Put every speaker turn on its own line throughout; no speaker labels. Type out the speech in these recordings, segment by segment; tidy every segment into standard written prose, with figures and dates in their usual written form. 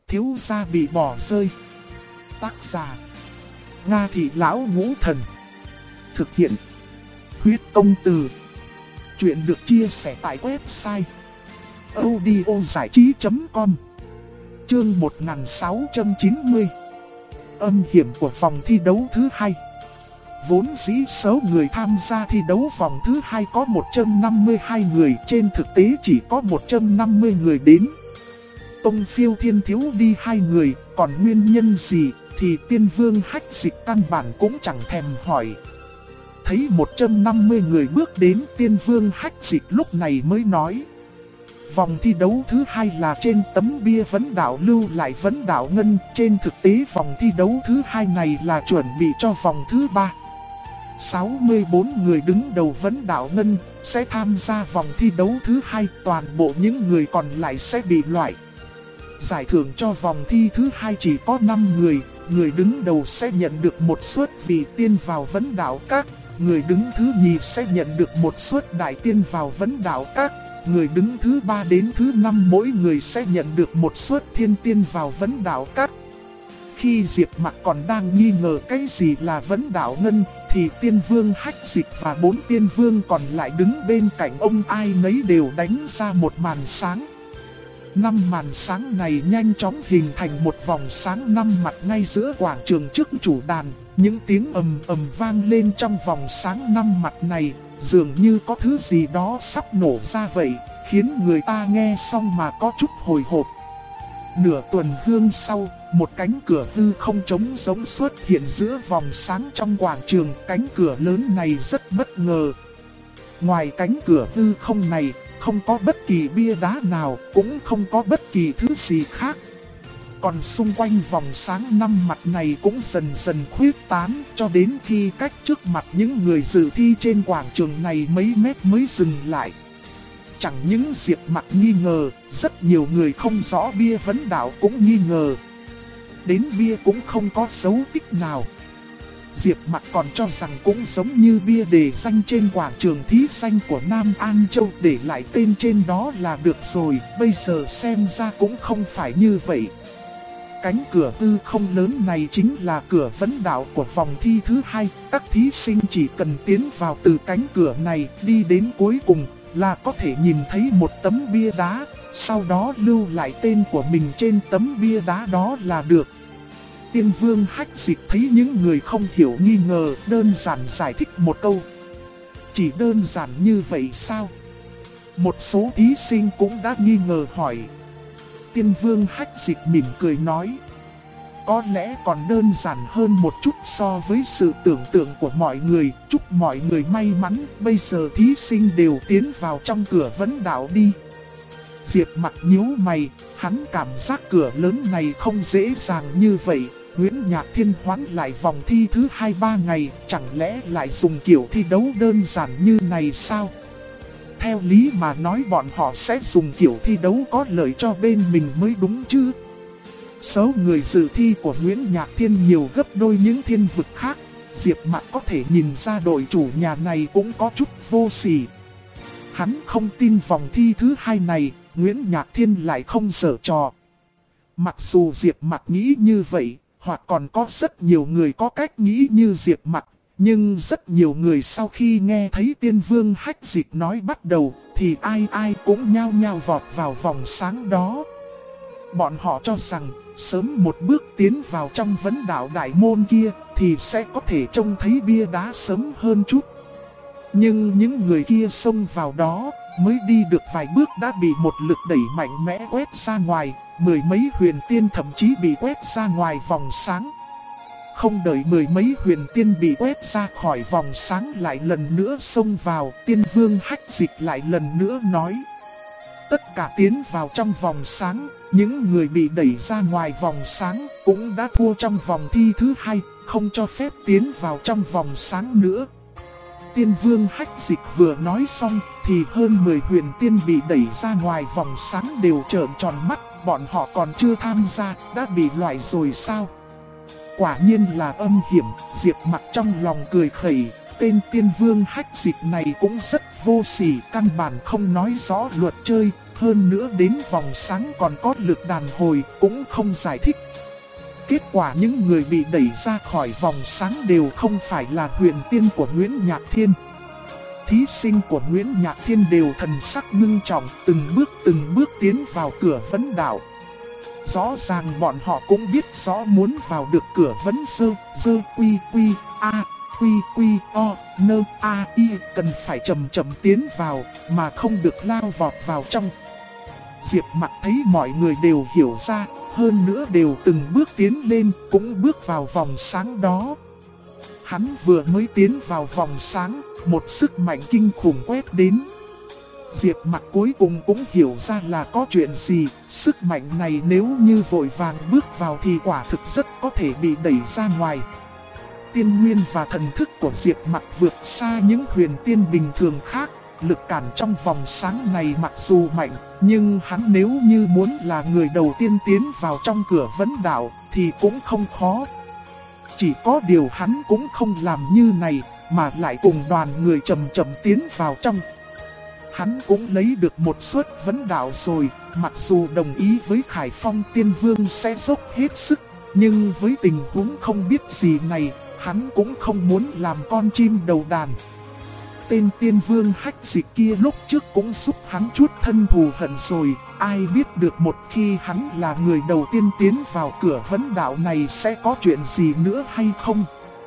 Thiếu gia bị bỏ rơi. Tác giả Nga Thị Lão Ngũ Thần. Thực hiện Huyết Công Từ. Chuyện được chia sẻ tại website audiozảichí.com. Chương 1690. Âm hiểm của vòng thi đấu thứ hai. Vốn dĩ số người tham gia thi đấu vòng thứ hai có 152 người, trên thực tế chỉ có 150 người đến. Tông Phiêu Thiên thiếu đi 2 người, còn nguyên nhân gì thì Tiên Vương Hách Dịch căn bản cũng chẳng thèm hỏi. Thấy 150 người bước đến, Tiên Vương Hách Dịch lúc này mới nói: vòng thi đấu thứ hai là trên tấm bia vấn đảo lưu lại vấn đảo ngân. Trên thực tế vòng thi đấu thứ hai này là chuẩn bị cho vòng thứ ba. 64 người đứng đầu vấn đảo ngân sẽ tham gia vòng thi đấu thứ hai, toàn bộ những người còn lại sẽ bị loại. Giải thưởng cho vòng thi thứ hai chỉ có 5 người, người đứng đầu sẽ nhận được một suất vị tiên vào vấn đảo các, người đứng thứ nhì sẽ nhận được một suất đại tiên vào vấn đảo các, người đứng thứ 3 đến thứ 5 mỗi người sẽ nhận được một suất thiên tiên vào vấn đảo các. Khi Diệp Mặc còn đang nghi ngờ cái gì là vấn đảo ngân, thì Tiên Vương Hách Dịch và 4 tiên vương còn lại đứng bên cạnh ông, ai nấy đều đánh ra một màn sáng. 5 màn sáng này nhanh chóng hình thành một vòng sáng 5 mặt ngay giữa quảng trường trước chủ đàn. Những tiếng ầm ầm vang lên trong vòng sáng 5 mặt này, dường như có thứ gì đó sắp nổ ra vậy, khiến người ta nghe xong mà có chút hồi hộp. Nửa tuần hương sau, một cánh cửa hư không trống rỗng xuất hiện giữa vòng sáng trong quảng trường. Cánh cửa lớn này rất bất ngờ. Ngoài cánh cửa hư không này, không có bất kỳ bia đá nào, cũng không có bất kỳ thứ gì khác. Còn xung quanh vòng sáng 5 mặt này cũng dần dần khuyết tán, cho đến khi cách trước mặt những người dự thi trên quảng trường này mấy mét mới dừng lại. Chẳng những Diệp Mặc nghi ngờ, rất nhiều người không rõ bia vấn đảo cũng nghi ngờ. Đến bia cũng không có dấu tích nào. Diệp Mặc còn cho rằng cũng giống như bia đề danh trên quảng trường thí danh của Nam An Châu, để lại tên trên đó là được rồi. Bây giờ xem ra cũng không phải như vậy. Cánh cửa hư không lớn này chính là cửa vấn đảo của vòng thi thứ hai. Các thí sinh chỉ cần tiến vào từ cánh cửa này, đi đến cuối cùng là có thể nhìn thấy một tấm bia đá, sau đó lưu lại tên của mình trên tấm bia đá đó là được. Tiên Vương Hách Dịch thấy những người không hiểu nghi ngờ, đơn giản giải thích một câu: chỉ đơn giản như vậy sao? Một số thí sinh cũng đã nghi ngờ hỏi. Tiên Vương Hách Dịch mỉm cười nói: có lẽ còn đơn giản hơn một chút so với sự tưởng tượng của mọi người. Chúc mọi người may mắn, bây giờ thí sinh đều tiến vào trong cửa vấn đảo đi. Diệp Mặc nhíu mày, hắn cảm giác cửa lớn này không dễ dàng như vậy. Nguyễn Nhạc Thiên hoãn lại vòng thi thứ 2-3 ngày, chẳng lẽ lại dùng kiểu thi đấu đơn giản như này sao? Theo lý mà nói bọn họ sẽ dùng kiểu thi đấu có lợi cho bên mình mới đúng chứ. Số người dự thi của Nguyễn Nhạc Thiên nhiều gấp đôi những thiên vực khác. Diệp Mặc có thể nhìn ra đội chủ nhà này cũng có chút vô sỉ. Hắn không tin vòng thi thứ hai này, Nguyễn Nhạc Thiên lại không giở trò. Mặc dù Diệp Mặc nghĩ như vậy, hoặc còn có rất nhiều người có cách nghĩ như Diệp Mặc, nhưng rất nhiều người sau khi nghe thấy Tiên Vương Hách Dịch nói bắt đầu, thì ai ai cũng nhao nhao vọt vào vòng sáng đó. Bọn họ cho rằng, sớm một bước tiến vào trong vấn đảo đại môn kia, thì sẽ có thể trông thấy bia đá sớm hơn chút. Nhưng những người kia xông vào đó, mới đi được vài bước đã bị một lực đẩy mạnh mẽ quét ra ngoài. Mười mấy huyền tiên thậm chí bị quét ra ngoài vòng sáng. Không đợi mười mấy huyền tiên bị quét ra khỏi vòng sáng lại lần nữa xông vào, Tiên Vương Hách Dịch lại lần nữa nói: tất cả tiến vào trong vòng sáng. Những người bị đẩy ra ngoài vòng sáng cũng đã thua trong vòng thi thứ hai, không cho phép tiến vào trong vòng sáng nữa. Tiên Vương Hách Dịch vừa nói xong thì hơn 10 huyền tiên bị đẩy ra ngoài vòng sáng đều trợn tròn mắt. Bọn họ còn chưa tham gia đã bị loại rồi sao? Quả nhiên là âm hiểm. Diệp Mặc trong lòng cười khẩy. Tên Tiên Vương Hách Dịch này cũng rất vô sỉ, căn bản không nói rõ luật chơi, Hơn nữa đến vòng sáng còn có lực đàn hồi cũng không giải thích. Kết quả những người bị đẩy ra khỏi vòng sáng đều không phải là huyền tiên của Nguyễn Nhạc Thiên. Thí sinh của Nguyễn Nhạc Thiên đều thần sắc ngưng trọng, từng bước tiến vào cửa vấn đạo. Rõ ràng bọn họ cũng biết rõ muốn vào được cửa vấn dơ quy o nơ a y cần phải chậm chậm tiến vào mà không được lao vọt vào trong. Diệp Mặc thấy mọi người đều hiểu ra, hơn nữa đều từng bước tiến lên, cũng bước vào vòng sáng đó. Hắn vừa mới tiến vào vòng sáng, một sức mạnh kinh khủng quét đến. Diệp Mặc cuối cùng cũng hiểu ra là có chuyện gì, sức mạnh này nếu như vội vàng bước vào thì quả thực rất có thể bị đẩy ra ngoài. Tiên nguyên và thần thức của Diệp Mặc vượt xa những huyền tiên bình thường khác, lực cản trong vòng sáng này mặc dù mạnh, nhưng hắn nếu như muốn là người đầu tiên tiến vào trong cửa vấn đạo thì cũng không khó. Chỉ có điều hắn cũng không làm như này, mà lại cùng đoàn người chậm chậm tiến vào trong. Hắn cũng lấy được một suất vấn đạo rồi, mặc dù đồng ý với Khải Phong Tiên Vương sẽ dốc hết sức, nhưng với tình huống không biết gì này, hắn cũng không muốn làm con chim đầu đàn. Tên Tiên Vương Hách Dịch kia lúc trước cũng giúp hắn chút thân thù hận rồi, ai biết được một khi hắn là người đầu tiên tiến vào cửa vấn đạo này sẽ có chuyện gì nữa hay không.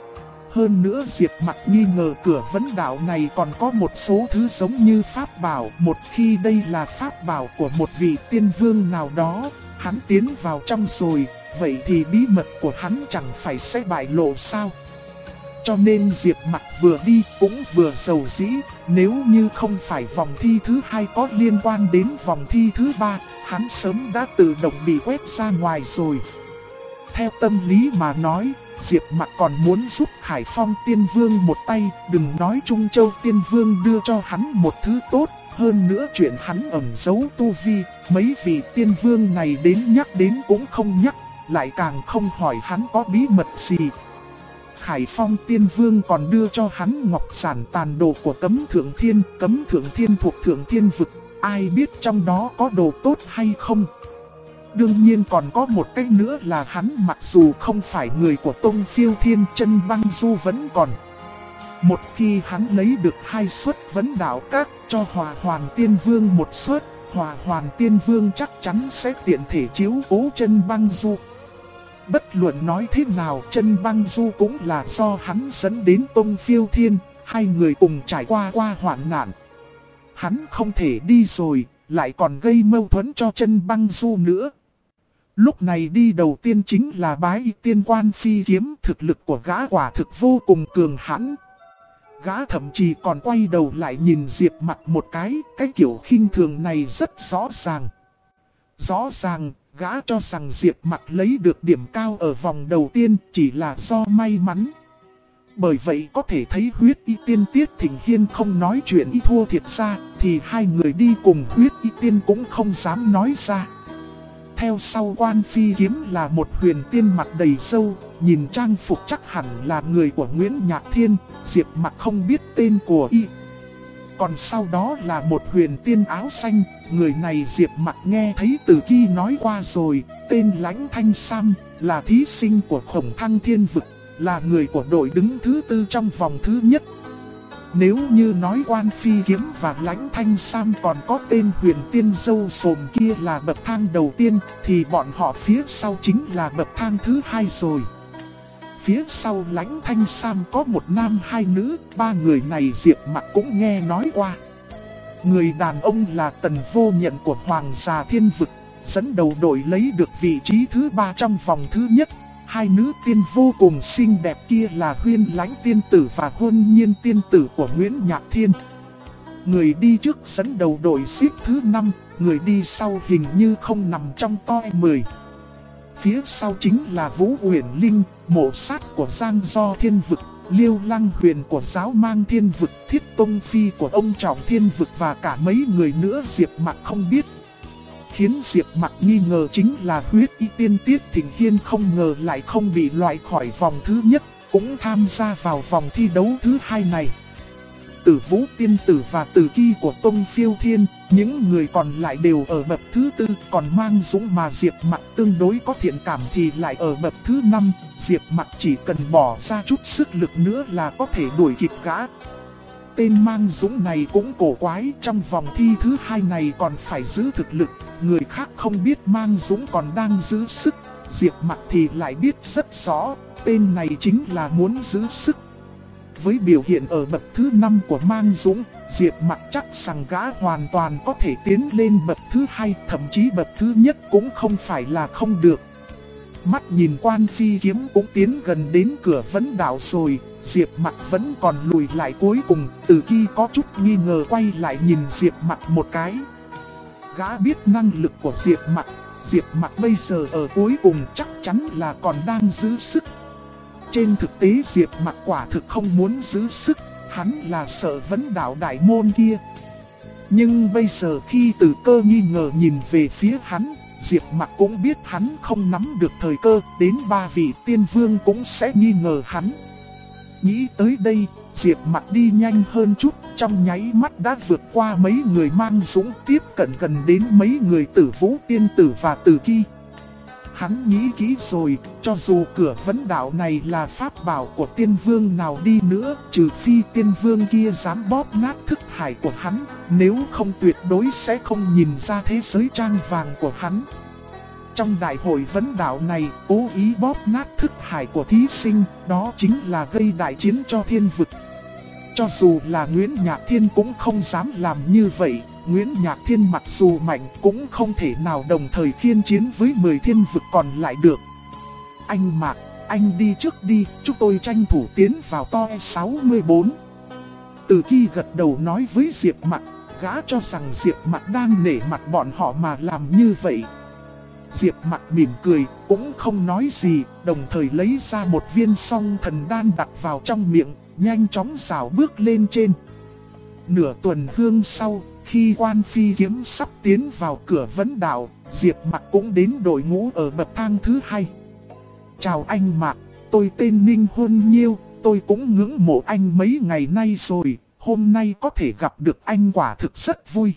Hơn nữa Diệp Mặc nghi ngờ cửa vấn đạo này còn có một số thứ giống như pháp bảo. Một khi đây là pháp bảo của một vị tiên vương nào đó, hắn tiến vào trong rồi, vậy thì bí mật của hắn chẳng phải sẽ bại lộ sao? Cho nên Diệp Mặc vừa đi cũng vừa giàu dĩ, nếu như không phải vòng thi thứ 2 có liên quan đến vòng thi thứ 3, hắn sớm đã tự động bị quét ra ngoài rồi. Theo tâm lý mà nói, Diệp Mặc còn muốn giúp Khải Phong Tiên Vương một tay, đừng nói Trung Châu Tiên Vương đưa cho hắn một thứ tốt, hơn nữa chuyện hắn ẩn giấu tu vi, mấy vị Tiên Vương này đến nhắc đến cũng không nhắc, lại càng không hỏi hắn có bí mật gì. Khải Phong Tiên Vương còn đưa cho hắn ngọc giản tàn đồ của Cấm Thượng Thiên thuộc Thượng Thiên Vực, ai biết trong đó có đồ tốt hay không. Đương nhiên còn có một cách nữa là hắn mặc dù không phải người của Tông Phiêu Thiên, Chân Băng Du vẫn còn. Một khi hắn lấy được 2 suất vấn đạo các, cho Hỏa Hoàn Tiên Vương một suất, Hỏa Hoàn Tiên Vương chắc chắn sẽ tiện thể chiếu cố Chân Băng Du. Bất luận nói thế nào, Chân Băng Du cũng là do hắn dẫn đến Tông Phiêu Thiên, hai người cùng trải qua hoạn nạn. Hắn không thể đi rồi, lại còn gây mâu thuẫn cho Chân Băng Du nữa. Lúc này đi đầu tiên chính là Bái Tiên Quan phi kiếm, thực lực của gã quả thực vô cùng cường hãn. Gã thậm chí còn quay đầu lại nhìn Diệp Mặc một cái kiểu khinh thường này rất rõ ràng. Rõ ràng, gã cho rằng Diệp Mặc lấy được điểm cao ở vòng đầu tiên chỉ là do may mắn. Bởi vậy có thể thấy Huyết Y Tiên Tiết Thịnh Hiên không nói chuyện y thua thiệt ra, thì hai người đi cùng Huyết Y Tiên cũng không dám nói ra. Theo sau Quan phi kiếm là một huyền tiên mặt đầy sâu, nhìn trang phục chắc hẳn là người của Nguyễn Nhạc Thiên, Diệp Mặc không biết tên của y. Còn sau đó là một huyền tiên áo xanh, người này Diệp Mặc nghe thấy từ khi nói qua rồi, tên Lãnh Thanh Sam, là thí sinh của Khổng Thăng Thiên Vực, là người của đội đứng thứ 4 trong vòng thứ nhất. Nếu như nói Quan phi kiếm và Lãnh Thanh Sam còn có tên huyền tiên dâu sồm kia là bậc thang đầu tiên, thì bọn họ phía sau chính là bậc thang thứ 2 rồi. Phía sau Lãnh Thanh Sam có một nam 2 nữ, 3 người này Diệp Mặc cũng nghe nói qua. Người đàn ông là Tần Vô Nhận của Hoàng Gia Thiên Vực, dẫn đầu đội lấy được vị trí thứ 3 trong vòng thứ nhất. 2 nữ tiên vô cùng xinh đẹp kia là Huyên Lãnh Tiên Tử và Hôn Nhiên Tiên Tử của Nguyễn Nhạc Thiên. Người đi trước dẫn đầu đội xếp thứ 5, người đi sau hình như không nằm trong top 10. Phía sau chính là Vũ Uyển Linh, Mộ Sát của Giang Do Thiên Vực, Liêu Lăng Huyền của Giáo Mang Thiên Vực, Thiết Tông Phi của Ông Trọng Thiên Vực và cả mấy người nữa Diệp Mặc không biết. Khiến Diệp Mặc nghi ngờ chính là Huyết Y Tiên Tiết Thịnh Hiên không ngờ lại không bị loại khỏi vòng thứ nhất, cũng tham gia vào vòng thi đấu thứ 2 này. Tử Vũ Tiên Tử và Tử Ki của Tông Phiêu Thiên, những người còn lại đều ở bậc thứ tư, còn Mang Dũng mà Diệp Mặc tương đối có thiện cảm thì lại ở bậc thứ 5, Diệp Mặc chỉ cần bỏ ra chút sức lực nữa là có thể đuổi kịp gã. Tên Mang Dũng này cũng cổ quái, trong vòng thi thứ 2 này còn phải giữ thực lực, người khác không biết Mang Dũng còn đang giữ sức, Diệp Mặc thì lại biết rất rõ, tên này chính là muốn giữ sức. Với biểu hiện ở bậc thứ 5 của Mang Dũng, Diệp Mặc chắc rằng gã hoàn toàn có thể tiến lên bậc thứ 2, thậm chí bậc thứ nhất cũng không phải là không được. Mắt nhìn Quan Phi Kiếm cũng tiến gần đến cửa vấn đạo rồi, Diệp Mặc vẫn còn lùi lại cuối cùng, Tử Ki có chút nghi ngờ quay lại nhìn Diệp Mặc một cái. Gã biết năng lực của Diệp Mặc bây giờ ở cuối cùng chắc chắn là còn đang giữ sức. Trên thực tế Diệp Mặc quả thực không muốn giữ sức, hắn là sợ vấn đạo đại môn kia. Nhưng bây giờ khi Tử Cơ nghi ngờ nhìn về phía hắn, Diệp Mặc cũng biết hắn không nắm được thời cơ, đến 3 vị tiên vương cũng sẽ nghi ngờ hắn. Nghĩ tới đây, Diệp Mặc đi nhanh hơn chút, trong nháy mắt đã vượt qua mấy người Mang Dũng, tiếp cận gần đến mấy người Tử Vũ Tiên Tử và Tử Ki. Hắn nghĩ kỹ rồi, cho dù cửa vấn đạo này là pháp bảo của tiên vương nào đi nữa, trừ phi tiên vương kia dám bóp nát thức hải của hắn, nếu không tuyệt đối sẽ không nhìn ra thế giới trang vàng của hắn. Trong đại hội vấn đạo này, cố ý bóp nát thức hải của thí sinh, đó chính là gây đại chiến cho thiên vực. Cho dù là Nguyễn Nhạc Thiên cũng không dám làm như vậy. Nguyễn Nhạc Thiên mặc dù mạnh cũng không thể nào đồng thời khiên chiến với 10 thiên vực còn lại được. Anh Mạc, anh đi trước đi, chúng tôi tranh thủ tiến vào TOE 64. Tử Ki gật đầu nói với Diệp Mặc, gã cho rằng Diệp Mặc đang nể mặt bọn họ mà làm như vậy. Diệp Mặc mỉm cười, cũng không nói gì, đồng thời lấy ra một viên song thần đan đặt vào trong miệng, nhanh chóng rảo bước lên trên. Nửa tuần hương sau, khi Quan Phi Kiếm sắp tiến vào cửa vấn đạo, Diệp Mặc cũng đến đội ngũ ở bậc thang thứ 2. Chào anh Mạc, tôi tên Ninh Huân Nhiêu, tôi cũng ngưỡng mộ anh mấy ngày nay rồi, hôm nay có thể gặp được anh quả thực rất vui.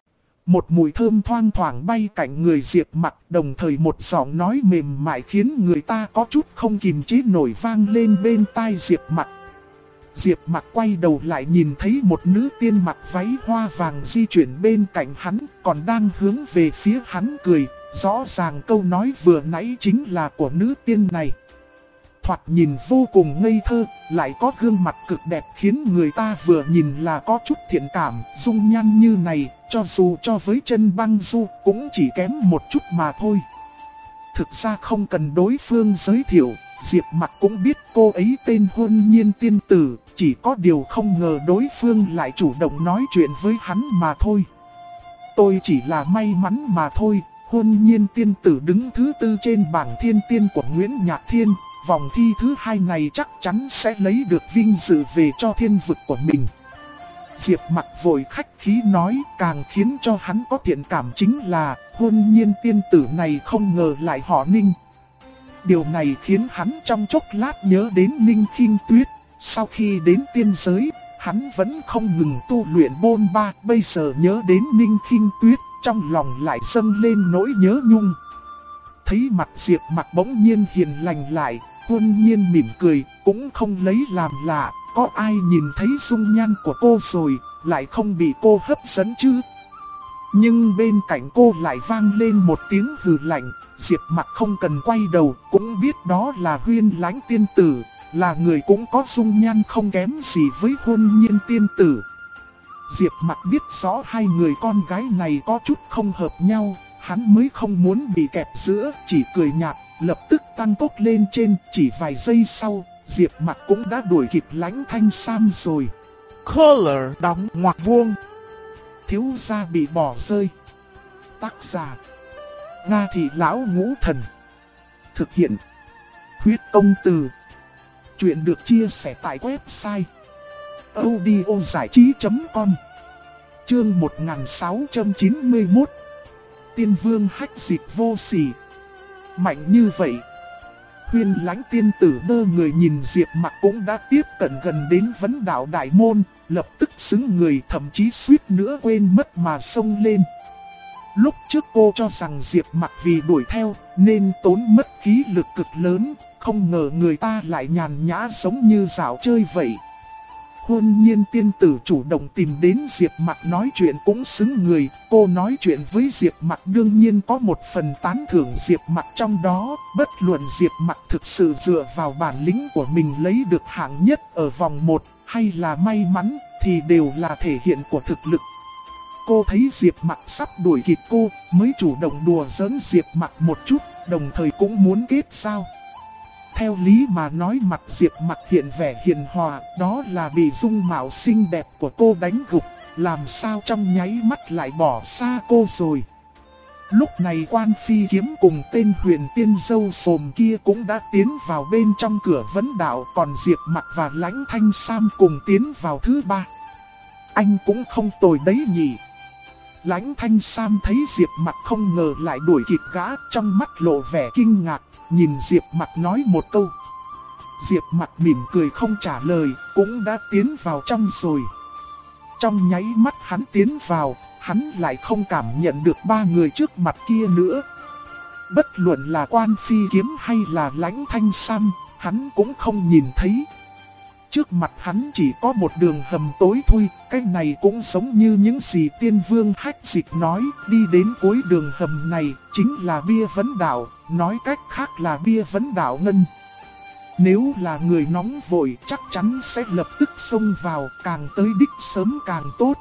Một mùi thơm thoang thoảng bay cạnh người Diệp Mặc, đồng thời một giọng nói mềm mại khiến người ta có chút không kìm chế nổi vang lên bên tai Diệp Mặc. Diệp Mặc quay đầu lại nhìn thấy một nữ tiên mặc váy hoa vàng di chuyển bên cạnh hắn, còn đang hướng về phía hắn cười, rõ ràng câu nói vừa nãy chính là của nữ tiên này. Thoạt nhìn vô cùng ngây thơ, lại có gương mặt cực đẹp khiến người ta vừa nhìn là có chút thiện cảm, dung nhan như này, cho dù cho với chân băng du cũng chỉ kém một chút mà thôi. Thực ra không cần đối phương giới thiệu, Diệp Mặc cũng biết cô ấy tên Hôn Nhiên Tiên Tử, chỉ có điều không ngờ đối phương lại chủ động nói chuyện với hắn mà thôi. Tôi chỉ là may mắn mà thôi, Hôn Nhiên Tiên Tử đứng thứ 4 trên bảng thiên tiên của Nguyễn Nhạc Thiên, vòng thi thứ 2 này chắc chắn sẽ lấy được vinh dự về cho thiên vực của mình. Diệp Mặc vội khách khí nói, càng khiến cho hắn có thiện cảm chính là Hôn Nhiên Tiên Tử này không ngờ lại họ Ninh. Điều này khiến hắn trong chốc lát nhớ đến Ninh Khinh Tuyết. Sau khi đến tiên giới, hắn vẫn không ngừng tu luyện bôn ba. Bây giờ nhớ đến Ninh Khinh Tuyết, trong lòng lại dâng lên nỗi nhớ nhung. Thấy mặt Diệp Mặc bỗng nhiên hiền lành lại, Hôn Nhiên mỉm cười, cũng không lấy làm lạ. Có ai nhìn thấy dung nhan của cô rồi, lại không bị cô hấp dẫn chứ? Nhưng bên cạnh cô lại vang lên một tiếng hừ lạnh. Diệp Mặc không cần quay đầu, cũng biết đó là Huyên Lãnh Tiên Tử, là người cũng có dung nhan không kém gì với Hôn Nhiên Tiên Tử. Diệp Mặc biết rõ hai người con gái này có chút không hợp nhau, hắn mới không muốn bị kẹp giữa, chỉ cười nhạt, lập tức tăng tốc lên trên. Chỉ vài giây sau, Diệp Mặc cũng đã đuổi kịp Lãnh Thanh Sam rồi.
Color đóng ngoặc vuông.
Thiếu gia bị bỏ rơi. Tác giả Nga Thị Lão Ngũ Thần. Thực hiện Huyết Công Từ. Chuyện được chia sẻ tại website audiozảichí.com. Chương 1691. Tiên Vương hách dịch vô sỉ. Mạnh như vậy, Huyền Lãnh tiên tử đơ người nhìn Diệp Mặc cũng đã tiếp cận gần đến vấn đạo đại môn, lập tức xứng người, thậm chí suýt nữa quên mất mà xông lên. Lúc trước cô cho rằng Diệp Mặc vì đuổi theo nên tốn mất khí lực cực lớn, không ngờ người ta lại nhàn nhã giống như dạo chơi vậy. Hôn nhiên tiên tử chủ động tìm đến Diệp Mặc nói chuyện cũng xứng người, cô nói chuyện với Diệp Mặc đương nhiên có một phần tán thưởng Diệp Mặc trong đó, bất luận Diệp Mặc thực sự dựa vào bản lĩnh của mình lấy được hạng nhất ở vòng 1 hay là may mắn thì đều là thể hiện của thực lực. Cô thấy Diệp Mặc sắp đuổi kịp cô mới chủ động đùa giỡn Diệp Mặc một chút, đồng thời cũng muốn kết giao. Theo lý mà nói mặt Diệp Mặc hiện vẻ hiền hòa, đó là bị dung mạo xinh đẹp của cô đánh gục, làm sao trong nháy mắt lại bỏ xa cô rồi. Lúc này Quan Phi Kiếm cùng tên Huyền Tiên dâu xồm kia cũng đã tiến vào bên trong cửa vấn đạo, còn Diệp Mặc và Lãnh Thanh Sam cùng tiến vào thứ 3. Anh cũng không tồi đấy nhỉ. Lãnh Thanh Sam thấy Diệp Mặc không ngờ lại đuổi kịp gã, trong mắt lộ vẻ kinh ngạc, nhìn Diệp Mặc nói một câu. Diệp Mặc mỉm cười không trả lời, cũng đã tiến vào trong rồi. Trong nháy mắt hắn tiến vào, hắn lại không cảm nhận được 3 người trước mặt kia nữa. Bất luận là Quan Phi Kiếm hay là Lãnh Thanh Sam, hắn cũng không nhìn thấy. Trước mặt hắn chỉ có một đường hầm tối thui, cái này cũng giống như những gì Tiên Vương Hách Dịch nói, đi đến cuối đường hầm này chính là bia vấn đạo, nói cách khác là bia vấn đạo ngân. Nếu là người nóng vội chắc chắn sẽ lập tức xông vào, càng tới đích sớm càng tốt.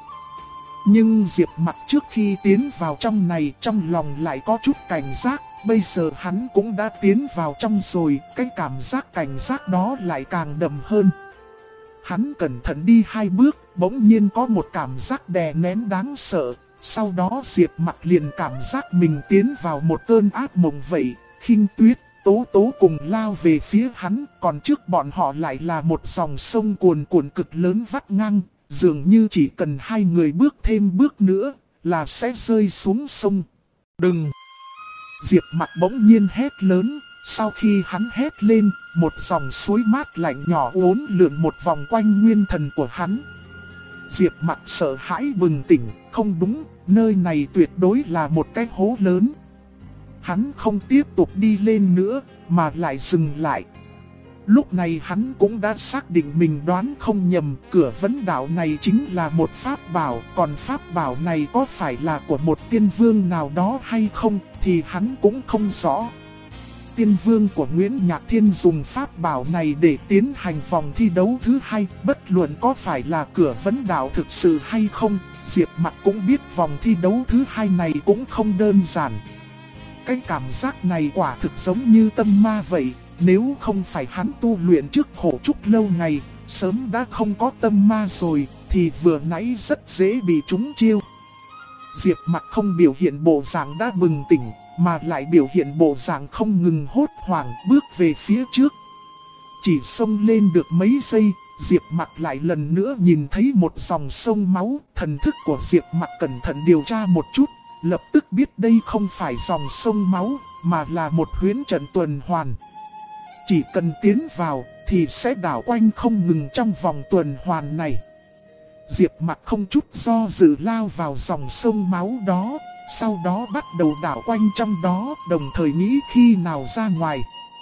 Nhưng Diệp Mặc trước khi tiến vào trong này trong lòng lại có chút cảnh giác, bây giờ hắn cũng đã tiến vào trong rồi, cái cảm giác cảnh giác đó lại càng đậm hơn. Hắn cẩn thận đi 2 bước, bỗng nhiên có một cảm giác đè nén đáng sợ. Sau đó Diệp Mặc liền cảm giác mình tiến vào một cơn ác mộng vậy. Khinh Tuyết, Tố Tố cùng lao về phía hắn, còn trước bọn họ lại là một dòng sông cuồn cuộn cực lớn vắt ngang. Dường như chỉ cần 2 người bước thêm bước nữa là sẽ rơi xuống sông. Đừng! Diệp Mặc bỗng nhiên hét lớn. Sau khi hắn hét lên, một dòng suối mát lạnh nhỏ uốn lượn một vòng quanh nguyên thần của hắn. Diệp Mặc sợ hãi bừng tỉnh, không đúng, nơi này tuyệt đối là một cái hố lớn. Hắn không tiếp tục đi lên nữa, mà lại dừng lại. Lúc này hắn cũng đã xác định mình đoán không nhầm, cửa vấn đạo này chính là một pháp bảo, còn pháp bảo này có phải là của một tiên vương nào đó hay không, thì hắn cũng không rõ. Tiên vương của Nguyễn Nhạc Thiên dùng pháp bảo này để tiến hành vòng thi đấu thứ 2, bất luận có phải là cửa vấn đạo thực sự hay không, Diệp Mặc cũng biết vòng thi đấu thứ 2 này cũng không đơn giản. Cái cảm giác này quả thực giống như tâm ma vậy, nếu không phải hắn tu luyện trước khổ trúc lâu ngày, sớm đã không có tâm ma rồi, thì vừa nãy rất dễ bị trúng chiêu. Diệp Mặc không biểu hiện bộ dạng đã bừng tỉnh, mà lại biểu hiện bộ dạng không ngừng hốt hoảng bước về phía trước. Chỉ xông lên được mấy giây, Diệp Mặc lại lần nữa nhìn thấy một dòng sông máu. Thần thức của Diệp Mặc cẩn thận điều tra một chút, lập tức biết đây không phải dòng sông máu, mà là một huyễn trận tuần hoàn. Chỉ cần tiến vào thì sẽ đảo quanh không ngừng trong vòng tuần hoàn này. Diệp Mặc không chút do dự lao vào dòng sông máu đó, sau đó bắt đầu đảo quanh trong đó, đồng thời nghĩ khi nào ra ngoài.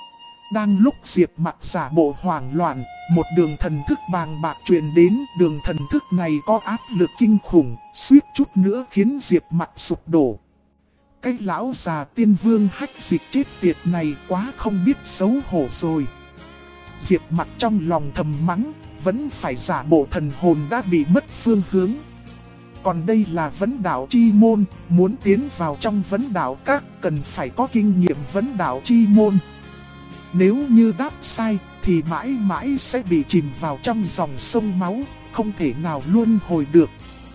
Đang lúc Diệp Mặc giả bộ hoảng loạn, một đường thần thức bàng bạc truyền đến. Đường thần thức này có áp lực kinh khủng, suýt chút nữa khiến Diệp Mặc sụp đổ. Cái lão già Tiên Vương Hách Dịch chết tiệt này quá không biết xấu hổ rồi. Diệp Mặc trong lòng thầm mắng, vẫn phải giả bộ thần hồn đã bị mất phương hướng. Còn đây là vấn đạo chi môn, muốn tiến vào trong vấn đạo các cần phải có kinh nghiệm vấn đạo chi môn. Nếu như đáp sai thì mãi mãi sẽ bị chìm vào trong dòng sông máu, không thể nào luân hồi được.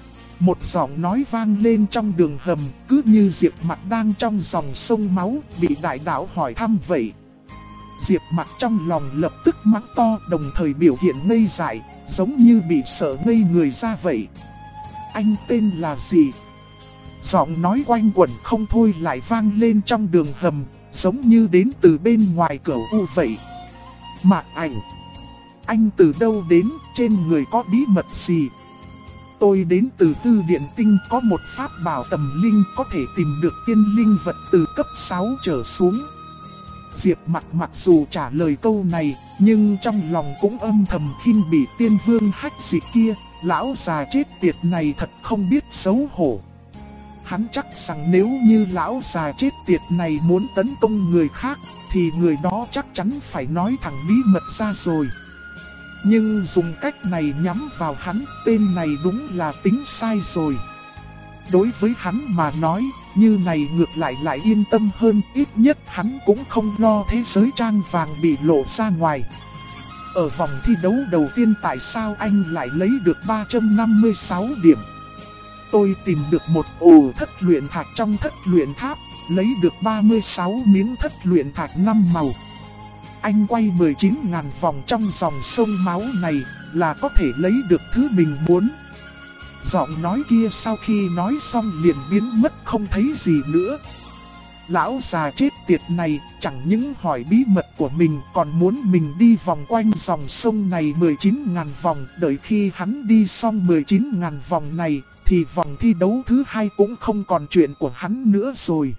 Một giọng nói vang lên trong đường hầm, cứ như Diệp Mặc đang trong dòng sông máu, bị đại đạo hỏi thăm vậy. Diệp Mặc trong lòng lập tức mắng to, đồng thời biểu hiện ngây dại, giống như bị sợ ngây người ra vậy. Anh tên là gì? Giọng nói quanh quẩn không thôi lại vang lên trong đường hầm. giống như đến từ bên ngoài cửa u vậy. Mạc Ảnh, anh từ đâu đến, trên người có bí mật gì? Tôi đến từ Tư Điện Tinh, có một pháp bảo tầm linh có thể tìm được tiên linh vật từ cấp 6 trở xuống. Diệp mặc dù trả lời câu này, nhưng trong lòng cũng âm thầm khinh bỉ Tiên Vương Hách Dịch kia, lão già chết tiệt này thật không biết xấu hổ. Hắn chắc rằng nếu như lão già chết tiệt này muốn tấn công người khác, thì người đó chắc chắn phải nói thẳng bí mật ra rồi. Nhưng dùng cách này nhắm vào hắn, tên này đúng là tính sai rồi. Đối với hắn mà nói, như này ngược lại yên tâm hơn, ít nhất hắn cũng không lo thế giới trang vàng bị lộ ra ngoài. Ở vòng thi đấu đầu tiên tại sao anh lại lấy được 356 điểm? Tôi tìm được một ổ thất luyện thạch trong thất luyện tháp, lấy được 36 miếng thất luyện thạch 5 màu. Anh quay 19.000 vòng trong dòng sông máu này là có thể lấy được thứ mình muốn. Giọng nói kia sau khi nói xong liền biến mất không thấy gì nữa. Lão già chết tiệt này chẳng những hỏi bí mật của mình còn muốn mình đi vòng quanh dòng sông này 19.000 vòng. Đợi khi hắn đi xong 19.000 vòng này thì vòng thi đấu thứ hai cũng không còn chuyện của hắn nữa rồi.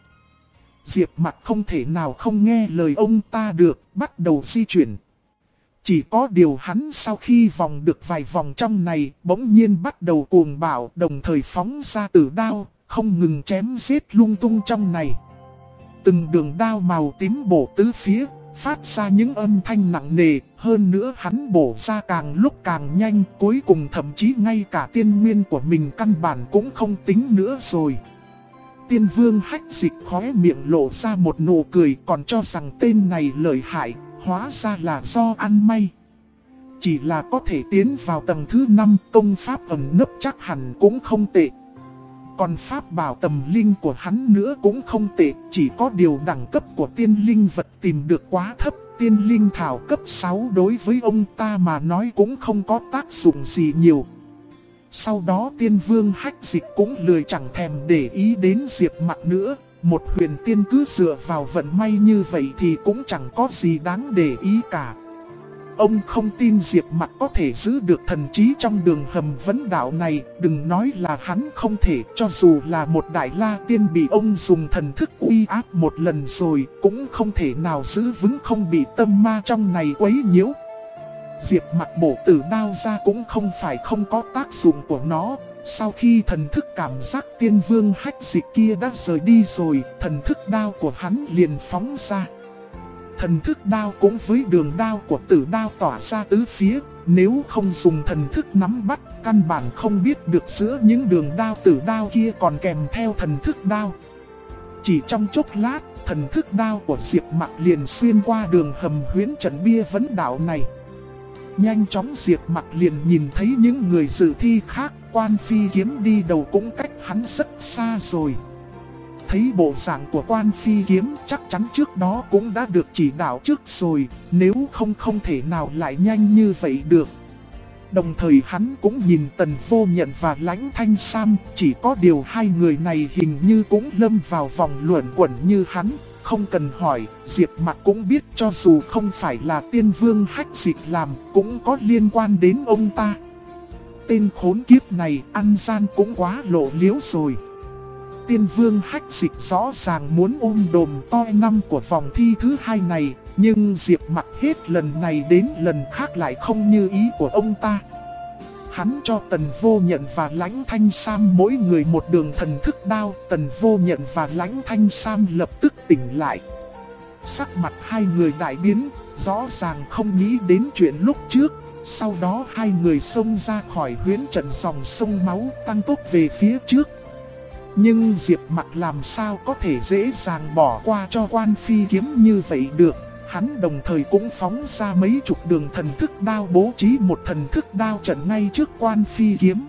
Diệp Mặc không thể nào không nghe lời ông ta được, bắt đầu di chuyển. Chỉ có điều hắn sau khi vòng được vài vòng trong này, bỗng nhiên bắt đầu cuồng bạo, đồng thời phóng ra tử đao, không ngừng chém giết lung tung trong này. Từng đường đao màu tím bổ tứ phía, phát ra những âm thanh nặng nề, hơn nữa hắn bổ ra càng lúc càng nhanh, cuối cùng thậm chí ngay cả tiên nguyên của mình căn bản cũng không tính nữa rồi. Tiên Vương Hách Dịch khóe miệng lộ ra một nụ cười, còn cho rằng tên này lợi hại, hóa ra là do ăn may. Chỉ là có thể tiến vào tầng thứ 5, công pháp ẩn nấp chắc hẳn cũng không tệ. Còn pháp bảo tầm linh của hắn nữa cũng không tệ, chỉ có điều đẳng cấp của tiên linh vật tìm được quá thấp. Tiên linh thảo cấp 6 đối với ông ta mà nói cũng không có tác dụng gì nhiều. Sau đó Tiên Vương Hách Dịch cũng lười chẳng thèm để ý đến Diệp Mặc nữa. Một huyền tiên cứ dựa vào vận may như vậy thì cũng chẳng có gì đáng để ý cả. Ông không tin Diệp Mặc có thể giữ được thần trí trong đường hầm vấn đạo này, đừng nói là hắn không thể, cho dù là một đại la tiên bị ông dùng thần thức uy áp một lần rồi, cũng không thể nào giữ vững không bị tâm ma trong này quấy nhiễu. Diệp Mặc bổ tử đao ra cũng không phải không có tác dụng của nó. Sau khi thần thức cảm giác Tiên Vương Hách Dịch kia đã rời đi rồi, thần thức đao của hắn liền phóng ra. Thần thức đao cũng với đường đao của tử đao tỏa ra tứ phía, nếu không dùng thần thức nắm bắt, căn bản không biết được giữa những đường đao tử đao kia còn kèm theo thần thức đao. Chỉ trong chốc lát, thần thức đao của Diệp Mặc liền xuyên qua đường hầm huyễn trận bia vấn đạo này. Nhanh chóng Diệp Mặc liền nhìn thấy những người dự thi khác, Quan Phi Kiếm đi đầu cũng cách hắn rất xa rồi. Thấy bộ dạng của Quan Phi Kiếm chắc chắn trước đó cũng đã được chỉ đạo trước rồi, nếu không thể nào lại nhanh như vậy được. Đồng thời hắn cũng nhìn Tần Vô Nhận và Lãnh Thanh Sam, chỉ có điều hai người này hình như cũng lâm vào vòng luẩn quẩn như hắn. Không cần hỏi, Diệp Mặc cũng biết cho dù không phải là Tiên Vương Hách Dịch làm, cũng có liên quan đến ông ta. Tên khốn kiếp này ăn gian cũng quá lộ liễu rồi. Tiên Vương Hách Dịch rõ ràng muốn ôm đồm toi năm của vòng thi thứ hai này, nhưng Diệp Mặc hết lần này đến lần khác lại không như ý của ông ta. Hắn cho Tần Vô Nhận và Lãnh Thanh Sam mỗi người một đường thần thức đao. Tần Vô Nhận và Lãnh Thanh Sam lập tức tỉnh lại. Sắc mặt hai người đại biến, rõ ràng không nghĩ đến chuyện lúc trước. Sau đó hai người xông ra khỏi huyễn trận dòng sông máu, tăng tốc về phía trước. Nhưng Diệp Mặc làm sao có thể dễ dàng bỏ qua cho Quan Phi Kiếm như vậy được. Hắn đồng thời cũng phóng ra mấy chục đường thần thức đao, bố trí một thần thức đao trận ngay trước Quan Phi Kiếm.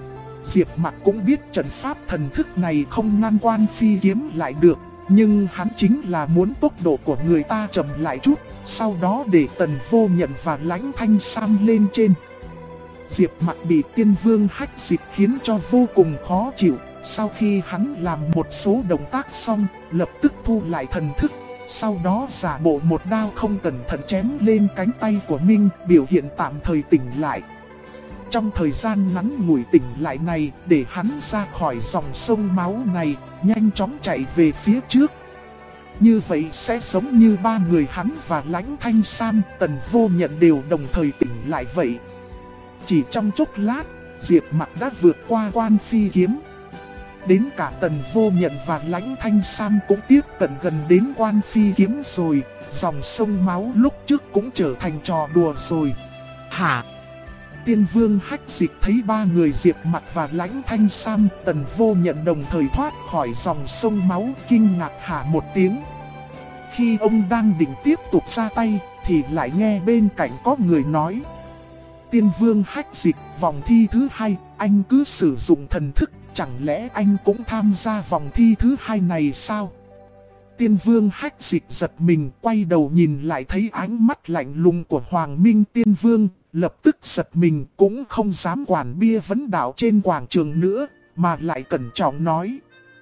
Diệp Mặc cũng biết trận pháp thần thức này không ngăn Quan Phi Kiếm lại được, nhưng hắn chính là muốn tốc độ của người ta chậm lại chút, sau đó để Tần Vô Nhận và Lãnh Thanh Sam lên trên. Diệp Mặc bị Tiên Vương Hách Dịch khiến cho vô cùng khó chịu. Sau khi hắn làm một số động tác xong, lập tức thu lại thần thức, Sau đó giả bộ một đao không cẩn thận chém lên cánh tay của Minh, biểu hiện tạm thời tỉnh lại. Trong thời gian ngắn ngủi tỉnh lại này, để hắn ra khỏi dòng sông máu này, nhanh chóng chạy về phía trước. Như vậy sẽ giống như ba người hắn và Lãnh Thanh Sam, Tần Vô Nhận đều đồng thời tỉnh lại vậy. Chỉ trong chốc lát, Diệp Mặc đã vượt qua Quan Phi Kiếm. Đến cả Tần Vô Nhận và Lãnh Thanh Sam cũng tiếp cận gần đến Quan Phi Kiếm rồi. Dòng sông máu lúc trước cũng trở thành trò đùa rồi.
Hả?
Tiên Vương Hách Dịch thấy ba người Diệp Mặc và Lãnh Thanh Sam, Tần Vô Nhận đồng thời thoát khỏi dòng sông máu, kinh ngạc hả một tiếng. Khi ông đang định tiếp tục ra tay, thì lại nghe bên cạnh có người nói: Tiên Vương Hách Dịch, vòng thi thứ 2, anh cứ sử dụng thần thức, chẳng lẽ anh cũng tham gia vòng thi thứ 2 này sao? Tiên Vương Hách Dịch giật mình, quay đầu nhìn lại thấy ánh mắt lạnh lùng của Hoàng Minh Tiên Vương, lập tức giật mình, cũng không dám quản bia vấn đạo trên quảng trường nữa, mà lại cẩn trọng nói: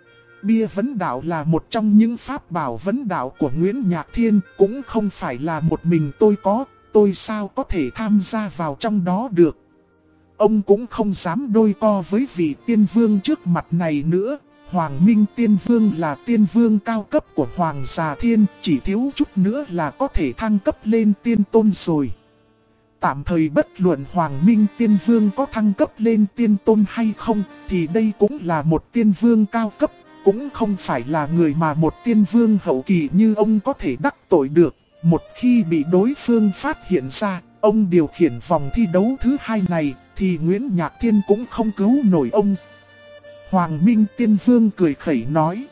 Bia vấn đạo là một trong những pháp bảo vấn đạo của Nguyễn Nhạc Thiên, cũng không phải là một mình tôi sao có thể tham gia vào trong đó được. Ông cũng không dám đôi co với vị tiên vương trước mặt này nữa. Hoàng Minh Tiên Vương là tiên vương cao cấp của Hoàng Già Thiên, chỉ thiếu chút nữa là có thể thăng cấp lên tiên tôn rồi. Tạm thời bất luận Hoàng Minh Tiên Vương có thăng cấp lên tiên tôn hay không, thì đây cũng là một tiên vương cao cấp, cũng không phải là người mà một tiên vương hậu kỳ như ông có thể đắc tội được. Một khi bị đối phương phát hiện ra, ông điều khiển vòng thi đấu thứ 2 này, thì Nguyễn Nhạc Thiên cũng không cứu nổi ông. Hoàng Minh Tiên Vương cười khẩy nói: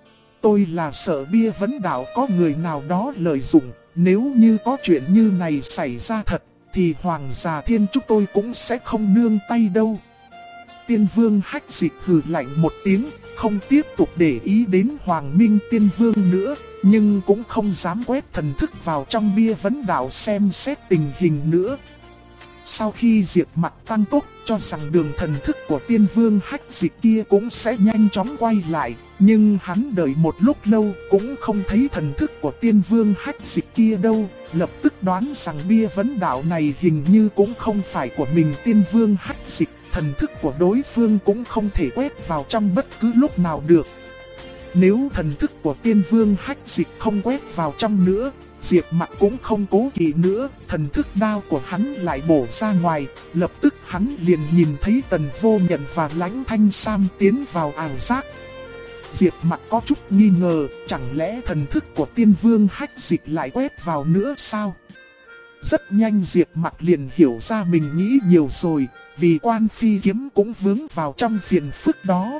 Tôi là sợ bia vấn đạo có người nào đó lợi dụng, nếu như có chuyện như này xảy ra thật, thì Hoàng Già Thiên chúng tôi cũng sẽ không nương tay đâu. Tiên Vương Hách Dịch hừ lạnh một tiếng, không tiếp tục để ý đến Hoàng Minh Tiên Vương nữa, nhưng cũng không dám quét thần thức vào trong bia vấn đạo xem xét tình hình nữa. Sau khi Diệp Mặc tăng tốc cho rằng đường thần thức của Tiên Vương Hách Dịch kia cũng sẽ nhanh chóng quay lại, nhưng hắn đợi một lúc lâu cũng không thấy thần thức của Tiên Vương Hách Dịch kia đâu, lập tức đoán rằng bia vấn đạo này hình như cũng không phải của mình Tiên Vương Hách Dịch, thần thức của đối phương cũng không thể quét vào trong bất cứ lúc nào được. Nếu thần thức của Tiên Vương Hách Dịch không quét vào trong nữa, Diệp Mặc cũng không cố kỵ nữa, thần thức đao của hắn lại bổ ra ngoài, lập tức hắn liền nhìn thấy Tần Vô Nhận và Lãnh Thanh Sam tiến vào ảo giác. Diệp Mặc có chút nghi ngờ, chẳng lẽ thần thức của Tiên Vương Hách Dịch lại quét vào nữa sao? Rất nhanh Diệp Mặc liền hiểu ra mình nghĩ nhiều rồi, vì Quan Phi Kiếm cũng vướng vào trong phiền phức đó.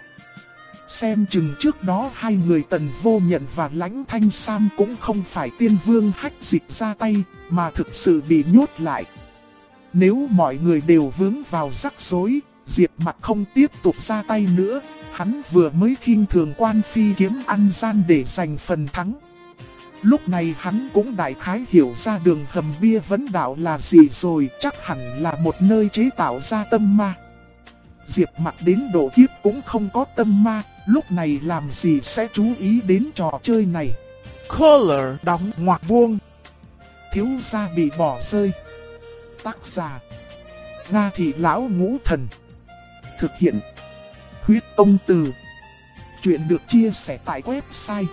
Xem chừng trước đó hai người Tần Vô Nhận và Lãnh Thanh Sam cũng không phải Tiên Vương Hách Dịch ra tay, mà thực sự bị nhốt lại. Nếu mọi người đều vướng vào rắc rối, Diệp Mặc không tiếp tục ra tay nữa, hắn vừa mới khinh thường Quan Phi Kiếm ăn gian để giành phần thắng. Lúc này hắn cũng đại khái hiểu ra đường hầm bia vấn đạo là gì rồi, chắc hẳn là một nơi chế tạo ra tâm ma. Diệp Mặc đến độ kiếp cũng không có tâm ma, lúc này làm gì sẽ chú ý đến trò chơi này.
Color đóng ngoặc vuông.
Thiếu gia bị bỏ rơi. Tác giả: Nga Thị Lão Ngũ Thần. Thực hiện: Huyết Tông Từ. Chuyện được chia sẻ tại website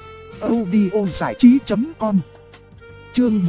audiozảichí.com. Chương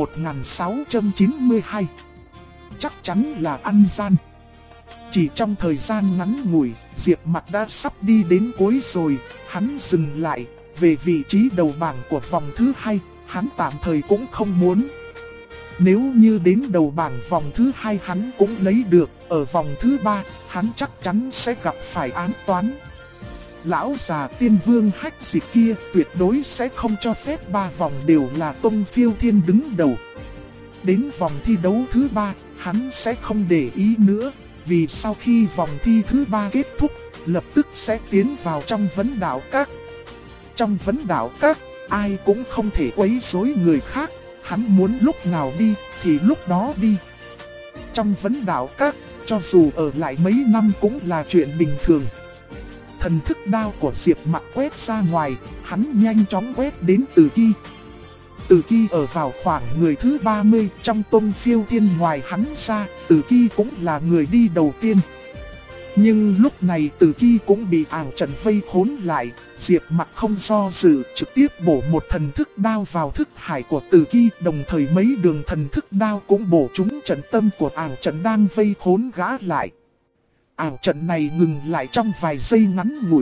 1692. Chắc chắn là ăn gian. Chỉ trong thời gian ngắn ngủi, Diệp Mặc đã sắp đi đến cuối rồi, hắn dừng lại. Về vị trí đầu bảng của vòng thứ 2, hắn tạm thời cũng không muốn. Nếu như đến đầu bảng vòng thứ 2 hắn cũng lấy được, ở vòng thứ 3, hắn chắc chắn sẽ gặp phải án toán. Lão già Tiên Vương Hách Dịch kia tuyệt đối sẽ không cho phép 3 vòng đều là Tông Phiêu Thiên đứng đầu. Đến vòng thi đấu thứ 3, hắn sẽ không để ý nữa, vì sau khi vòng thi thứ 3 kết thúc, lập tức sẽ tiến vào trong vấn đạo các. Trong vấn đạo các, ai cũng không thể quấy rối người khác, hắn muốn lúc nào đi thì lúc đó đi. Trong vấn đạo các, cho dù ở lại mấy năm cũng là chuyện bình thường. Thần thức đao của Diệp Mặc quét ra ngoài, hắn nhanh chóng quét đến Từ Ki. Từ Ki ở vào khoảng người thứ 30 trong Tông Phiêu Thiên, ngoài hắn ra, Từ Ki cũng là người đi đầu tiên. Nhưng lúc này Từ Ki cũng bị ảo trận vây khốn lại, Diệp Mặc không do dự, trực tiếp bổ một thần thức đao vào thức hải của Từ Ki, đồng thời mấy đường thần thức đao cũng bổ trúng trận tâm của ảo trận đang vây khốn gã lại. Ảo trận này ngừng lại trong vài giây ngắn ngủi.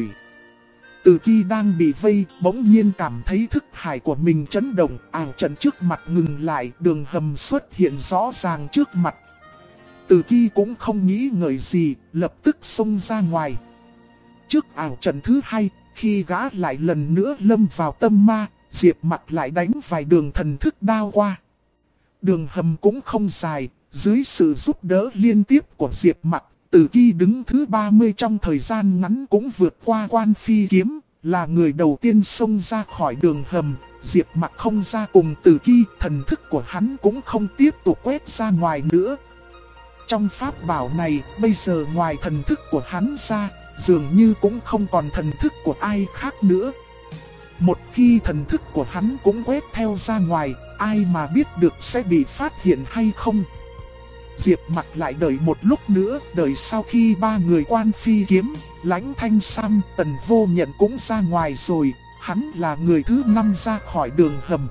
Từ Ki đang bị vây, bỗng nhiên cảm thấy thức hải của mình chấn động, ảo trận trước mặt ngừng lại, đường hầm xuất hiện rõ ràng trước mặt. Từ Ki cũng không nghĩ ngợi gì, lập tức xông ra ngoài. Trước ảo trận thứ hai, khi gã lại lần nữa lâm vào tâm ma, Diệp Mặc lại đánh vài đường thần thức đao qua. Đường hầm cũng không dài, dưới sự giúp đỡ liên tiếp của Diệp Mặc, Từ Ki đứng thứ 30 trong thời gian ngắn cũng vượt qua Quan Phi kiếm, là người đầu tiên xông ra khỏi đường hầm. Diệp Mặc không ra cùng Từ Ki, thần thức của hắn cũng không tiếp tục quét ra ngoài nữa. Trong pháp bảo này, bây giờ ngoài thần thức của hắn ra, dường như cũng không còn thần thức của ai khác nữa. Một khi thần thức của hắn cũng quét theo ra ngoài, ai mà biết được sẽ bị phát hiện hay không. Diệp Mặc lại đợi một lúc nữa, đợi sau khi ba người Quan Phi kiếm, Lãnh Thanh Sam, Tần Vô Nhận cũng ra ngoài rồi, hắn là người thứ 5 ra khỏi đường hầm.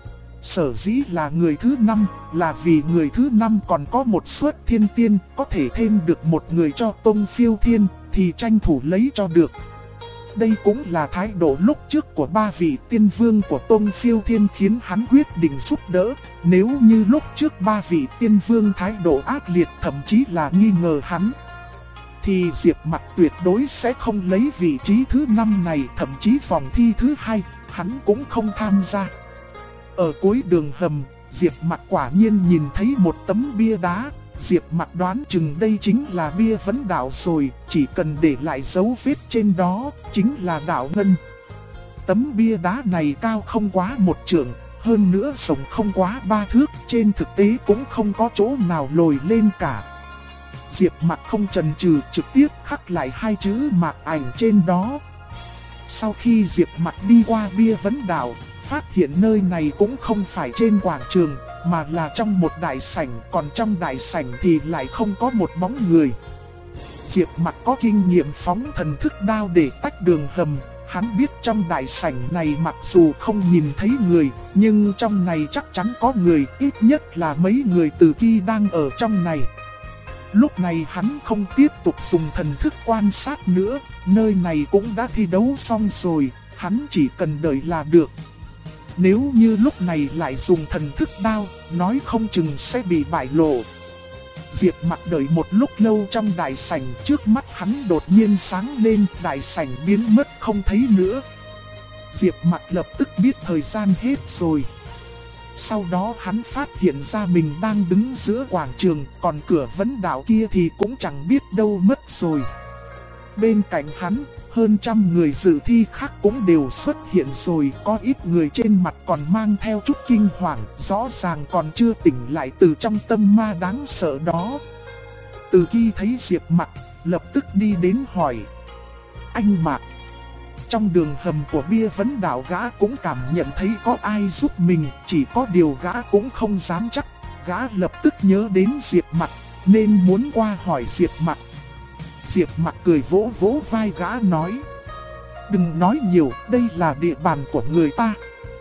Sở dĩ là người thứ 5 là vì người thứ 5 còn có một suất thiên tiên, có thể thêm được một người cho Tông Phiêu Thiên thì tranh thủ lấy cho được. Đây cũng là thái độ lúc trước của ba vị tiên vương của Tông Phiêu Thiên khiến hắn quyết định giúp đỡ. Nếu như lúc trước ba vị tiên vương thái độ ác liệt, thậm chí là nghi ngờ hắn, thì Diệp Mặc tuyệt đối sẽ không lấy vị trí thứ 5 này, thậm chí vòng thi thứ 2, hắn cũng không tham gia. Ở cuối đường hầm, Diệp Mặc quả nhiên nhìn thấy một tấm bia đá. Diệp Mặc đoán chừng đây chính là bia vấn đạo rồi, chỉ cần để lại dấu vết trên đó, chính là đạo ngân. Tấm bia đá này cao không quá 1 trượng, hơn nữa rộng không quá 3 thước, trên thực tế cũng không có chỗ nào lồi lên cả. Diệp Mặc không chần chừ, trực tiếp khắc lại 2 chữ Mạc Ảnh trên đó. Sau khi Diệp Mặc đi qua bia vấn đạo, phát hiện nơi này cũng không phải trên quảng trường, mà là trong một đại sảnh, còn trong đại sảnh thì lại không có một bóng người. Diệp Mặc có kinh nghiệm phóng thần thức đao để tách đường hầm, hắn biết trong đại sảnh này mặc dù không nhìn thấy người, nhưng trong này chắc chắn có người, ít nhất là mấy người Từ Ki đang ở trong này. Lúc này hắn không tiếp tục dùng thần thức quan sát nữa, nơi này cũng đã thi đấu xong rồi, hắn chỉ cần đợi là được. Nếu như lúc này lại dùng thần thức đao, nói không chừng sẽ bị bại lộ. Diệp Mặc đợi một lúc lâu trong đại sảnh, trước mắt hắn đột nhiên sáng lên, đại sảnh biến mất không thấy nữa. Diệp Mặc lập tức biết thời gian hết rồi. Sau đó hắn phát hiện ra mình đang đứng giữa quảng trường, còn cửa vấn đạo kia thì cũng chẳng biết đâu mất rồi. Bên cạnh hắn, hơn 100 người dự thi khác cũng đều xuất hiện rồi, có ít người trên mặt còn mang theo chút kinh hoàng, rõ ràng còn chưa tỉnh lại từ trong tâm ma đáng sợ đó. Từ khi thấy Diệp Mặc, lập tức đi đến hỏi: "Anh Mạc." Trong đường hầm của bia vấn đạo, gã cũng cảm nhận thấy có ai giúp mình, chỉ có điều gã cũng không dám chắc. Gã lập tức nhớ đến Diệp Mặc, nên muốn qua hỏi Diệp Mặc. Diệp Mặc cười vỗ vỗ vai gã nói: "Đừng nói nhiều, đây là địa bàn của người ta."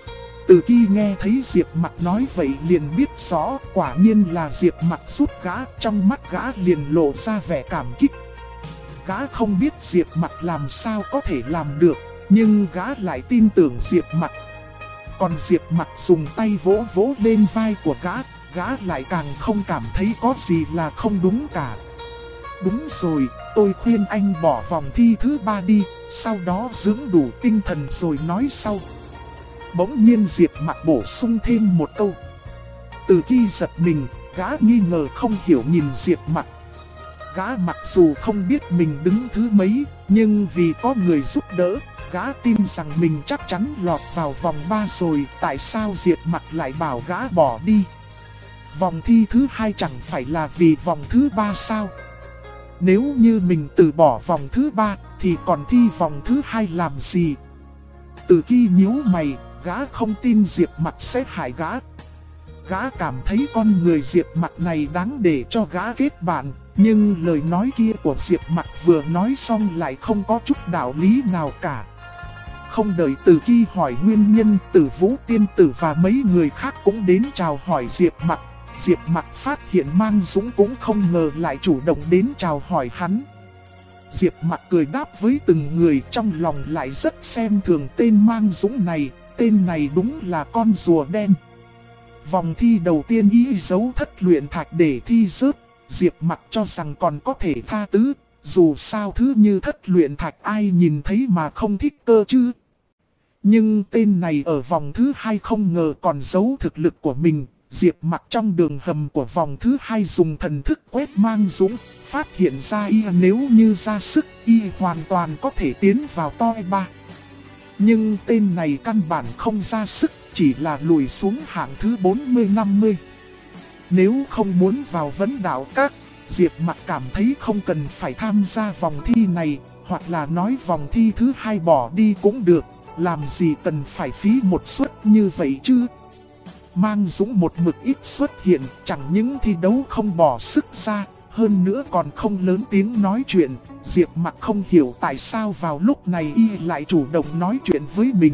Từ khi nghe thấy Diệp Mặc nói vậy liền biết rõ, quả nhiên là Diệp Mặc giúp gã, trong mắt gã liền lộ ra vẻ cảm kích. Gã không biết Diệp Mặc làm sao có thể làm được, nhưng gã lại tin tưởng Diệp Mặc. Còn Diệp Mặc dùng tay vỗ vỗ lên vai của gã lại càng không cảm thấy có gì là không đúng cả. "Đúng rồi, tôi khuyên anh bỏ vòng thi thứ 3 đi, sau đó dưỡng đủ tinh thần rồi nói sau." Bỗng nhiên Diệp Mặc bổ sung thêm một câu. Từ khi giật mình, gã nghi ngờ không hiểu nhìn Diệp Mặc. Gã mặc dù không biết mình đứng thứ mấy, nhưng vì có người giúp đỡ, gã tin rằng mình chắc chắn lọt vào vòng 3 rồi. Tại sao Diệp Mặc lại bảo gã bỏ đi? Vòng thi thứ 2 chẳng phải là vì vòng thứ 3 sao? Nếu như mình từ bỏ vòng thứ 3 thì còn thi vòng thứ 2 làm gì? Từ khi nhíu mày, Gã không tin Diệp Mặc sẽ hại gã. Gã cảm thấy con người Diệp Mặc này đáng để cho gã kết bạn, nhưng lời nói kia của Diệp Mặc vừa nói xong lại không có chút đạo lý nào cả. Không đợi Từ Khi hỏi nguyên nhân, Tử Vũ tiên tử và mấy người khác cũng đến chào hỏi Diệp Mặc. Diệp Mặc phát hiện Mang Dũng cũng không ngờ lại chủ động đến chào hỏi hắn. Diệp Mặc cười đáp với từng người, trong lòng lại rất xem thường tên Mang Dũng này. Tên này đúng là con rùa đen. Vòng thi đầu tiên y giấu thất luyện thạch để thi rớt. Diệp Mặc cho rằng còn có thể tha thứ. Dù sao thứ như thất luyện thạch ai nhìn thấy mà không thích cơ chứ. Nhưng tên này ở vòng thứ 2 không ngờ còn giấu thực lực của mình. Diệp Mặc trong đường hầm của vòng thứ 2 dùng thần thức quét Mang Dũng, phát hiện ra y nếu như ra sức y hoàn toàn có thể tiến vào toi 3. Nhưng tên này căn bản không ra sức, chỉ là lùi xuống hạng thứ 40-50. Nếu không muốn vào vấn đạo các, Diệp Mặc cảm thấy không cần phải tham gia vòng thi này, hoặc là nói vòng thi thứ 2 bỏ đi cũng được, làm gì cần phải phí một suất như vậy chứ. Mang Dũng một mực ít xuất hiện, chẳng những thi đấu không bỏ sức ra, hơn nữa còn không lớn tiếng nói chuyện. Diệp Mặc không hiểu tại sao vào lúc này y lại chủ động nói chuyện với mình.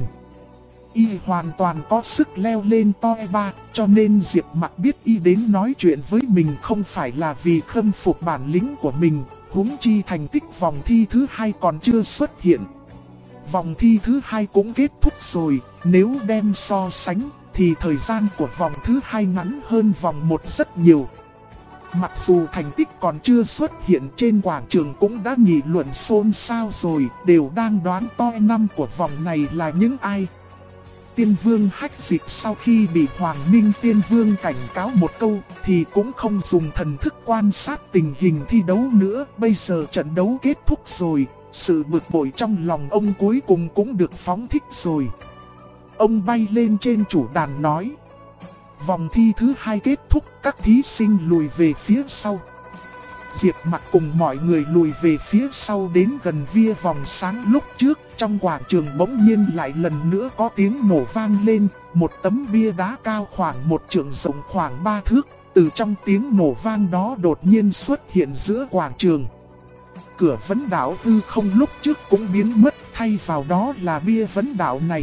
Y hoàn toàn có sức leo lên toi 3, cho nên Diệp Mặc biết y đến nói chuyện với mình không phải là vì khâm phục bản lĩnh của mình, huống chi thành tích vòng thi thứ 2 còn chưa xuất hiện. Vòng thi thứ 2 cũng kết thúc rồi, nếu đem so sánh thì thời gian của vòng thứ 2 ngắn hơn vòng 1 rất nhiều. Mặc dù thành tích còn chưa xuất hiện, trên quảng trường cũng đã nghị luận xôn xao rồi, đều đang đoán toi 5 của vòng này là những ai. Tiên Vương Hách Dịch sau khi bị Hoàng Minh Tiên Vương cảnh cáo một câu thì cũng không dùng thần thức quan sát tình hình thi đấu nữa. Bây giờ trận đấu kết thúc rồi, sự bực bội trong lòng ông cuối cùng cũng được phóng thích rồi. Ông bay lên trên chủ đàn nói: vòng thi thứ 2 kết thúc, các thí sinh lùi về phía sau. Diệp Mặc cùng mọi người lùi về phía sau đến gần bia vòng sáng lúc trước. Trong quảng trường bỗng nhiên lại lần nữa có tiếng nổ vang lên. Một tấm bia đá cao khoảng 1 trượng, rộng khoảng 3 thước. Từ trong tiếng nổ vang đó đột nhiên xuất hiện giữa quảng trường. Cửa vấn đảo hư không lúc trước cũng biến mất, thay vào đó là bia vấn đảo này.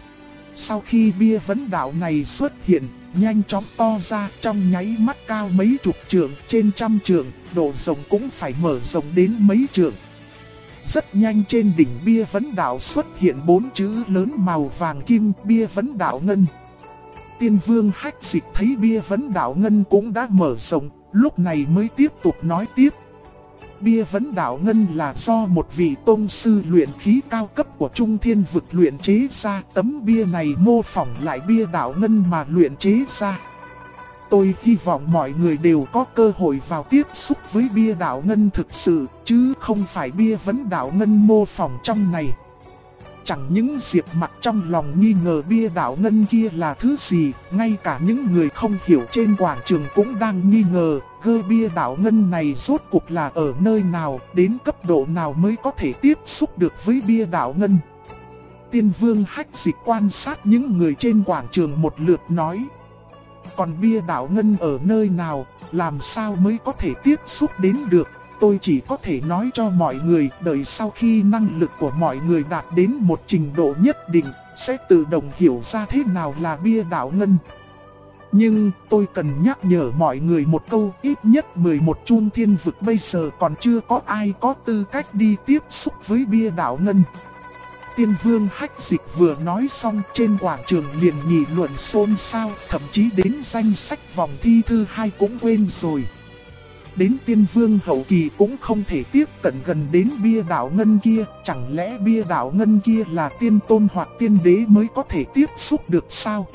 Sau khi bia vấn đảo này xuất hiện, nhanh chóng to ra, trong nháy mắt cao mấy chục trượng, trên trăm trượng, độ rộng cũng phải mở rộng đến mấy trượng. Rất nhanh trên đỉnh bia vấn đảo xuất hiện 4 chữ lớn màu vàng kim: bia vấn đảo ngân. Tiên Vương Hách Dịch thấy bia vấn đảo ngân cũng đã mở rộng, lúc này mới tiếp tục nói tiếp. Bia vấn đảo ngân là do một vị tôn sư luyện khí cao cấp của Trung Thiên vực luyện chế ra. Tấm bia này mô phỏng lại bia đảo ngân mà luyện chế ra. Tôi hy vọng mọi người đều có cơ hội vào tiếp xúc với bia đảo ngân thực sự, chứ không phải bia vấn đảo ngân mô phỏng trong này. Chẳng những Diệp Mặc trong lòng nghi ngờ bia đảo ngân kia là thứ gì, ngay cả những người không hiểu trên quảng trường cũng đang nghi ngờ, bia đảo ngân này rốt cuộc là ở nơi nào, đến cấp độ nào mới có thể tiếp xúc được với bia đảo ngân. Tiên Vương Hách Dịch quan sát những người trên quảng trường một lượt nói: còn bia đảo ngân ở nơi nào, làm sao mới có thể tiếp xúc đến được? Tôi chỉ có thể nói cho mọi người, đợi sau khi năng lực của mọi người đạt đến một trình độ nhất định, sẽ tự động hiểu ra thế nào là bia đảo ngân. Nhưng tôi cần nhắc nhở mọi người một câu, ít nhất 11 Trung Thiên vực bây giờ còn chưa có ai có tư cách đi tiếp xúc với bia đảo ngân. Tiên Vương Hách Dịch vừa nói xong, trên quảng trường liền nghị luận xôn xao, thậm chí đến danh sách vòng thi thứ 2 cũng quên rồi. Đến Tiên Vương hậu kỳ cũng không thể tiếp cận gần đến bia đảo ngân kia, chẳng lẽ bia đảo ngân kia là tiên tôn hoặc tiên đế mới có thể tiếp xúc được sao?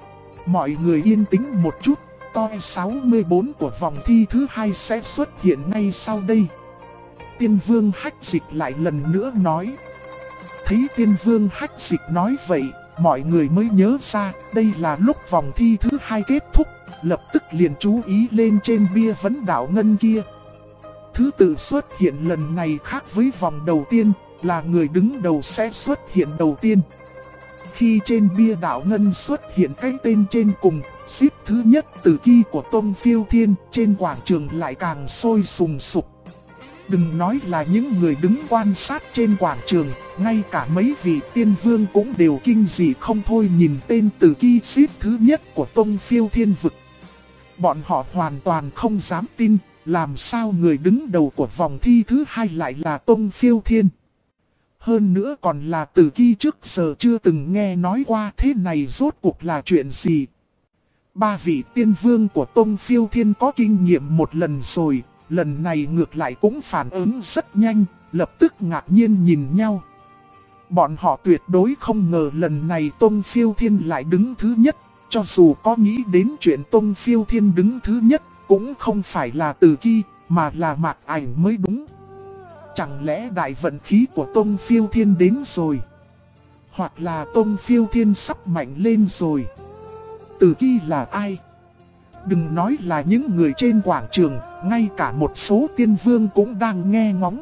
Mọi người yên tĩnh một chút, toi 64 của vòng thi thứ 2 sẽ xuất hiện ngay sau đây. Tiên Vương Hách Dịch lại lần nữa nói. Thấy Tiên Vương Hách Dịch nói vậy, mọi người mới nhớ ra đây là lúc vòng thi thứ 2 kết thúc, lập tức liền chú ý lên trên bia vấn đảo ngân kia. Thứ tự xuất hiện lần này khác với vòng đầu tiên, là người đứng đầu sẽ xuất hiện đầu tiên. khi trên bia đạo ngân xuất hiện cái tên trên cùng, xếp thứ nhất Tử Ki của Tông Phiêu Thiên, trên quảng trường lại càng sôi sùng sục. Đừng nói là những người đứng quan sát trên quảng trường, ngay cả mấy vị tiên vương cũng đều kinh dị không thôi nhìn tên Tử Ki xếp thứ nhất của Tông Phiêu Thiên vực. Bọn họ hoàn toàn không dám tin, làm sao người đứng đầu của vòng thi thứ hai lại là Tông Phiêu Thiên. Hơn nữa còn là Tử Ki trước giờ chưa từng nghe nói qua, thế này rốt cuộc là chuyện gì. Ba vị tiên vương của Tông Phiêu Thiên có kinh nghiệm một lần rồi, lần này ngược lại cũng phản ứng rất nhanh, lập tức ngạc nhiên nhìn nhau. Bọn họ tuyệt đối không ngờ lần này Tông Phiêu Thiên lại đứng thứ nhất, cho dù có nghĩ đến chuyện Tông Phiêu Thiên đứng thứ nhất, cũng không phải là Tử Ki, mà là Mạc Ảnh mới đúng. Chẳng lẽ đại vận khí của Tông Phiêu Thiên đến rồi? Hoặc là Tông Phiêu Thiên sắp mạnh lên rồi? Tử Ki là ai? Đừng nói là những người trên quảng trường, ngay cả một số tiên vương cũng đang nghe ngóng.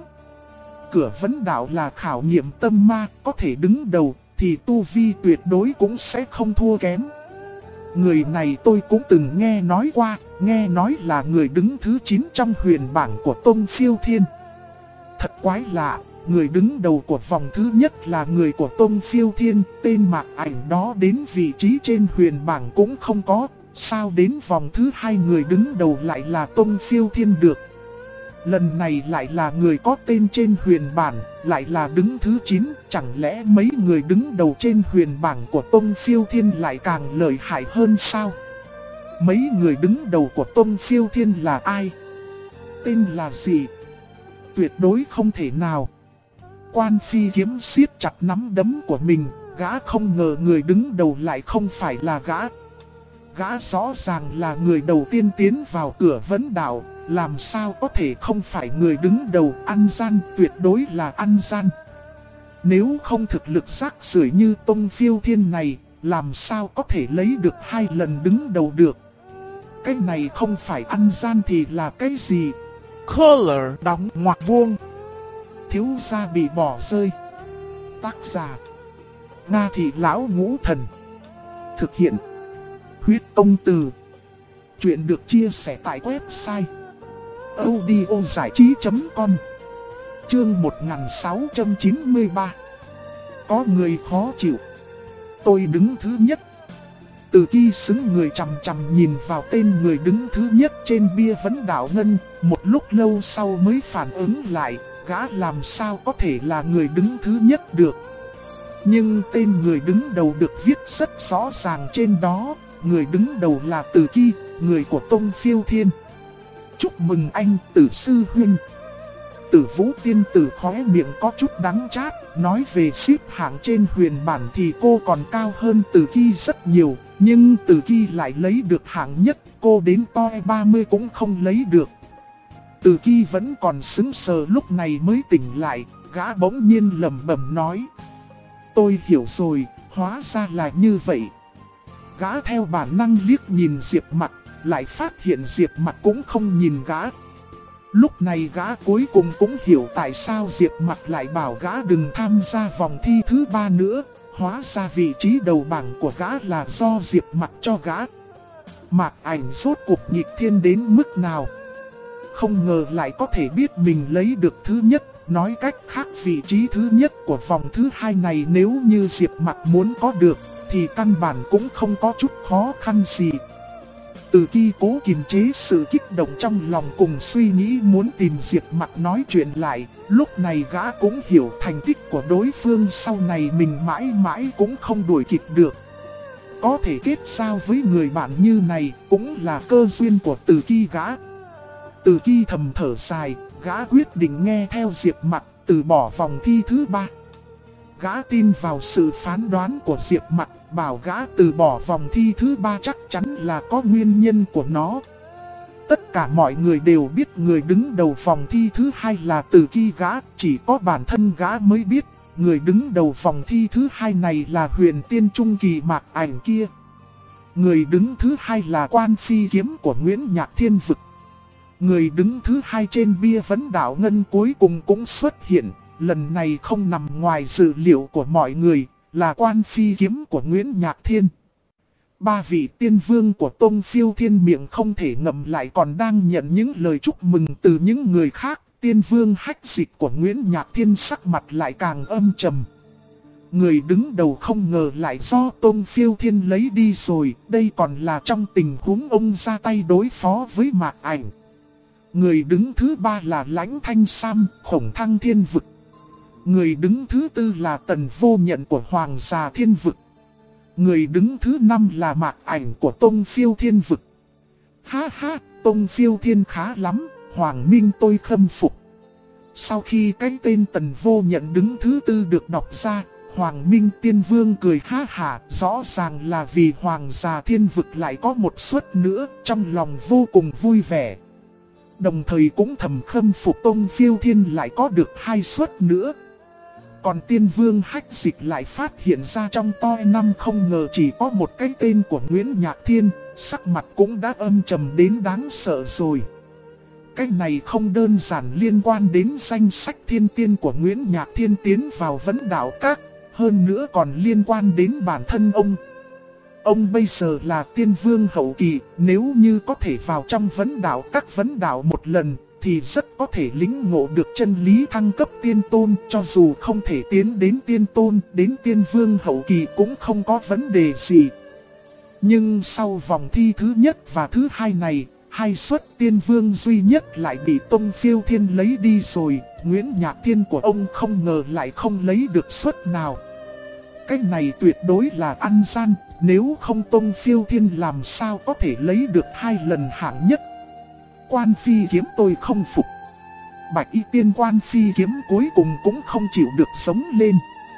Cửa vấn đạo là khảo nghiệm tâm ma, có thể đứng đầu thì tu vi tuyệt đối cũng sẽ không thua kém. Người này tôi cũng từng nghe nói qua, nghe nói là người đứng thứ 9 trong huyền bảng của Tông Phiêu Thiên. Thật quái lạ, người đứng đầu của vòng thứ nhất là người của Tông Phiêu Thiên, tên Mạc Ảnh đó đến vị trí trên huyền bảng cũng không có, sao đến vòng thứ hai người đứng đầu lại là Tông Phiêu Thiên được. Lần này lại là người có tên trên huyền bảng, lại là đứng thứ 9, chẳng lẽ mấy người đứng đầu trên huyền bảng của Tông Phiêu Thiên lại càng lợi hại hơn sao? Mấy người đứng đầu của Tông Phiêu Thiên là ai? Tên là gì? Tuyệt đối không thể nào. Quan Phi Kiếm siết chặt nắm đấm của mình, gã không ngờ người đứng đầu lại không phải là gã. Gã rõ ràng là người đầu tiên tiến vào cửa vấn đạo, làm sao có thể không phải người đứng đầu, ăn gian, tuyệt đối là ăn gian. Nếu không thực lực rác rưởi như Tông Phiêu Thiên này, làm sao có thể lấy được 2 lần đứng đầu được. Cái này không phải ăn gian thì là cái gì?
Color đóng ngoặc vuông.
Thiếu gia bị bỏ rơi. Tác giả Nga Thị Lão Ngũ Thần. Thực hiện Huyết Công Từ. Chuyện được chia sẻ tại website audiozảichí.com. Chương 1693. Có người khó chịu. Tôi đứng thứ nhất. Tử Ki xứng người chằm chằm nhìn vào tên người đứng thứ nhất trên bia vấn đạo ngân, một lúc lâu sau mới phản ứng lại, gã làm sao có thể là người đứng thứ nhất được. Nhưng tên người đứng đầu được viết rất rõ ràng trên đó, người đứng đầu là Tử Ki, người của Tông Phiêu Thiên. Chúc mừng anh, Tử sư huynh. Tử Vũ tiên tử khóe miệng có chút đắng chát, nói về xếp hạng trên huyền bản thì cô còn cao hơn Tử Ki rất nhiều, nhưng Tử Ki lại lấy được hạng nhất, cô đến toi 30 cũng không lấy được. Tử Ki vẫn còn sững sờ, lúc này mới tỉnh lại, gã bỗng nhiên lẩm bẩm nói: tôi hiểu rồi, hóa ra là như vậy. Gã theo bản năng liếc nhìn Diệp Mặc, lại phát hiện Diệp Mặc cũng không nhìn gã. Lúc này gã cuối cùng cũng hiểu tại sao Diệp Mặc lại bảo gã đừng tham gia vòng thi thứ 3 nữa. Hóa ra vị trí đầu bảng của gã là do Diệp Mặc cho gã. Mạc Ảnh rốt cuộc nghịch thiên đến mức nào? Không ngờ lại có thể biết mình lấy được thứ nhất. Nói cách khác, vị trí thứ nhất của vòng thứ 2 này nếu như Diệp Mặc muốn có được thì căn bản cũng không có chút khó khăn gì. Tử Ki cố kiềm chế sự kích động trong lòng cùng suy nghĩ muốn tìm Diệp Mặc nói chuyện lại. Lúc này gã cũng hiểu thành tích của đối phương sau này mình mãi mãi cũng không đuổi kịp được. Có thể kết giao với người bạn như này cũng là cơ duyên của Tử Ki gã. Tử Ki thầm thở dài, gã quyết định nghe theo Diệp Mặc, từ bỏ vòng thi thứ 3. Gã tin vào sự phán đoán của Diệp Mặc, bảo gã từ bỏ vòng thi thứ 3 chắc chắn là có nguyên nhân của nó. Tất cả mọi người đều biết người đứng đầu vòng thi thứ 2 là Tử Ki gã, chỉ có bản thân gã mới biết người đứng đầu vòng thi thứ 2 này là huyền tiên trung kỳ Mạc Ảnh kia. Người đứng thứ 2 là Quan Phi Kiếm của Nguyễn Nhạc Thiên Vực. Người đứng thứ 2 trên bia vấn đạo ngân cuối cùng cũng xuất hiện, lần này không nằm ngoài dự liệu của mọi người. là Quan Phi kiếm của Nguyễn Nhạc Thiên. Ba vị tiên vương của Tông Phiêu Thiên miệng không thể ngậm lại còn đang nhận những lời chúc mừng từ những người khác. Tiên vương Hách Dịch của Nguyễn Nhạc Thiên sắc mặt lại càng âm trầm. Người đứng đầu không ngờ lại do Tông Phiêu Thiên lấy đi rồi, đây còn là trong tình huống ông ra tay đối phó với Mạc Ảnh. Người đứng thứ ba là Lãnh Thanh Sam, Khổng Thăng Thiên Vực. Người đứng thứ tư là Tần Vô Nhận của Hoàng Già Thiên Vực. Người đứng thứ năm là Mạc Ảnh của Tông Phiêu Thiên Vực. Ha ha, Tông Phiêu Thiên khá lắm, Hoàng Minh tôi khâm phục. Sau khi cái tên Tần Vô Nhận đứng thứ tư được đọc ra, Hoàng Minh Tiên Vương cười ha hả, rõ ràng là vì Hoàng Già Thiên Vực lại có một suất nữa, trong lòng vô cùng vui vẻ. Đồng thời cũng thầm khâm phục Tông Phiêu Thiên lại có được 2 suất nữa. Còn Tiên Vương Hách Dịch lại phát hiện ra trong toi năm không ngờ chỉ có một cái tên của Nguyễn Nhạc Thiên, sắc mặt cũng đã âm trầm đến đáng sợ rồi. Cái này không đơn giản liên quan đến danh sách thiên tiên của Nguyễn Nhạc Thiên tiến vào Vấn Đạo Các, hơn nữa còn liên quan đến bản thân ông. Ông bây giờ là tiên vương hậu kỳ, nếu như có thể vào trong Vấn Đạo Các vấn đạo một lần, thì rất có thể lĩnh ngộ được chân lý thăng cấp tiên tôn, cho dù không thể tiến đến tiên tôn, đến tiên vương hậu kỳ cũng không có vấn đề gì. Nhưng sau vòng thi thứ nhất và thứ hai này, 2 suất tiên vương duy nhất lại bị Tông Phiêu Thiên lấy đi rồi, Nguyễn Nhạc Thiên của ông không ngờ lại không lấy được suất nào. Cái này tuyệt đối là ăn gian, nếu không Tông Phiêu Thiên làm sao có thể lấy được 2 lần hạng nhất. Quan Phi kiếm tôi không phục. Bạch Y Tiên Quan Phi kiếm cuối cùng cũng không chịu được sống lên.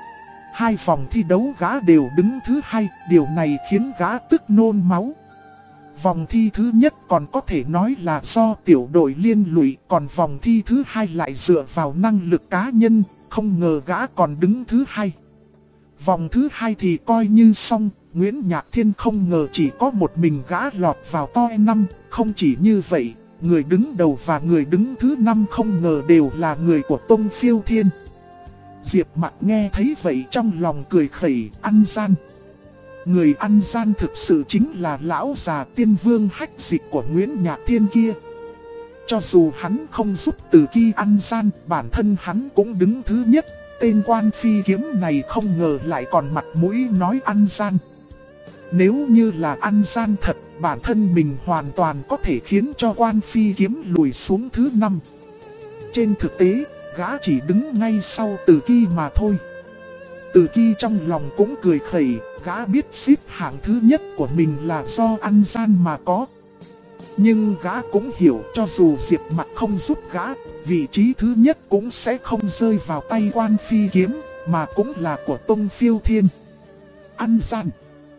2 vòng thi đấu gã đều đứng thứ 2, điều này khiến gã tức nôn máu. Vòng thi thứ nhất còn có thể nói là do tiểu đội liên lụy, còn vòng thi thứ 2 lại dựa vào năng lực cá nhân, không ngờ gã còn đứng thứ 2. Vòng thứ 2 thì coi như xong, Nguyễn Nhạc Thiên không ngờ chỉ có một mình gã lọt vào toi năm, không chỉ như vậy, người đứng đầu và người đứng thứ 5 không ngờ đều là người của Tông Phiêu Thiên. Diệp Mặc nghe thấy vậy trong lòng cười khẩy, ăn gian. Người ăn gian thực sự chính là lão già tiên vương Hách Dịch của Nguyễn Nhạc Thiên kia. Cho dù hắn không giúp Từ Ki ăn gian, bản thân hắn cũng đứng thứ nhất. Tên Quan Phi kiếm này không ngờ lại còn mặt mũi nói ăn gian. Nếu như là ăn gian thật, bản thân mình hoàn toàn có thể khiến cho Quan Phi kiếm lùi xuống thứ 5. Trên thực tế, gã chỉ đứng ngay sau Từ Ki mà thôi. Từ Ki trong lòng cũng cười khẩy, gã biết xếp hạng thứ nhất của mình là do ăn gian mà có. Nhưng gã cũng hiểu cho dù Diệp Mặc không giúp gã, vị trí thứ nhất cũng sẽ không rơi vào tay Quan Phi kiếm, mà cũng là của Tông Phiêu Thiên. Ăn gian.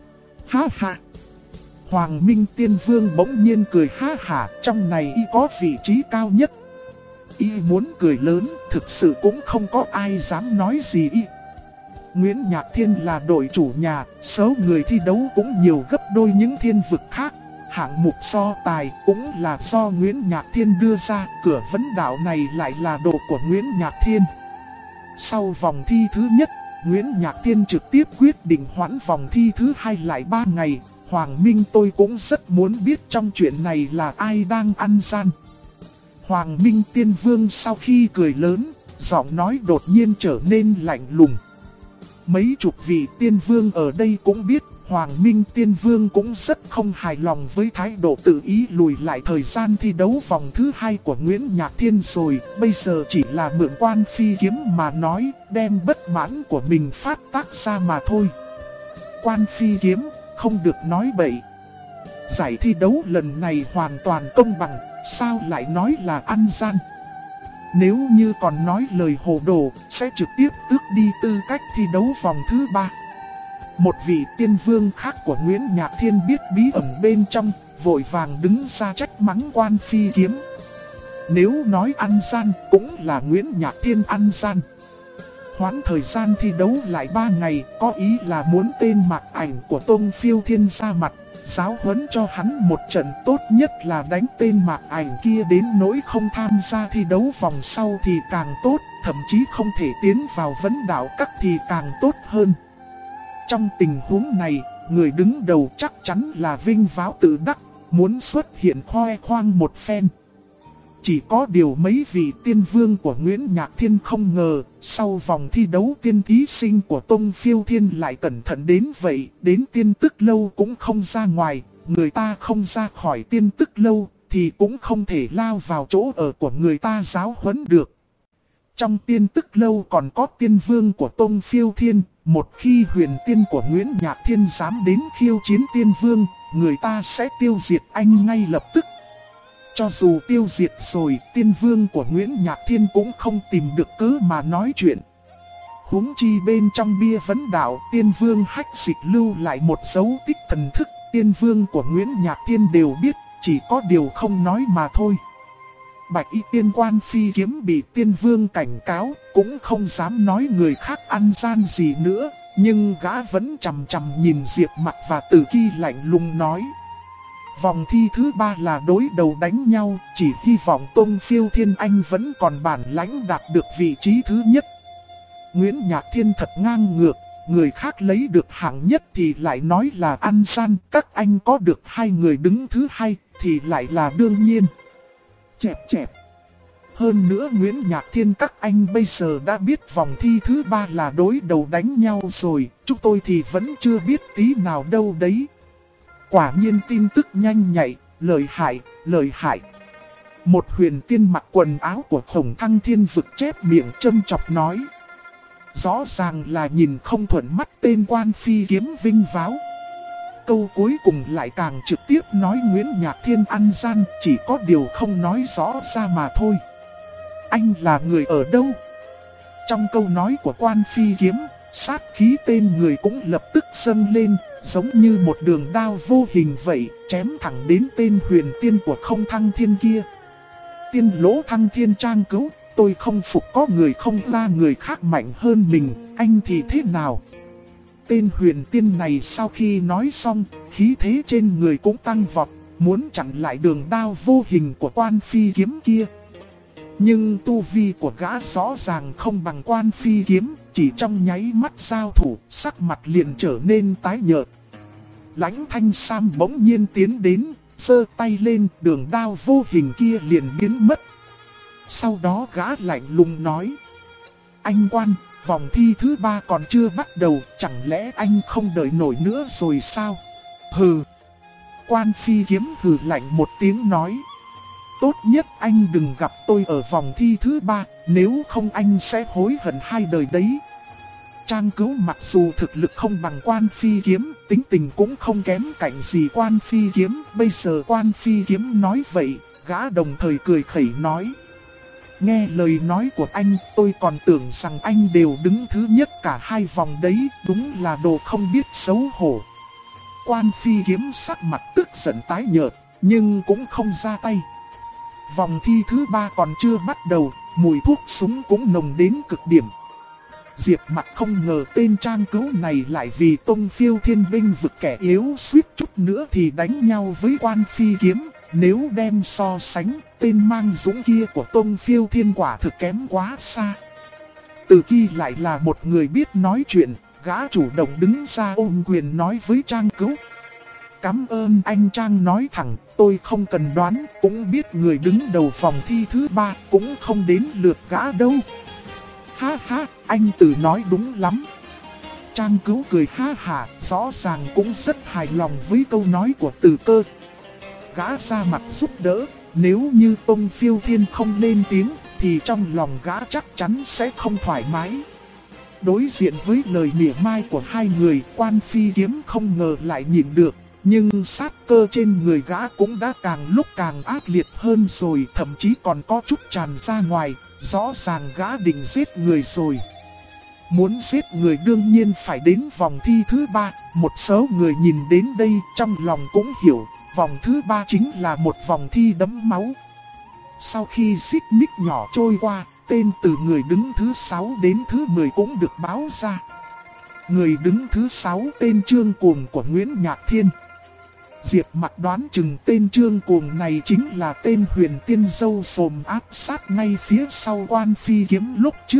Ha ha. Hoàng Minh Tiên Vương bỗng nhiên cười ha hả, trong này y có vị trí cao nhất. Y muốn cười lớn, thực sự cũng không có ai dám nói gì y. Nguyễn Nhạc Thiên là đội chủ nhà, số người thi đấu cũng nhiều gấp đôi những thiên vực khác. Hạng mục so tài cũng là do Nguyễn Nhạc Thiên đưa ra, cửa vấn đạo này lại là đồ của Nguyễn Nhạc Thiên. Sau vòng thi thứ nhất, Nguyễn Nhạc Thiên trực tiếp quyết định hoãn vòng thi thứ 2 lại 3 ngày. Hoàng Minh tôi cũng rất muốn biết trong chuyện này là ai đang ăn gian. Hoàng Minh Tiên Vương sau khi cười lớn, giọng nói đột nhiên trở nên lạnh lùng. Mấy chục vị tiên vương ở đây cũng biết, Hoàng Minh Tiên Vương cũng rất không hài lòng với thái độ tự ý lùi lại thời gian thi đấu vòng thứ 2 của Nguyễn Nhạc Thiên rồi. Bây giờ chỉ là mượn Quan Phi kiếm mà nói, đem bất mãn của mình phát tác ra mà thôi. Quan Phi kiếm, không được nói bậy. Giải thi đấu lần này hoàn toàn công bằng, sao lại nói là ăn gian? Nếu như còn nói lời hồ đồ, sẽ trực tiếp tước đi tư cách thi đấu vòng thứ 3. Một vị tiên vương khác của Nguyễn Nhạc Thiên biết bí ẩn bên trong, vội vàng đứng ra trách mắng Quan Phi kiếm. Nếu nói ăn gian, cũng là Nguyễn Nhạc Thiên ăn gian. Hoãn thời gian thi đấu lại 3 ngày, có ý là muốn tên Mạc Ảnh của Tông Phiêu Thiên ra mặt, giáo huấn cho hắn một trận, tốt nhất là đánh tên Mạc Ảnh kia đến nỗi không tham gia thi đấu vòng sau thì càng tốt, thậm chí không thể tiến vào vấn đạo các thì càng tốt hơn. Trong tình huống này, người đứng đầu chắc chắn là vinh váo tự đắc, muốn xuất hiện khoe khoang một phen. Chỉ có điều mấy vị tiên vương của Nguyễn Nhạc Thiên không ngờ, sau vòng thi đấu tiên thí sinh của Tông Phiêu Thiên lại cẩn thận đến vậy, đến tiên tức lâu cũng không ra ngoài, người ta không ra khỏi tiên tức lâu, thì cũng không thể lao vào chỗ ở của người ta giáo huấn được. Trong tiên tức lâu còn có tiên vương của Tông Phiêu Thiên, một khi huyền tiên của Nguyễn Nhạc Thiên dám đến khiêu chiến tiên vương, người ta sẽ tiêu diệt anh ngay lập tức. Cho dù tiêu diệt rồi, tiên vương của Nguyễn Nhạc Thiên cũng không tìm được cớ mà nói chuyện. Huống chi bên trong bia vấn đạo, tiên vương Hách Dịch lưu lại một dấu tích thần thức, tiên vương của Nguyễn Nhạc Thiên đều biết, chỉ có điều không nói mà thôi. Bạch y tiên Quan Phi Kiếm bị tiên vương cảnh cáo, cũng không dám nói người khác ăn gian gì nữa, nhưng gã vẫn chằm chằm nhìn Diệp Mặc và Tử Ki lạnh lùng nói. Vòng thi thứ 3 là đối đầu đánh nhau, chỉ hy vọng Tông Phiêu Thiên anh vẫn còn bản lãnh đạt được vị trí thứ nhất. Nguyễn Nhạc Thiên thật ngang ngược, người khác lấy được hạng nhất thì lại nói là ăn gian, các anh có được 2 người đứng thứ 2 thì lại là đương nhiên. Chẹp chẹp. Hơn nữa Nguyễn Nhạc Thiên các anh bây giờ đã biết vòng thi thứ 3 là đối đầu đánh nhau rồi, chúng tôi thì vẫn chưa biết tí nào đâu đấy. Quả nhiên tin tức nhanh nhạy, lợi hại, lợi hại. Một huyền tiên mặc quần áo của Khổng Thăng Thiên Vực chép miệng châm chọc nói. Rõ ràng là nhìn không thuận mắt tên Quan Phi Kiếm vinh váo. Câu cuối cùng lại càng trực tiếp nói Nguyễn Nhạc Thiên ăn gian, chỉ có điều không nói rõ ra mà thôi. Anh là người ở đâu? Trong câu nói của Quan Phi Kiếm, sát khí tên người cũng lập tức dâng lên, giống như một đường đao vô hình vậy, chém thẳng đến tên huyền tiên của Không Thăng Thiên kia. Tiên Lỗ Thăng Thiên Trang Cứu, tôi không phục có người không ra người khác mạnh hơn mình, anh thì thế nào? Tên huyền tiên này sau khi nói xong, khí thế trên người cũng tăng vọt, muốn chặn lại đường đao vô hình của Quan Phi Kiếm kia. Nhưng tu vi của gã rõ ràng không bằng Quan Phi Kiếm, chỉ trong nháy mắt giao thủ, sắc mặt liền trở nên tái nhợt. Lãnh Thanh Sam bỗng nhiên tiến đến, giơ tay lên, đường đao vô hình kia liền biến mất. Sau đó gã lạnh lùng nói: Anh Quan, vòng thi thứ 3 còn chưa bắt đầu, chẳng lẽ anh không đợi nổi nữa rồi sao? Hừ. Quan Phi Kiếm hừ lạnh một tiếng nói: Tốt nhất anh đừng gặp tôi ở vòng thi thứ 3, nếu không anh sẽ hối hận 2 đời đấy. Trang Cứu mặc dù thực lực không bằng Quan Phi Kiếm, tính tình cũng không kém cạnh gì Quan Phi Kiếm. Bây giờ Quan Phi Kiếm nói vậy, gã đồng thời cười khẩy nói: Nghe lời nói của anh, tôi còn tưởng rằng anh đều đứng thứ nhất cả 2 vòng đấy, đúng là đồ không biết xấu hổ. Quan Phi Kiếm sắc mặt tức giận tái nhợt, nhưng cũng không ra tay. Vòng thi thứ 3 còn chưa bắt đầu, mùi thuốc súng cũng nồng đến cực điểm. Diệp Mặc không ngờ tên Trang Cứu này lại vì Tông Phiêu Thiên binh vực kẻ yếu suýt chút nữa thì đánh nhau với Quan Phi Kiếm. Nếu đem so sánh, tên mang dũng kia của Tông Phiêu Thiên quả thực kém quá xa. Tử Ki lại là một người biết nói chuyện, gã chủ động đứng ra ôm quyền nói với Trang Cứu: Cảm ơn anh Trang nói thẳng, tôi không cần đoán, cũng biết người đứng đầu vòng thi thứ 3 cũng không đến lượt gã đâu. Ha ha, anh Tử nói đúng lắm. Trang Cứu cười ha hả, rõ ràng cũng rất hài lòng với câu nói của Tử Cơ. Gã ra mặt giúp đỡ, nếu như Tông Phiêu Thiên không lên tiếng, thì trong lòng gã chắc chắn sẽ không thoải mái. Đối diện với lời mỉa mai của 2 người, Quan Phi Kiếm không ngờ lại nhịn được. Nhưng sát cơ trên người gã cũng đã càng lúc càng ác liệt hơn rồi, thậm chí còn có chút tràn ra ngoài, rõ ràng gã định giết người rồi. Muốn giết người đương nhiên phải đến vòng thi thứ 3, một số người nhìn đến đây trong lòng cũng hiểu, vòng thứ 3 chính là một vòng thi đẫm máu. Sau khi xích mích nhỏ trôi qua, tên từ người đứng thứ 6 đến thứ 10 cũng được báo ra. Người đứng thứ 6 tên Trương Cuồng của Nguyễn Nhạc Thiên. Diệp Mặc đoán chừng tên Trương Cuồng này chính là tên huyền tiên dâu sồm áp sát ngay phía sau Quan Phi Kiếm lúc trước.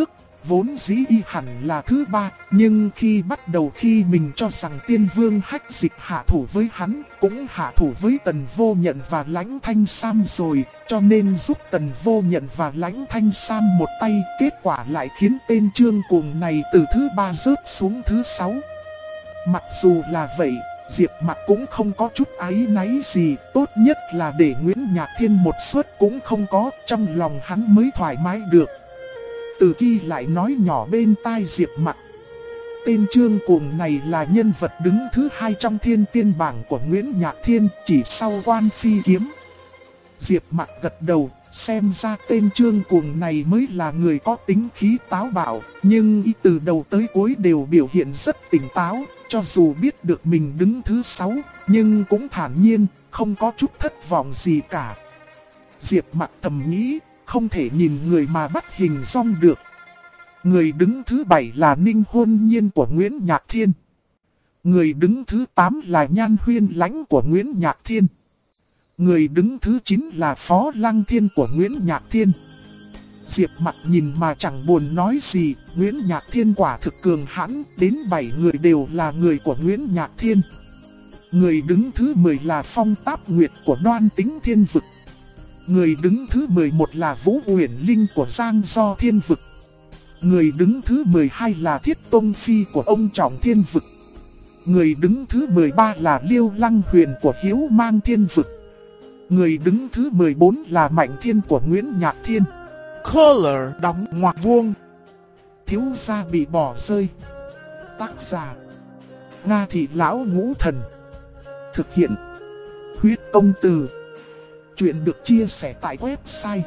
Vốn dĩ y hẳn là thứ ba, nhưng khi bắt đầu khi mình cho rằng Tiên Vương Hách Dịch hạ thủ với hắn, cũng hạ thủ với Tần Vô Nhận và Lãnh Thanh Sam rồi, cho nên giúp Tần Vô Nhận và Lãnh Thanh Sam một tay, kết quả lại khiến tên Trương Cuồng này từ thứ ba rớt xuống thứ 6. Mặc dù là vậy, Diệp Mặc cũng không có chút áy náy gì, tốt nhất là để Nguyễn Nhạc Thiên một suất cũng không có, trong lòng hắn mới thoải mái được. Từ Kỳ lại nói nhỏ bên tai Diệp Mặc. Tên Trương Cuồng này là nhân vật đứng thứ 2 trong thiên tiên bảng của Nguyễn Nhạc Thiên, chỉ sau Quan Phi Kiếm. Diệp Mặc gật đầu, xem ra tên Trương Cuồng này mới là người có tính khí táo bạo, nhưng y từ đầu tới cuối đều biểu hiện rất tỉnh táo, cho dù biết được mình đứng thứ 6, nhưng cũng thản nhiên, không có chút thất vọng gì cả. Diệp Mặc thầm nghĩ, không thể nhìn người mà bắt hình dong được. Người đứng thứ 7 là Ninh Hôn Nhiên của Nguyễn Nhạc Thiên. Người đứng thứ 8 là Nhan Huyên Lãnh của Nguyễn Nhạc Thiên. Người đứng thứ 9 là Phó Lăng Thiên của Nguyễn Nhạc Thiên. Diệp Mặc nhìn mà chẳng buồn nói gì, Nguyễn Nhạc Thiên quả thực cường hãn, đến 7 người đều là người của Nguyễn Nhạc Thiên. Người đứng thứ 10 là Phong Táp Nguyệt của Đoan Tính Thiên Vực. Người đứng thứ 11 là Vũ Uyển Linh của Giang Do Thiên Vực. Người đứng thứ 12 là Thiết Tông Phi của Ông Trọng Thiên Vực. Người đứng thứ 13 là Liêu Lăng Huyền của Hiếu Mang Thiên Vực. Người đứng thứ 14 là Mạnh Thiên của Nguyễn Nhạc Thiên.
Color đóng ngoặc vuông.
Thiếu gia bị bỏ rơi. Tác giả Nga Thị Lão Ngũ Thần. Thực hiện Huyết Công Từ. Chuyện được chia sẻ tại website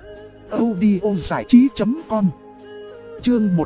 audiozảichí.com. Chương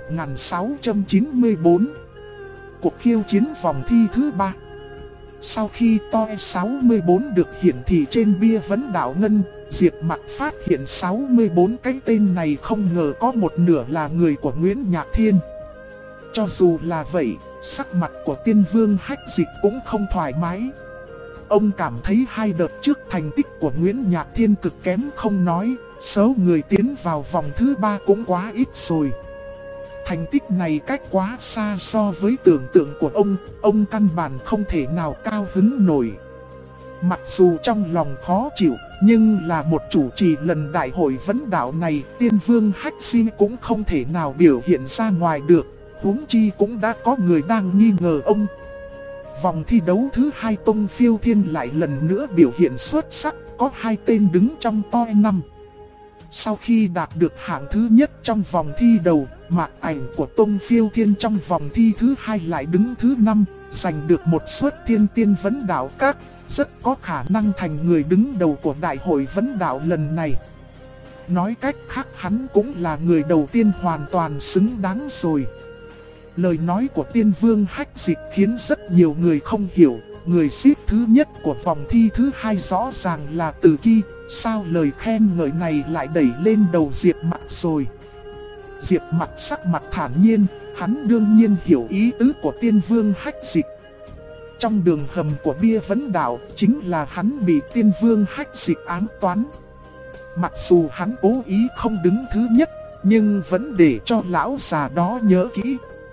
1694. Cuộc khiêu chiến vòng thi thứ 3. Sau khi TOE 64 được hiển thị trên bia vấn đảo ngân, Diệp Mặc phát hiện 64 cái tên này không ngờ có một nửa là người của Nguyễn Nhạc Thiên. Cho dù là vậy, sắc mặt của Tiên Vương Hách Dịch cũng không thoải mái. Ông cảm thấy 2 đợt trước thành tích của Nguyễn Nhạc Thiên cực kém không nói, số người tiến vào vòng thứ 3 cũng quá ít rồi. Thành tích này cách quá xa so với tưởng tượng của ông căn bản không thể nào cao hứng nổi. Mặc dù trong lòng khó chịu, nhưng là một chủ trì lần đại hội vấn đảo này, Tiên Vương Hách Di cũng không thể nào biểu hiện ra ngoài được, huống chi cũng đã có người đang nghi ngờ ông. Vòng thi đấu thứ 2 Tông Phiêu Thiên lại lần nữa biểu hiện xuất sắc, có 2 tên đứng trong TOE 5. Sau khi đạt được hạng thứ nhất trong vòng thi đầu, mạc ảnh của Tông Phiêu Thiên trong vòng thi thứ 2 lại đứng thứ 5, giành được một suất thiên tiên vấn đảo các, rất có khả năng thành người đứng đầu của đại hội vấn đảo lần này. Nói cách khác hắn cũng là người đầu tiên hoàn toàn xứng đáng rồi. Lời nói của Tiên Vương Hách Dịch khiến rất nhiều người không hiểu, người xếp thứ nhất của vòng thi thứ 2 rõ ràng là Từ Kỳ, sao lời khen ngợi này lại đẩy lên đầu Diệp Mặc rồi. Diệp Mặc sắc mặt thản nhiên, hắn đương nhiên hiểu ý tứ của Tiên Vương Hách Dịch. Trong đường hầm của bia vấn đảo, chính là hắn bị Tiên Vương Hách Dịch ám toán. Mặc dù hắn cố ý không đứng thứ nhất, nhưng vẫn để cho lão già đó nhớ kỹ.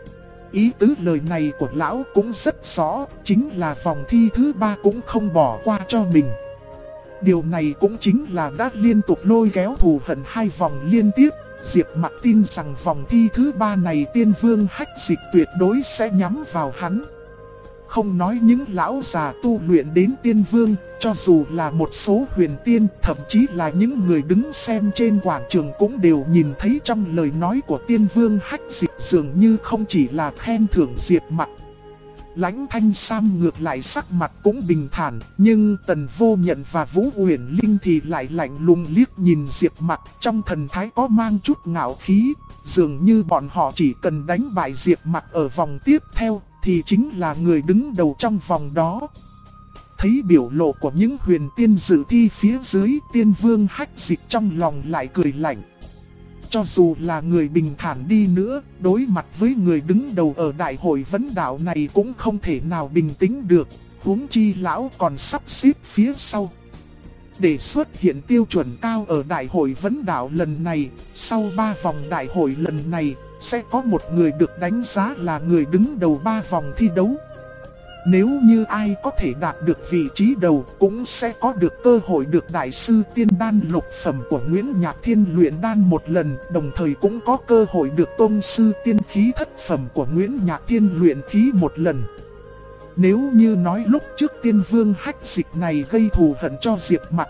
Ý tứ lời này của lão cũng rất rõ, chính là vòng thi thứ 3 cũng không bỏ qua cho mình. Điều này cũng chính là đã liên tục lôi kéo thù hận 2 vòng liên tiếp. Diệp Mặc tin rằng vòng thi thứ 3 này Tiên Vương Hách Dịch tuyệt đối sẽ nhắm vào hắn. Không nói những lão già tu luyện đến tiên vương, cho dù là một số huyền tiên, thậm chí là những người đứng xem trên quảng trường cũng đều nhìn thấy trong lời nói của Tiên Vương Hách Dịch dường như không chỉ là khen thưởng Diệp Mặc. Lãnh Thanh Sam ngược lại sắc mặt cũng bình thản, nhưng Tần Vô Nhận và Vũ Uyển Linh thì lại lạnh lùng liếc nhìn Diệp Mặc, trong thần thái có mang chút ngạo khí, dường như bọn họ chỉ cần đánh bại Diệp Mặc ở vòng tiếp theo thì chính là người đứng đầu trong vòng đó. Thấy biểu lộ của những huyền tiên dự thi phía dưới, Tiên Vương Hách Dịch trong lòng lại cười lạnh. Cho dù là người bình thản đi nữa, đối mặt với người đứng đầu ở đại hội vấn đảo này cũng không thể nào bình tĩnh được, huống chi lão còn sắp xếp phía sau. Để xuất hiện tiêu chuẩn cao ở đại hội vấn đảo lần này, sau 3 vòng đại hội lần này, sẽ có một người được đánh giá là người đứng đầu 3 vòng thi đấu. Nếu như ai có thể đạt được vị trí đầu cũng sẽ có được cơ hội được Đại sư Tiên Đan lục phẩm của Nguyễn Nhạc Thiên luyện đan một lần, đồng thời cũng có cơ hội được Tôn sư Tiên Khí thất phẩm của Nguyễn Nhạc Thiên luyện khí một lần. Nếu như nói lúc trước Tiên Vương Hách Dịch này gây thù hận cho Diệp Mặc,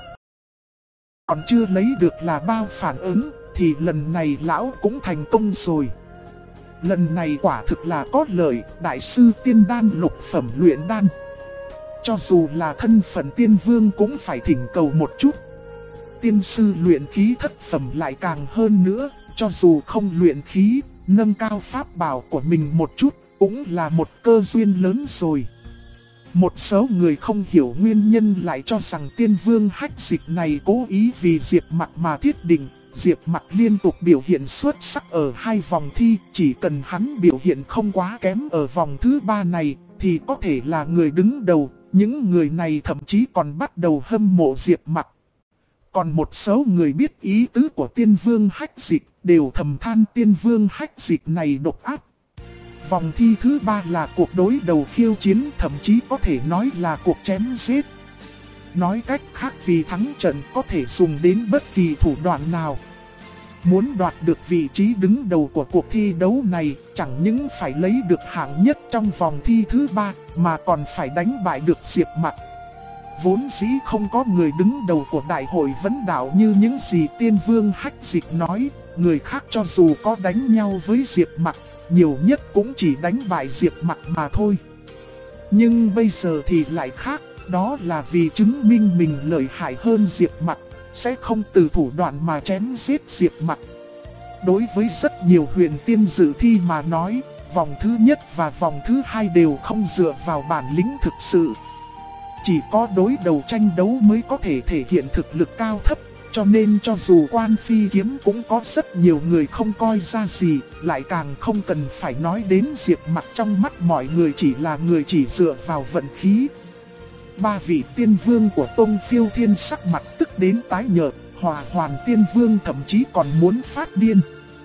còn chưa lấy được là bao phản ứng, thì lần này lão cũng thành công rồi. Lần này quả thực là có lợi, Đại sư Tiên Đan lục phẩm luyện đan. Cho dù là thân phận Tiên Vương cũng phải thỉnh cầu một chút. Tiên sư luyện khí thất phẩm lại càng hơn nữa, cho dù không luyện khí, nâng cao pháp bảo của mình một chút, cũng là một cơ duyên lớn rồi. Một số người không hiểu nguyên nhân lại cho rằng Tiên Vương Hách Dịch này cố ý vì Diệp Mặc mà thiết định. Diệp Mặc liên tục biểu hiện xuất sắc ở 2 vòng thi, chỉ cần hắn biểu hiện không quá kém ở vòng thứ 3 này, thì có thể là người đứng đầu. Những người này thậm chí còn bắt đầu hâm mộ Diệp Mặc. Còn một số người biết ý tứ của Tiên Vương Hách Dịch, đều thầm than Tiên Vương Hách Dịch này độc ác. Vòng thi thứ 3 là cuộc đối đầu khiêu chiến, thậm chí có thể nói là cuộc chém giết. Nói cách khác, vì thắng trận có thể dùng đến bất kỳ thủ đoạn nào. Muốn đoạt được vị trí đứng đầu của cuộc thi đấu này, chẳng những phải lấy được hạng nhất trong vòng thi thứ 3, mà còn phải đánh bại được Diệp Mặc. Vốn dĩ không có người đứng đầu của đại hội vấn đạo như những gì Tiên Vương Hách Dịch nói, người khác cho dù có đánh nhau với Diệp Mặc, nhiều nhất cũng chỉ đánh bại Diệp Mặc mà thôi. Nhưng bây giờ thì lại khác, đó là vì chứng minh mình lợi hại hơn Diệp Mặc, sẽ không từ thủ đoạn mà chém giết Diệp Mặc. Đối với rất nhiều huyền tiên dự thi mà nói, vòng thứ nhất và vòng thứ 2 đều không dựa vào bản lĩnh thực sự. Chỉ có đối đầu tranh đấu mới có thể thể hiện thực lực cao thấp, cho nên cho dù Quan Phi Kiếm cũng có rất nhiều người không coi ra gì, lại càng không cần phải nói đến Diệp Mặc trong mắt mọi người chỉ là người chỉ dựa vào vận khí. 3 vị tiên vương của Tông Phiêu Thiên sắc mặt tức đến tái nhợt, Hỏa Hoàn Tiên Vương thậm chí còn muốn phát điên.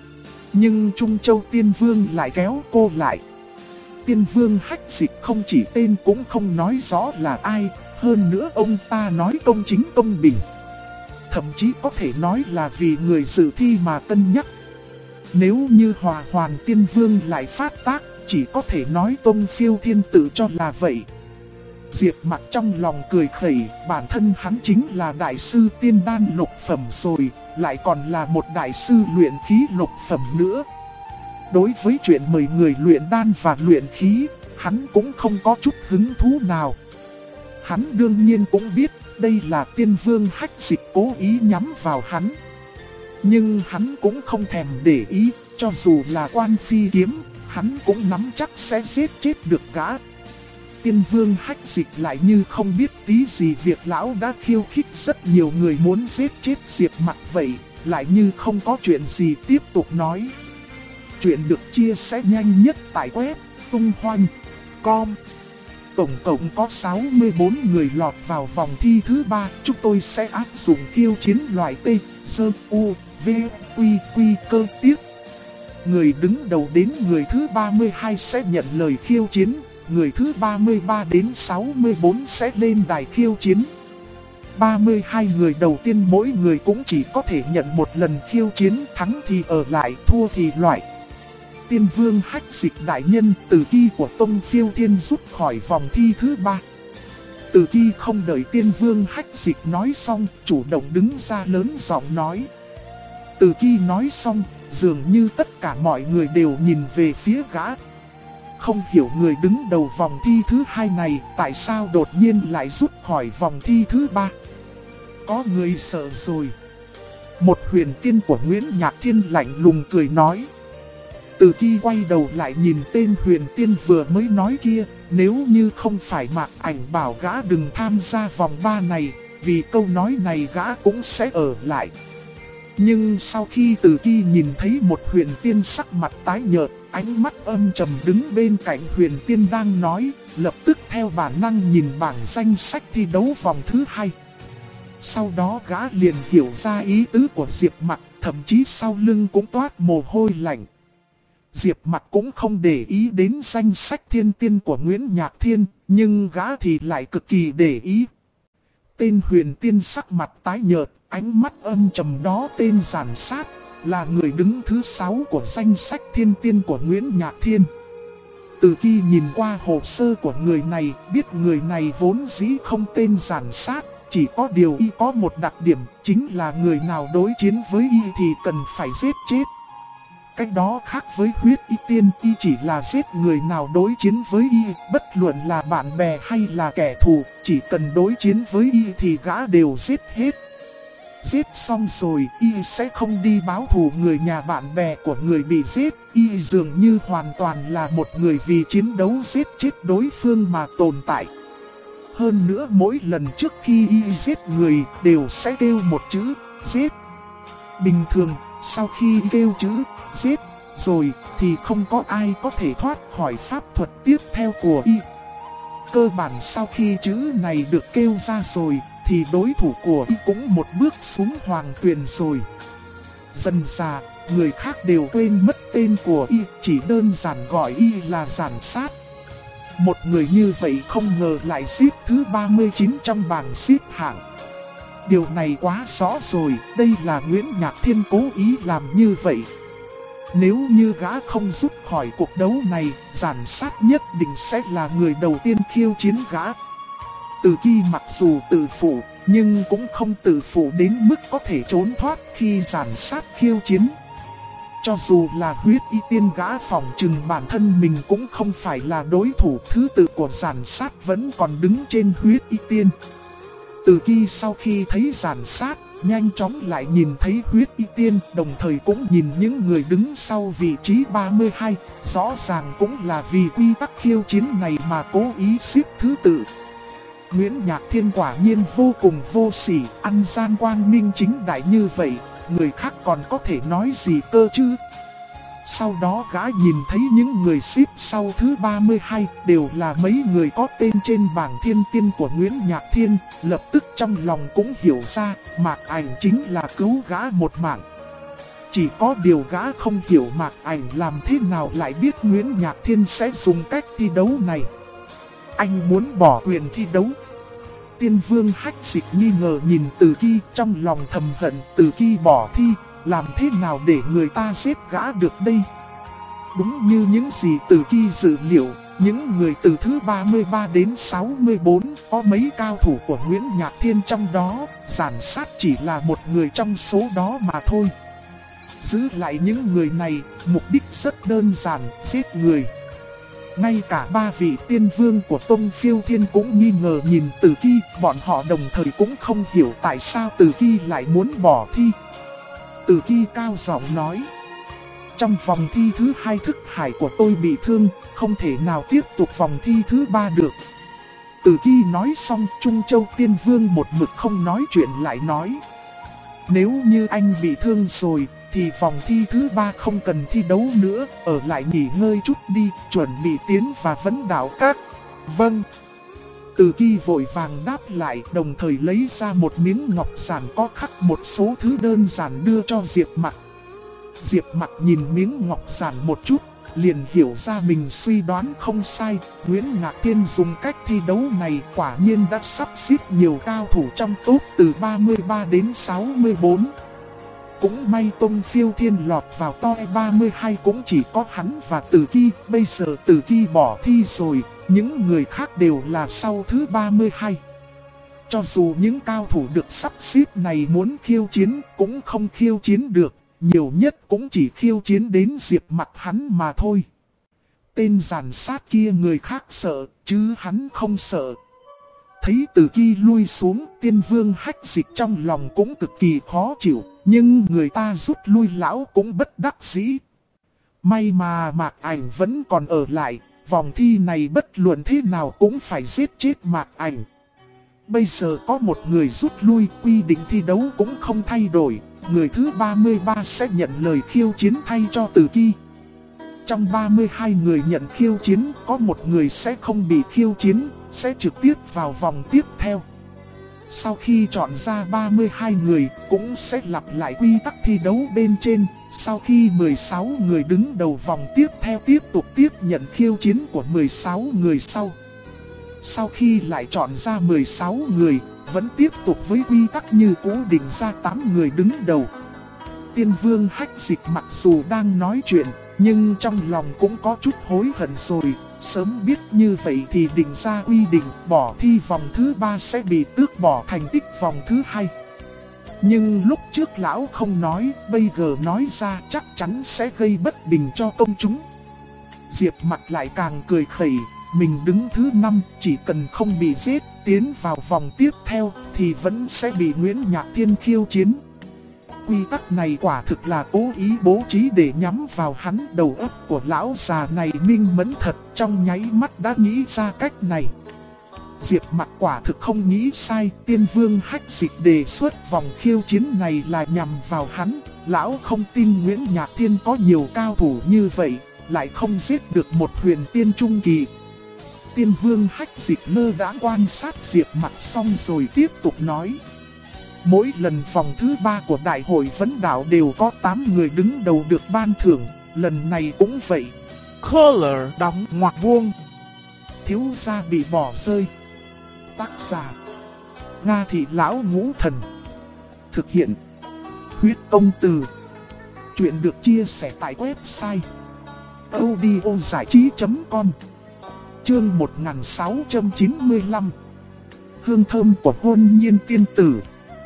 Nhưng Trung Châu Tiên Vương lại kéo cô lại. Tiên Vương Hách Dịch không chỉ tên cũng không nói rõ là ai, hơn nữa ông ta nói công chính công bình. Thậm chí có thể nói là vì người dự thi mà cân nhắc. Nếu như Hỏa Hoàn Tiên Vương lại phát tác, chỉ có thể nói Tông Phiêu Thiên tự cho là vậy. Diệp Mặc trong lòng cười khẩy, bản thân hắn chính là đại sư tiên đan lục phẩm rồi, lại còn là một đại sư luyện khí lục phẩm nữa. Đối với chuyện mời người luyện đan và luyện khí, hắn cũng không có chút hứng thú nào. Hắn đương nhiên cũng biết đây là Tiên Vương Hách Dịch cố ý nhắm vào hắn. Nhưng hắn cũng không thèm để ý, cho dù là Quan Phi Kiếm, hắn cũng nắm chắc sẽ giết chết được gã. Tiên Vương Hách Dịch lại như không biết tí gì việc lão đã khiêu khích rất nhiều người muốn giết chết Diệp Mặc vậy, lại như không có chuyện gì tiếp tục nói. Chuyện được chia sẻ nhanh nhất tại web tung.hoành.com. Tổng cộng có 64 người lọt vào vòng thi thứ 3, chúng tôi sẽ áp dụng khiêu chiến loại T, Sơ, U, V, Quy, Quy cơ tiếp. Người đứng đầu đến người thứ 32 sẽ nhận lời khiêu chiến. Người thứ 33 đến 64 sẽ lên đài khiêu chiến. 32 người đầu tiên mỗi người cũng chỉ có thể nhận một lần khiêu chiến, thắng thì ở lại, thua thì loại. Tiên Vương Hách Dịch đại nhân, Từ Ki của Tông Phiêu Thiên rút khỏi vòng thi thứ 3. Từ Ki không đợi Tiên Vương Hách Dịch nói xong, chủ động đứng ra lớn giọng nói. Từ Ki nói xong, dường như tất cả mọi người đều nhìn về phía gã. Không hiểu người đứng đầu vòng thi thứ 2 này tại sao đột nhiên lại rút khỏi vòng thi thứ 3. Có người sợ rồi. Một huyền tiên của Nguyễn Nhạc Thiên lạnh lùng cười nói. Từ khi quay đầu lại nhìn tên huyền tiên vừa mới nói kia, nếu như không phải Mạc Ảnh bảo gã đừng tham gia vòng 3 này, vì câu nói này gã cũng sẽ ở lại. Nhưng sau khi Từ Ki nhìn thấy một huyền tiên sắc mặt tái nhợt, ánh mắt âm trầm đứng bên cạnh huyền tiên đang nói, lập tức theo bản năng nhìn bảng danh sách thi đấu vòng thứ 2. Sau đó gã liền hiểu ra ý tứ của Diệp Mặc, thậm chí sau lưng cũng toát mồ hôi lạnh. Diệp Mặc cũng không để ý đến danh sách thiên tiên của Nguyễn Nhạc Thiên, nhưng gã thì lại cực kỳ để ý. Tên huyền tiên sắc mặt tái nhợt, ánh mắt âm trầm đó tên Giản Sát, là người đứng thứ 6 của danh sách thiên tiên của Nguyễn Nhạc Thiên. Từ khi nhìn qua hồ sơ của người này, biết người này vốn dĩ không tên Giản Sát, chỉ có điều y có một đặc điểm, chính là người nào đối chiến với y thì cần phải giết chết. Cách đó khác với Huyết Y Tiên, y chỉ là giết người nào đối chiến với y, bất luận là bạn bè hay là kẻ thù, chỉ cần đối chiến với y thì gã đều giết hết. Giết xong rồi, y sẽ không đi báo thù người nhà bạn bè của người bị giết, y dường như hoàn toàn là một người vì chiến đấu giết chết đối phương mà tồn tại. Hơn nữa mỗi lần trước khi y giết người đều sẽ kêu một chữ, giết. Bình thường, sau khi kêu chữ, giết, rồi thì không có ai có thể thoát khỏi pháp thuật tiếp theo của y. Cơ bản sau khi chữ này được kêu ra rồi, thì đối thủ của y cũng một bước xuống hoàng tuyền rồi. Dần dà, người khác đều quên mất tên của y, chỉ đơn giản gọi y là Giản Sát. Một người như vậy không ngờ lại xếp thứ 39 trong bảng xếp hạng. Điều này quá rõ rồi, đây là Nguyễn Nhạc Thiên cố ý làm như vậy. Nếu như gã không rút khỏi cuộc đấu này, Giản Sát nhất định sẽ là người đầu tiên khiêu chiến gã. Từ Ki mặc dù tự phụ, nhưng cũng không tự phụ đến mức có thể trốn thoát khi Giản Sát khiêu chiến. Cho dù là Huyết Y Tiên, gã phòng trừng bản thân mình cũng không phải là đối thủ, thứ tự của Giản Sát vẫn còn đứng trên Huyết Y Tiên. Từ Ki sau khi thấy Giản Sát, nhanh chóng lại nhìn thấy Huyết Y Tiên, đồng thời cũng nhìn những người đứng sau vị trí 32, rõ ràng cũng là vì quy tắc khiêu chiến này mà cố ý xếp thứ tự. Nguyễn Nhạc Thiên quả nhiên vô cùng vô sỉ, ăn gian quang minh chính đại như vậy, người khác còn có thể nói gì cơ chứ. Sau đó gã nhìn thấy những người xếp sau thứ 32 đều là mấy người có tên trên bảng thiên tiên của Nguyễn Nhạc Thiên, lập tức trong lòng cũng hiểu ra, Mạc Ảnh chính là cứu gã một mạng. Chỉ có điều gã không hiểu Mạc Ảnh làm thế nào lại biết Nguyễn Nhạc Thiên sẽ dùng cách thi đấu này. Anh muốn bỏ quyền thi đấu. Tiên Vương Hách Dịch nghi ngờ nhìn Từ Ki, trong lòng thầm hận Từ Ki bỏ thi, làm thế nào để người ta giết gã được đây? Đúng như những gì Từ Ki dự liệu, những người từ thứ 33 đến 64 có mấy cao thủ của Nguyễn Nhạc Thiên trong đó, Giản Sát chỉ là một người trong số đó mà thôi. Giữ lại những người này, mục đích rất đơn giản, giết người. Ngay cả ba vị tiên vương của Tông Phiêu Thiên cũng nghi ngờ nhìn Từ Ki, bọn họ đồng thời cũng không hiểu tại sao Từ Ki lại muốn bỏ thi. Từ Ki cao giọng nói: trong vòng thi thứ 2 thức hải của tôi bị thương, không thể nào tiếp tục vòng thi thứ 3 được. Từ Ki nói xong, Trung Châu Tiên Vương một mực không nói chuyện lại nói: nếu như anh bị thương rồi, thì vòng thi thứ 3 không cần thi đấu nữa, ở lại nghỉ ngơi chút đi, chuẩn bị tiến vào Vấn Đạo Các. Vâng. Từ Ki vội vàng đáp lại, đồng thời lấy ra một miếng ngọc giản có khắc một số thứ đơn giản đưa cho Diệp Mặc. Diệp Mặc nhìn miếng ngọc giản một chút, liền hiểu ra mình suy đoán không sai, Nguyễn Nhạc Thiên dùng cách thi đấu này quả nhiên đã sắp xếp nhiều cao thủ trong top từ 33 đến 64. Cũng may Tông Phiêu Thiên lọt vào top 32 cũng chỉ có hắn và Từ Ki, bây giờ Từ Ki bỏ thi rồi, những người khác đều là sau thứ 32. Cho dù những cao thủ được sắp xếp này muốn khiêu chiến cũng không khiêu chiến được, nhiều nhất cũng chỉ khiêu chiến đến Diệp Mặc hắn mà thôi. Tên Giản Sát kia người khác sợ, chứ hắn không sợ. Thấy Từ Ki lui xuống, Tiên Vương Hách Dịch trong lòng cũng cực kỳ khó chịu, nhưng người ta rút lui lão cũng bất đắc dĩ. May mà Mạc Ảnh vẫn còn ở lại, vòng thi này bất luận thế nào cũng phải giết chết Mạc Ảnh. Bây giờ có một người rút lui, quy định thi đấu cũng không thay đổi, người thứ 33 sẽ nhận lời khiêu chiến thay cho Từ Ki. Trong 32 người nhận khiêu chiến, có một người sẽ không bị khiêu chiến, sẽ trực tiếp vào vòng tiếp theo. Sau khi chọn ra 32 người, cũng sẽ lặp lại quy tắc thi đấu bên trên, Sau khi 16 người đứng đầu vòng tiếp theo tiếp tục tiếp nhận khiêu chiến của 16 người sau. Sau khi lại chọn ra 16 người, vẫn tiếp tục với quy tắc như cũ định ra 8 người đứng đầu. Tiên Vương Hách Dịch mặc dù đang nói chuyện, nhưng trong lòng cũng có chút hối hận rồi. Sớm biết như vậy thì định ra quy định bỏ thi vòng thứ 3 sẽ bị tước bỏ thành tích vòng thứ 2. Nhưng lúc trước lão không nói, bây giờ nói ra chắc chắn sẽ gây bất bình cho công chúng. Diệp Mặc lại càng cười khẩy, mình đứng thứ 5, chỉ cần không bị giết, tiến vào vòng tiếp theo thì vẫn sẽ bị Nguyễn Nhạc Thiên khiêu chiến. Quy tắc này quả thực là cố ý bố trí để nhắm vào hắn. Đầu óc của lão già này minh mẫn thật, trong nháy mắt đã nghĩ ra cách này. Diệp Mặc quả thực không nghĩ sai, Tiên Vương Hách Dịch đề xuất vòng khiêu chiến này là nhằm vào hắn. Lão không tin Nguyễn Nhạc Thiên có nhiều cao thủ như vậy, lại không giết được một huyền tiên trung kỳ. Tiên Vương Hách Dịch lơ đãng quan sát Diệp Mặc xong rồi tiếp tục nói. Mỗi lần vòng thứ 3 của đại hội vấn đảo đều có 8 người đứng đầu được ban thưởng, lần này cũng vậy.
Color đóng ngoặc vuông.
Thiếu gia bị bỏ rơi. Tác giả Nga Thị Lão Ngũ Thần. Thực hiện Huyết Công Từ. Chuyện được chia sẻ tại website audiozảichí.com. Chương 1695. Hương thơm của hôn nhiên tiên tử.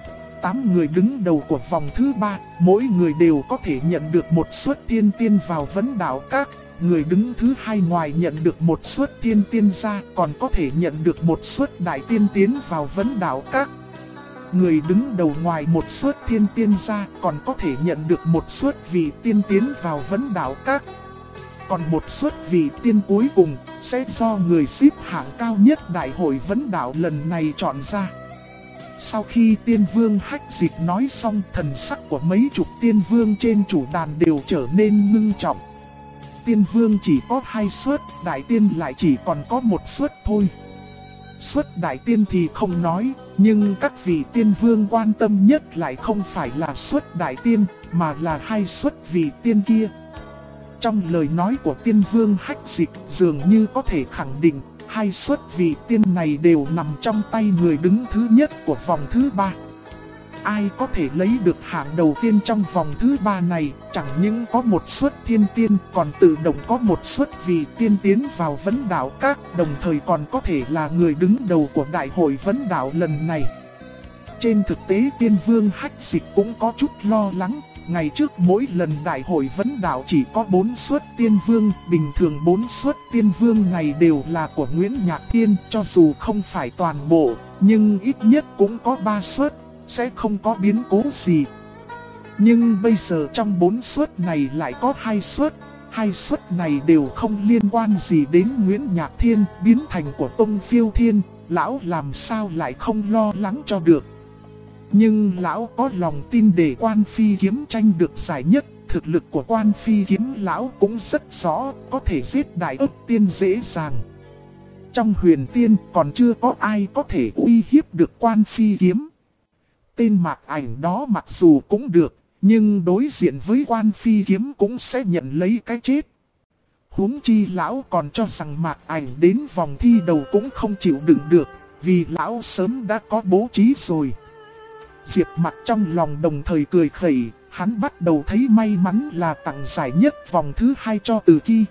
8 người đứng đầu của vòng thứ 3, mỗi người đều có thể nhận được một suất thiên tiên vào vấn đảo các. Người đứng thứ 2 ngoài nhận được một suất thiên tiên ra, còn có thể nhận được một suất đại tiên tiến vào vấn đảo các. Người đứng đầu ngoài một suất thiên tiên ra, còn có thể nhận được một suất vị tiên tiến vào vấn đảo các. Còn một suất vị tiên cuối cùng sẽ do người xếp hạng cao nhất đại hội vấn đảo lần này chọn ra. Sau khi Tiên Vương Hách Dịch nói xong, thần sắc của mấy chục tiên vương trên chủ đàn đều trở nên ngưng trọng. Tiên vương chỉ có 2 suất, đại tiên lại chỉ còn có 1 suất thôi. Suất đại tiên thì không nói, nhưng các vị tiên vương quan tâm nhất lại không phải là suất đại tiên, mà là 2 suất vị tiên kia. Trong lời nói của Tiên Vương Hách Dịch dường như có thể khẳng định 2 suất vị tiên này đều nằm trong tay người đứng thứ nhất của vòng thứ 3. Ai có thể lấy được hạng đầu tiên trong vòng thứ 3 này, chẳng những có một suất thiên tiên, còn tự động có một suất vị tiên tiến vào vấn đảo các, đồng thời còn có thể là người đứng đầu của đại hội vấn đảo lần này. Trên thực tế Tiên Vương Hách Dịch cũng có chút lo lắng. Ngày trước mỗi lần đại hội vấn đảo chỉ có 4 suất tiên vương, bình thường 4 suất tiên vương này đều là của Nguyễn Nhạc Thiên, cho dù không phải toàn bộ, nhưng ít nhất cũng có 3 suất, sẽ không có biến cố gì. Nhưng bây giờ trong 4 suất này lại có 2 suất, 2 suất này đều không liên quan gì đến Nguyễn Nhạc Thiên, biến thành của Tông Phiêu Thiên, lão làm sao lại không lo lắng cho được. Nhưng lão có lòng tin để Quan Phi Kiếm tranh được giải nhất, thực lực của Quan Phi Kiếm lão cũng rất rõ, có thể giết đại ức tiên dễ dàng. Trong huyền tiên còn chưa có ai có thể uy hiếp được Quan Phi Kiếm. Tên Mạc Ảnh đó mặc dù cũng được, nhưng đối diện với Quan Phi Kiếm cũng sẽ nhận lấy cái chết. Huống chi lão còn cho rằng Mạc Ảnh đến vòng thi đầu cũng không chịu đựng được, vì lão sớm đã có bố trí rồi. Diệp Mặc trong lòng đồng thời cười khẩy, hắn bắt đầu thấy may mắn là tặng giải nhất vòng thứ 2 cho Từ Ki.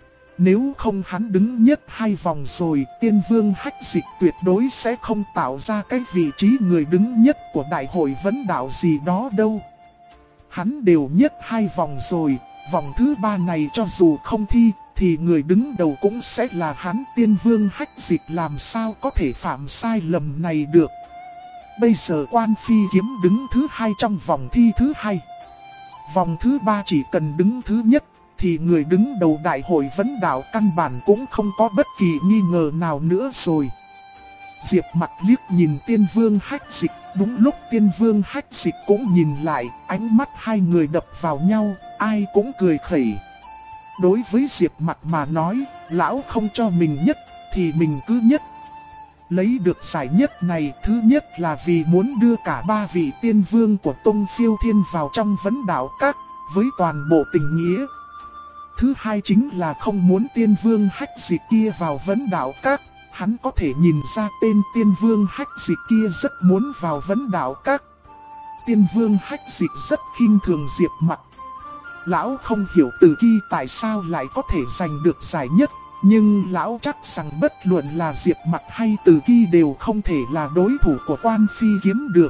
Nếu không hắn đứng nhất 2 vòng rồi, Tiên Vương Hách Dịch tuyệt đối sẽ không tạo ra cái vị trí người đứng nhất của đại hội vấn đảo gì đó đâu. Hắn đều nhất 2 vòng rồi, vòng thứ 3 này cho dù không thi, thì người đứng đầu cũng sẽ là hắn. Tiên Vương Hách Dịch làm sao có thể phạm sai lầm này được. Bây giờ Quan Phi Kiếm đứng thứ 2 trong vòng thi thứ 2. Vòng thứ 3 chỉ cần đứng thứ nhất, thì người đứng đầu đại hội vấn đảo căn bản cũng không có bất kỳ nghi ngờ nào nữa rồi. Diệp Mặc liếc nhìn Tiên Vương Hách Dịch, đúng lúc Tiên Vương Hách Dịch cũng nhìn lại, ánh mắt hai người đập vào nhau, ai cũng cười khẩy. Đối với Diệp Mặc mà nói, lão không cho mình nhất, thì mình cứ nhất. Lấy được giải nhất này, thứ nhất là vì muốn đưa cả 3 vị tiên vương của Tông Phiêu Thiên vào trong vấn đảo các. với toàn bộ tình nghĩa. Thứ hai chính là không muốn Tiên Vương Hách Dịch kia vào Vấn Đạo Các. Hắn có thể nhìn ra tên Tiên Vương Hách Dịch kia rất muốn vào Vấn Đạo Các. Tiên Vương Hách Dịch rất khinh thường Diệp Mặc. Lão không hiểu Từ Ki tại sao lại có thể giành được giải nhất, nhưng lão chắc rằng bất luận là Diệp Mặc hay Từ Ki đều không thể là đối thủ của Quan Phi Kiếm được.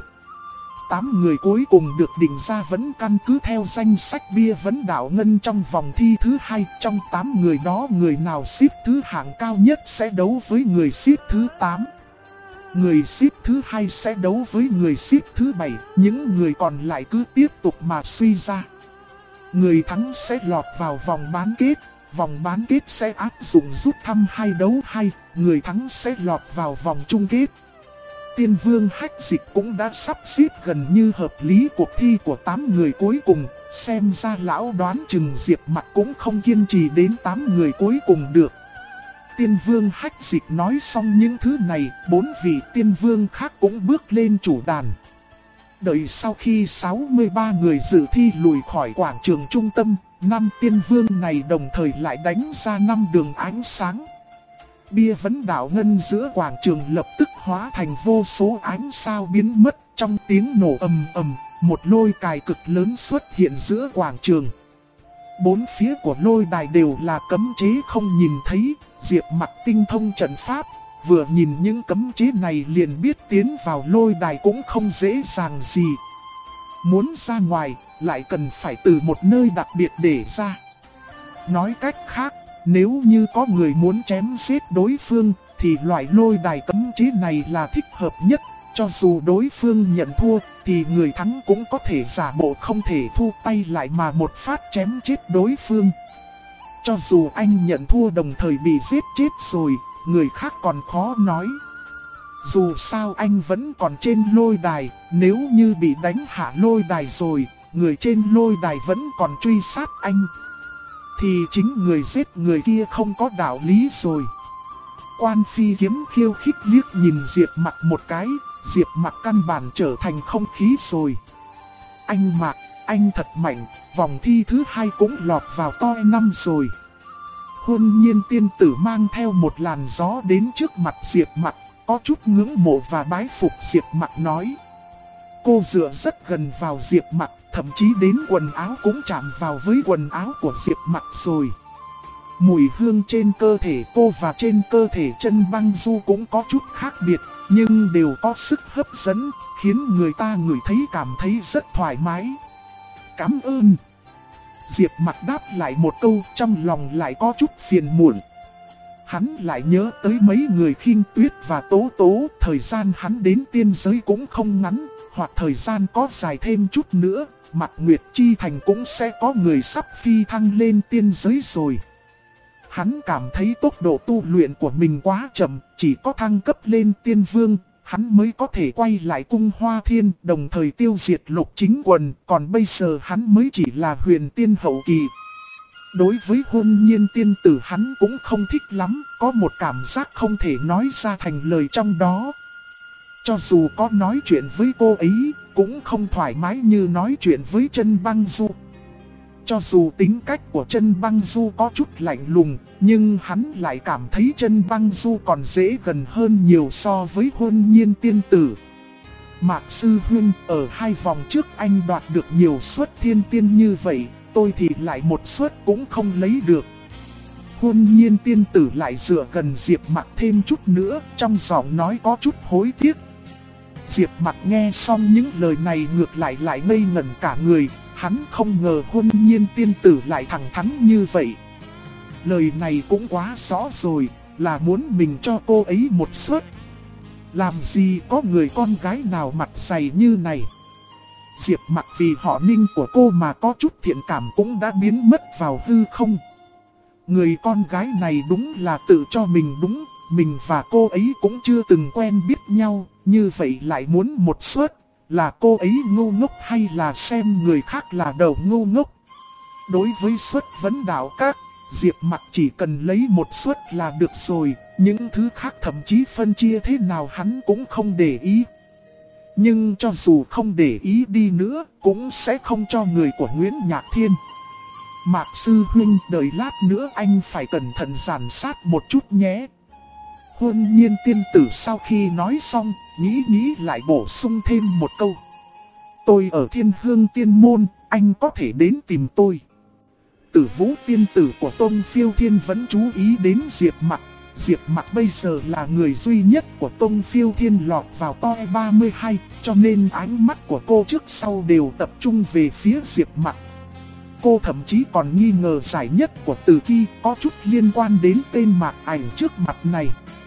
8 người cuối cùng được định ra vẫn căn cứ theo danh sách bia vấn đạo ngân trong vòng thi thứ 2. Trong 8 người đó, người nào xếp thứ hạng cao nhất sẽ đấu với người xếp thứ 8. Người xếp thứ 2 sẽ đấu với người xếp thứ 7. Những người còn lại cứ tiếp tục mà suy ra. Người thắng sẽ lọt vào vòng bán kết. Vòng bán kết sẽ áp dụng rút thăm 2 đấu 2. Người thắng sẽ lọt vào vòng chung kết. Tiên Vương Hách Dịch cũng đã sắp xếp gần như hợp lý cuộc thi của 8 người cuối cùng. Xem ra lão đoán chừng Diệp Mặc cũng không kiên trì đến 8 người cuối cùng được. Tiên Vương Hách Dịch nói xong những thứ này, 4 vị Tiên Vương khác cũng bước lên chủ đàn. Đợi sau khi 63 người dự thi lùi khỏi quảng trường trung tâm, 5 Tiên Vương này đồng thời lại đánh ra 5 đường ánh sáng. Bia vấn đạo ngân giữa quảng trường lập tức hóa thành vô số ánh sao biến mất. Trong tiếng nổ ầm ầm, một lôi cài cực lớn xuất hiện giữa quảng trường. 4 phía của lôi đài đều là cấm chế không nhìn thấy. Diệp Mặc tinh thông trận pháp, vừa nhìn những cấm chế này liền biết tiến vào lôi đài cũng không dễ dàng gì. Muốn ra ngoài, lại cần phải từ một nơi đặc biệt để ra. Nói cách khác, nếu như có người muốn chém giết đối phương, thì loại lôi đài cấm chế này là thích hợp nhất. Cho dù đối phương nhận thua, thì người thắng cũng có thể giả bộ không thể thu tay lại mà một phát chém chết đối phương. Cho dù anh nhận thua đồng thời bị giết chết rồi, người khác còn khó nói. Dù sao anh vẫn còn trên lôi đài, nếu như bị đánh hạ lôi đài rồi, người trên lôi đài vẫn còn truy sát anh, thì chính người giết người kia không có đạo lý rồi. Quan Phi Kiếm khiêu khích liếc nhìn Diệp Mặc một cái, Diệp Mặc căn bản trở thành không khí rồi. Anh Mặc, anh thật mạnh, vòng thi thứ 2 cũng lọt vào top 5 rồi. Hôn Nhiên tiên tử mang theo một làn gió đến trước mặt Diệp Mặc, có chút ngưỡng mộ và bái phục Diệp Mặc nói. Cô dựa rất gần vào Diệp Mặc, thậm chí đến quần áo cũng chạm vào với quần áo của Diệp Mặc rồi. Mùi hương trên cơ thể cô và trên cơ thể Chân Băng Du cũng có chút khác biệt, nhưng đều có sức hấp dẫn, khiến người ta ngửi thấy cảm thấy rất thoải mái. Cảm ơn. Diệp Mặc đáp lại một câu, trong lòng lại có chút phiền muộn. Hắn lại nhớ tới mấy người Khinh Tuyết và Tố Tố, thời gian hắn đến tiên giới cũng không ngắn, hoặc thời gian có dài thêm chút nữa, Mạc Nguyệt Chi Thành cũng sẽ có người sắp phi thăng lên tiên giới rồi. Hắn cảm thấy tốc độ tu luyện của mình quá chậm, chỉ có thăng cấp lên tiên vương, hắn mới có thể quay lại cung Hoa Thiên, đồng thời tiêu diệt Lục Chính Quần, còn bây giờ hắn mới chỉ là huyền tiên hậu kỳ. Đối với Hôn Nhiên tiên tử hắn cũng không thích lắm, có một cảm giác không thể nói ra thành lời trong đó. Cho dù có nói chuyện với cô ấy, cũng không thoải mái như nói chuyện với Chân Băng Du. Cho dù tính cách của Chân Băng Du có chút lạnh lùng, nhưng hắn lại cảm thấy Chân Băng Du còn dễ gần hơn nhiều so với Hôn Nhiên tiên tử. Mạc Sư Huynh, ở 2 vòng trước anh đoạt được nhiều suất thiên tiên như vậy, tôi thì lại một suất cũng không lấy được. Hôn Nhiên tiên tử lại dựa gần Diệp Mặc thêm chút nữa, trong giọng nói có chút hối tiếc. Diệp Mặc nghe xong những lời này ngược lại ngây ngẩn cả người, hắn không ngờ Hôn Nhiên tiên tử lại thẳng thắn như vậy. Lời này cũng quá rõ rồi, là muốn mình cho cô ấy một suất. Làm gì có người con gái nào mặt dày như này. Diệp Mặc vì họ Ninh của cô mà có chút thiện cảm cũng đã biến mất vào hư không. Người con gái này đúng là tự cho mình đúng, mình và cô ấy cũng chưa từng quen biết nhau, như vậy lại muốn một suất, là cô ấy ngu ngốc hay là xem người khác là đầu ngu ngốc. Đối với suất vấn đạo các, Diệp Mặc chỉ cần lấy một suất là được rồi, những thứ khác thậm chí phân chia thế nào hắn cũng không để ý. Nhưng cho dù không để ý đi nữa, cũng sẽ không cho người của Nguyễn Nhạc Thiên. Mạc sư huynh, đợi lát nữa anh phải cẩn thận giám sát một chút nhé. Hôn Nhiên tiên tử sau khi nói xong, nghĩ lại bổ sung thêm một câu. Tôi ở Thiên Hương Tiên Môn, anh có thể đến tìm tôi. Tử Vũ tiên tử của Tông Phiêu Thiên vẫn chú ý đến Diệp Mặc. Diệp Mặc bây giờ là người duy nhất của Tông Phiêu Thiên lọt vào toi 32, cho nên ánh mắt của cô trước sau đều tập trung về phía Diệp Mặc. Cô thậm chí còn nghi ngờ giải nhất của Từ Ki có chút liên quan đến tên Mạc Ảnh trước mặt này.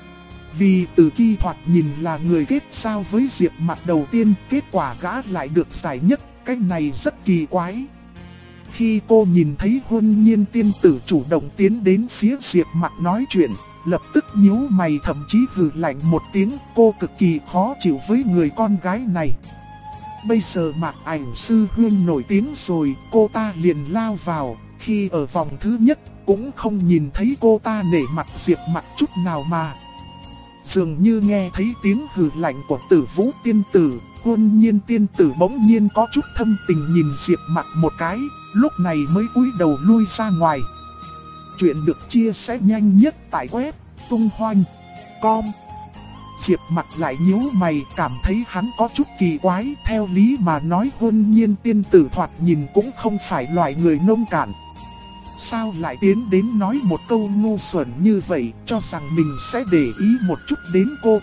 Vì Từ Ki thoạt nhìn là người kết giao với Diệp Mặc đầu tiên, kết quả gã lại được giải nhất, cái này rất kỳ quái. Khi cô nhìn thấy Hôn Nhiên tiên tử chủ động tiến đến phía Diệp Mặc nói chuyện, lập tức nhíu mày thậm chí hừ lạnh một tiếng, cô cực kỳ khó chịu với người con gái này. Bây giờ Mạc Ảnh sư huynh nổi tiếng rồi, cô ta liền lao vào, khi ở vòng thứ nhất cũng không nhìn thấy cô ta nể mặt Diệp Mặc chút nào mà. Dường như nghe thấy tiếng hừ lạnh của Tử Vũ tiên tử, Hôn Nhiên tiên tử bỗng nhiên có chút thâm tình nhìn Diệp Mặc một cái, lúc này mới cúi đầu lui ra ngoài. Chuyện được chia sẻ nhanh nhất tại web tung hoành.com. Diệp Mặc lại nhíu mày, cảm thấy hắn có chút kỳ quái. Theo lý mà nói Hôn Nhiên tiên tử thoạt nhìn cũng không phải loại người nông cạn. Sao lại tiến đến nói một câu ngu xuẩn như vậy, cho rằng mình sẽ để ý một chút đến cô.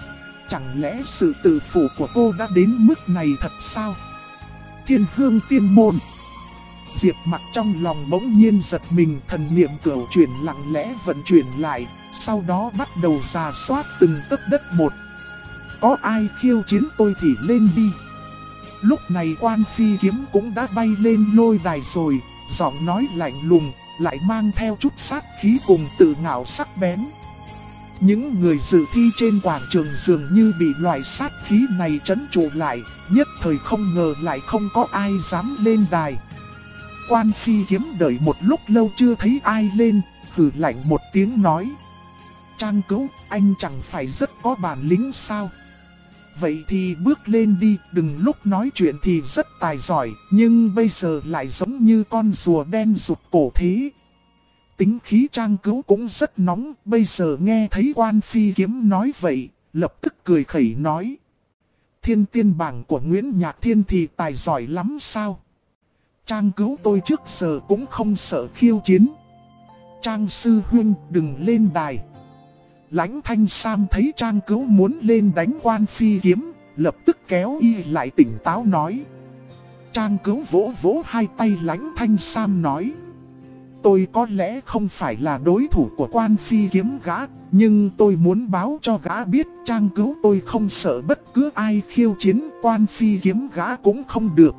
Chẳng lẽ sự tự phụ của cô đã đến mức này thật sao? Thiên Hương Tiên Môn. Diệp Mặc trong lòng bỗng nhiên giật mình, thần niệm cửu chuyển lặng lẽ vận chuyển lại, sau đó bắt đầu rà soát từng tấc đất một. Có ai khiêu chiến tôi thì lên đi. Lúc này Quan Phi Kiếm cũng đã bay lên lôi đài rồi, giọng nói lạnh lùng, lại mang theo chút sát khí cùng tự ngạo sắc bén. Những người dự thi trên quảng trường dường như bị loại sát khí này trấn trụ lại, nhất thời không ngờ lại không có ai dám lên đài. Quan Phi Kiếm đợi một lúc lâu chưa thấy ai lên, hừ lạnh một tiếng nói. Trang Cửu, anh chẳng phải rất có bản lĩnh sao? Vậy thì bước lên đi, đừng lúc nói chuyện thì rất tài giỏi, nhưng bây giờ lại giống như con rùa đen rụt cổ thế. Tính khí Trang Cửu cũng rất nóng, bây giờ nghe thấy Quan Phi Kiếm nói vậy, lập tức cười khẩy nói. Thiên tiên bảng của Nguyễn Nhạc Thiên thì tài giỏi lắm sao? Trang Cửu tôi trước giờ cũng không sợ khiêu chiến. Trang sư huynh đừng lên đài. Lãnh Thanh Sam thấy Trang Cửu muốn lên đánh Quan Phi Kiếm, lập tức kéo y lại tỉnh táo nói. Trang Cửu vỗ vỗ hai tay Lãnh Thanh Sam nói. Tôi có lẽ không phải là đối thủ của Quan Phi Kiếm gã, nhưng tôi muốn báo cho gã biết Trang Cửu tôi không sợ bất cứ ai khiêu chiến, Quan Phi Kiếm gã cũng không được.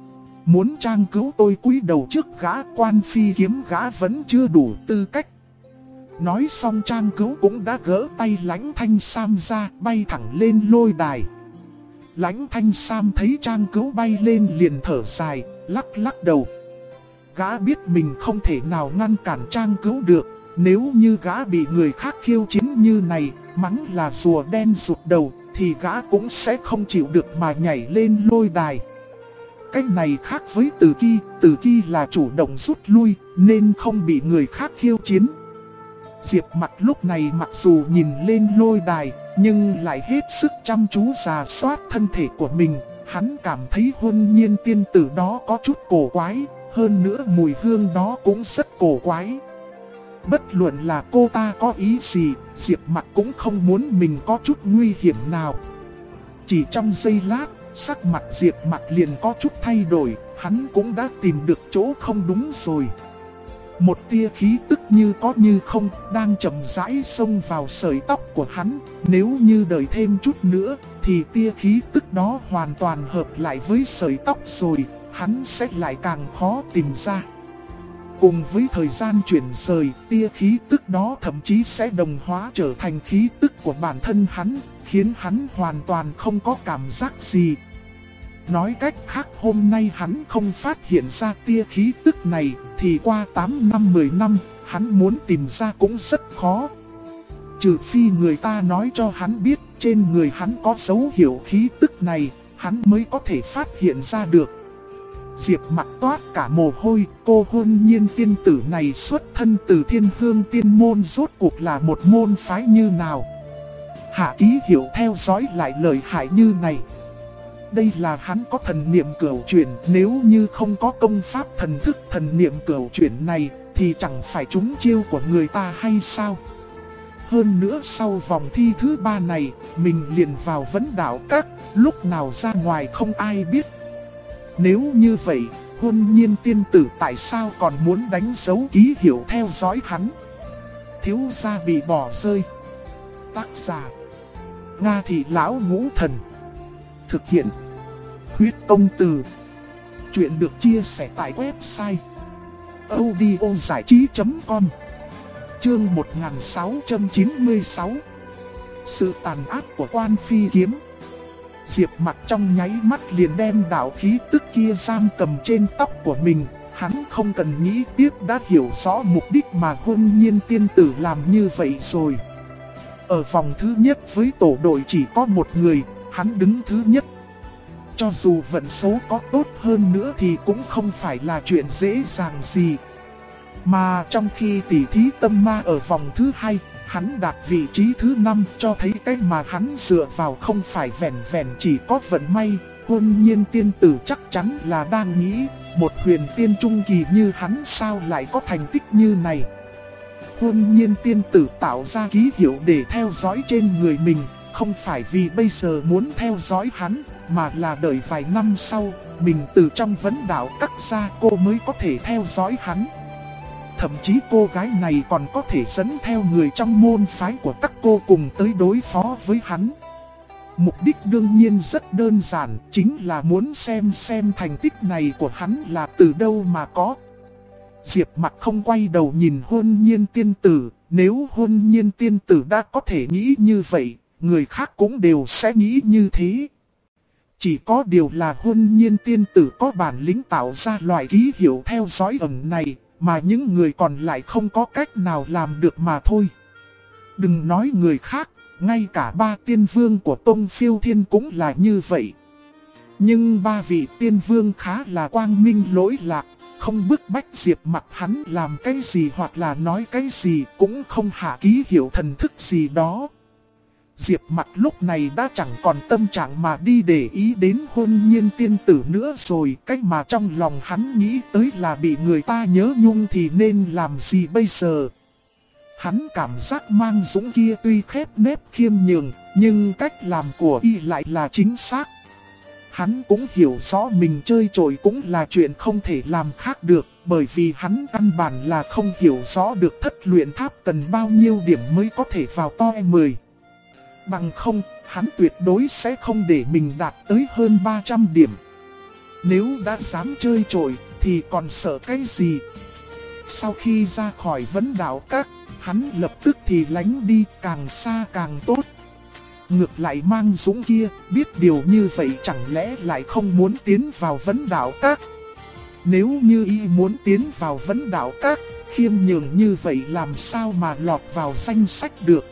Muốn Trang Cửu tôi cúi đầu trước gã, Quan Phi Kiếm gã vẫn chưa đủ tư cách. Nói xong Trang Cửu cũng đã gỡ tay Lãnh Thanh Sam ra, bay thẳng lên lôi đài. Lãnh Thanh Sam thấy Trang Cửu bay lên liền thở dài, lắc lắc đầu. Gã biết mình không thể nào ngăn cản Trang Cửu được, nếu như gã bị người khác khiêu chiến như này, mắng là rùa đen rụt đầu, thì gã cũng sẽ không chịu được mà nhảy lên lôi đài. Cách này khác với Từ Ki là chủ động rút lui, nên không bị người khác khiêu chiến. Diệp Mặc lúc này mặc dù nhìn lên lôi đài, nhưng lại hết sức chăm chú rà soát thân thể của mình. Hắn cảm thấy Hôn Nhiên tiên tử đó có chút cổ quái, hơn nữa mùi hương đó cũng rất cổ quái. Bất luận là cô ta có ý gì, Diệp Mặc cũng không muốn mình có chút nguy hiểm nào. Chỉ trong giây lát, sắc mặt Diệp Mặc liền có chút thay đổi, hắn cũng đã tìm được chỗ không đúng rồi. Một tia khí tức như có như không đang chậm rãi xông vào sợi tóc của hắn. Nếu như đợi thêm chút nữa thì tia khí tức đó hoàn toàn hợp lại với sợi tóc rồi, hắn sẽ lại càng khó tìm ra. Cùng với thời gian chuyển rời, tia khí tức đó thậm chí sẽ đồng hóa trở thành khí tức của bản thân hắn, khiến hắn hoàn toàn không có cảm giác gì. Nói cách khác hôm nay hắn không phát hiện ra tia khí tức này, thì qua 8 năm 10 năm, hắn muốn tìm ra cũng rất khó. Trừ phi người ta nói cho hắn biết trên người hắn có dấu hiệu khí tức này, hắn mới có thể phát hiện ra được. Diệp Mặc toát cả mồ hôi, cô Hôn Nhiên tiên tử này xuất thân từ Thiên Hương tiên môn, rốt cuộc là một môn phái như nào? Hạ Ký Hiểu theo dõi lại lợi hại như này. Đây là hắn có thần niệm cửu chuyển, nếu như không có công pháp thần thức thần niệm cửu chuyển này thì chẳng phải trúng chiêu của người ta hay sao? Hơn nữa sau vòng thi thứ 3 này, mình liền vào Vấn Đạo Các, lúc nào ra ngoài không ai biết. Nếu như vậy, Hôn Nhiên tiên tử tại sao còn muốn đánh dấu Ký Hiểu theo dõi hắn? Thiếu gia bị bỏ rơi. Tác giả: Nga Thị Lão Ngũ Thần. Thực hiện: Huyết Công Từ. Chuyện được chia sẻ tại website audiozảichí.com. Chương 1696. Sự tàn ác của Quan Phi Kiếm. Diệp Mặc trong nháy mắt liền đem đạo khí tức kia giam cầm trên tóc của mình. Hắn không cần nghĩ tiếp đã hiểu rõ mục đích mà Hôn Nhiên tiên tử làm như vậy rồi. Ở vòng thứ nhất với tổ đội chỉ có một người, hắn đứng thứ nhất. Cho dù vận số có tốt hơn nữa thì cũng không phải là chuyện dễ dàng gì. Mà trong khi tỉ thí tâm ma ở vòng thứ 2, hắn đạt vị trí thứ 5, cho thấy cái mà hắn dựa vào không phải vẻn vẻn chỉ có vận may. Hôn Nhiên tiên tử chắc chắn là đang nghĩ, một huyền tiên trung kỳ như hắn sao lại có thành tích như này. Hôn Nhiên tiên tử tạo ra ký hiệu để theo dõi trên người mình, không phải vì bây giờ muốn theo dõi hắn, mà là đợi vài năm sau, mình từ trong Vấn Đạo Các ra cô mới có thể theo dõi hắn. Thậm chí cô gái này còn có thể dẫn theo người trong môn phái của các cô cùng tới đối phó với hắn. Mục đích đương nhiên rất đơn giản, chính là muốn xem thành tích này của hắn là từ đâu mà có. Diệp Mặc không quay đầu nhìn Hôn Nhiên tiên tử, nếu Hôn Nhiên tiên tử đã có thể nghĩ như vậy, người khác cũng đều sẽ nghĩ như thế. Chỉ có điều là Hôn Nhiên tiên tử có bản lĩnh tạo ra loại ký hiệu theo dõi ẩn này, mà những người còn lại không có cách nào làm được mà thôi. Đừng nói người khác, ngay cả 3 tiên vương của Tông Phiêu Thiên cũng là như vậy. Nhưng 3 vị tiên vương khá là quang minh lỗi lạc, không bức bách Diệp Mặc hắn làm cái gì hoặc là nói cái gì, cũng không hạ ký hiệu thần thức gì đó. Diệp Mặc lúc này đã chẳng còn tâm trạng mà đi để ý đến Hôn Nhiên tiên tử nữa rồi. Cách mà trong lòng hắn nghĩ tới là bị người ta nhớ nhung thì nên làm gì bây giờ. Hắn cảm giác Mang Dũng kia tuy khép nép khiêm nhường, nhưng cách làm của y lại là chính xác. Hắn cũng hiểu rõ mình chơi trội cũng là chuyện không thể làm khác được, bởi vì hắn căn bản là không hiểu rõ được thất luyện tháp cần bao nhiêu điểm mới có thể vào top 10. Bằng không, hắn tuyệt đối sẽ không để mình đạt tới hơn 300 điểm. Nếu đã dám chơi trội, thì còn sợ cái gì? Sau khi ra khỏi Vấn Đạo Các, hắn lập tức thì lánh đi, càng xa càng tốt. Ngược lại Mang Dũng kia, biết điều như vậy chẳng lẽ lại không muốn tiến vào Vấn Đạo Các? Nếu như y muốn tiến vào Vấn Đạo Các, khiêm nhường như vậy làm sao mà lọt vào danh sách được?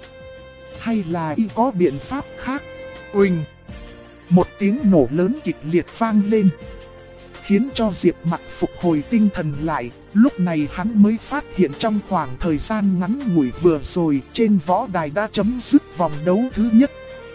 Hay là y có biện pháp khác? Uỳnh! Một tiếng nổ lớn kịch liệt vang lên, khiến cho Diệp Mặc phục hồi tinh thần lại. Lúc này hắn mới phát hiện trong khoảng thời gian ngắn ngủi vừa rồi, trên võ đài đã chấm dứt vòng đấu thứ nhất.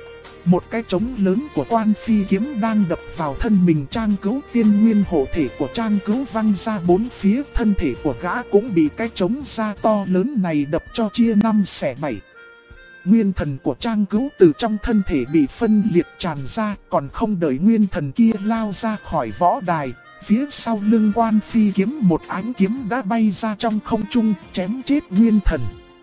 Một cái trống lớn của Quan Phi Kiếm đang đập vào thân mình Trang Cửu, tiên nguyên hộ thể của Trang Cửu văng ra bốn phía, thân thể của gã cũng bị cái trống da to lớn này đập cho chia 5 xẻ 7. Nguyên thần của Trang Cửu từ trong thân thể bị phân liệt tràn ra, còn không đợi nguyên thần kia lao ra khỏi võ đài, phía sau lưng Quan Phi Kiếm một ánh kiếm đã bay ra trong không trung, chém chết nguyên thần.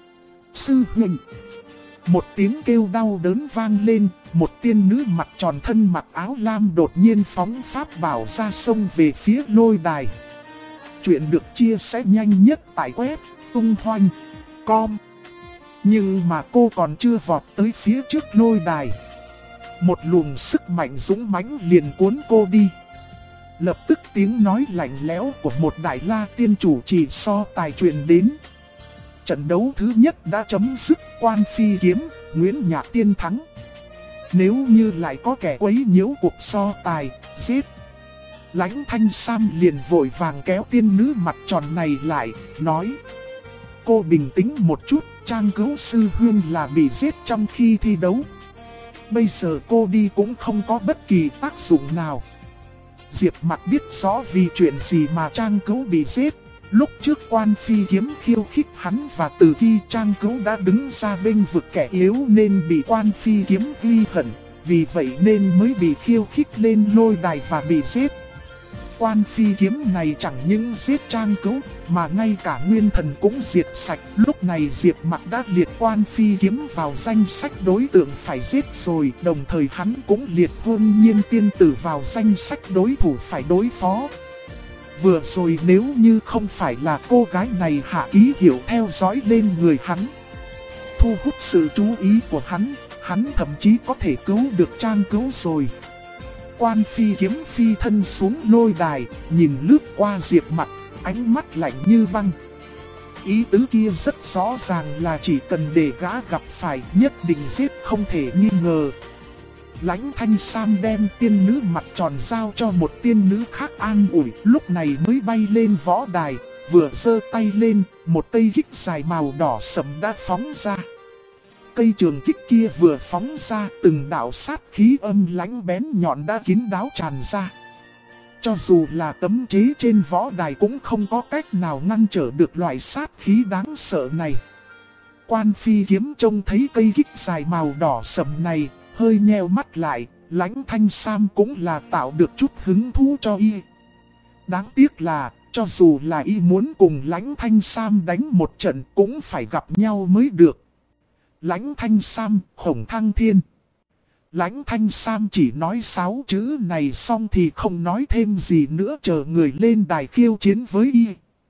Sư huynh! Một tiếng kêu đau đớn vang lên, một tiên nữ mặt tròn thân mặc áo lam đột nhiên phóng pháp bảo ra sông về phía lôi đài. Chuyện được chia sẻ nhanh nhất tại web tunghoanh.com. Nhưng mà cô còn chưa vọt tới phía trước lôi đài, một luồng sức mạnh dũng mãnh liền cuốn cô đi. Lập tức tiếng nói lạnh lẽo của một đại la tiên chủ trì so tài truyền đến. Trận đấu thứ nhất đã chấm dứt, Quan Phi Kiếm, Nguyễn Nhạc Tiên thắng. nếu như lại có kẻ quấy nhiễu cuộc so tài, giết. Lãnh Thanh Sam liền vội vàng kéo tiên nữ mặt tròn này lại, nói: cô bình tĩnh một chút, Trang Cửu sư huynh là bị giết trong khi thi đấu. Bây giờ cô đi cũng không có bất kỳ tác dụng nào. Diệp Mặc biết rõ vì chuyện gì mà Trang Cửu bị giết. Lúc trước Quan Phi Kiếm khiêu khích hắn và từ khi Trang Cửu đã đứng ra bênh vực kẻ yếu nên bị Quan Phi Kiếm ghi hận. Vì vậy nên mới bị khiêu khích lên lôi đài và bị giết. Quan Phi Kiếm này chẳng những giết Trang Cửu mà ngay cả nguyên thần cũng diệt sạch. Lúc này Diệp Mặc đã liệt Quan Phi Kiếm vào danh sách đối tượng phải giết rồi. Đồng thời hắn cũng liệt Hôn Nhiên tiên tử vào danh sách đối thủ phải đối phó. Vừa rồi nếu như không phải là cô gái này hạ ký hiệu theo dõi lên người hắn, thu hút sự chú ý của hắn thậm chí có thể cứu được Trang Cửu rồi. Quan Phi Kiếm phi thân xuống lôi đài, nhìn lướt qua Diệp Mặc, ánh mắt lạnh như băng. Ý tứ kia rất rõ ràng là chỉ cần để gã gặp phải nhất định giết không thể nghi ngờ. Lãnh Thanh Sam đem tiên nữ mặt tròn giao cho một tiên nữ khác an ủi, lúc này mới bay lên võ đài, vừa giơ tay lên, một cây kích dài màu đỏ sẫm đã phóng ra. Cây trường kích kia vừa phóng ra, từng đạo sát khí âm lãnh bén nhọn đã kín đáo tràn ra. Cho dù là cấm chế trên võ đài cũng không có cách nào ngăn trở được loại sát khí đáng sợ này. Quan Phi Kiếm trông thấy cây kích dài màu đỏ sẫm này, hơi nheo mắt lại, Lãnh Thanh Sam cũng là tạo được chút hứng thú cho y. Đáng tiếc là, cho dù là y muốn cùng Lãnh Thanh Sam đánh một trận cũng phải gặp nhau mới được. Lãnh Thanh Sam, Khổng Thăng Thiên. Lãnh Thanh Sam chỉ nói 6 chữ này xong thì không nói thêm gì nữa, chờ người lên đài khiêu chiến với y.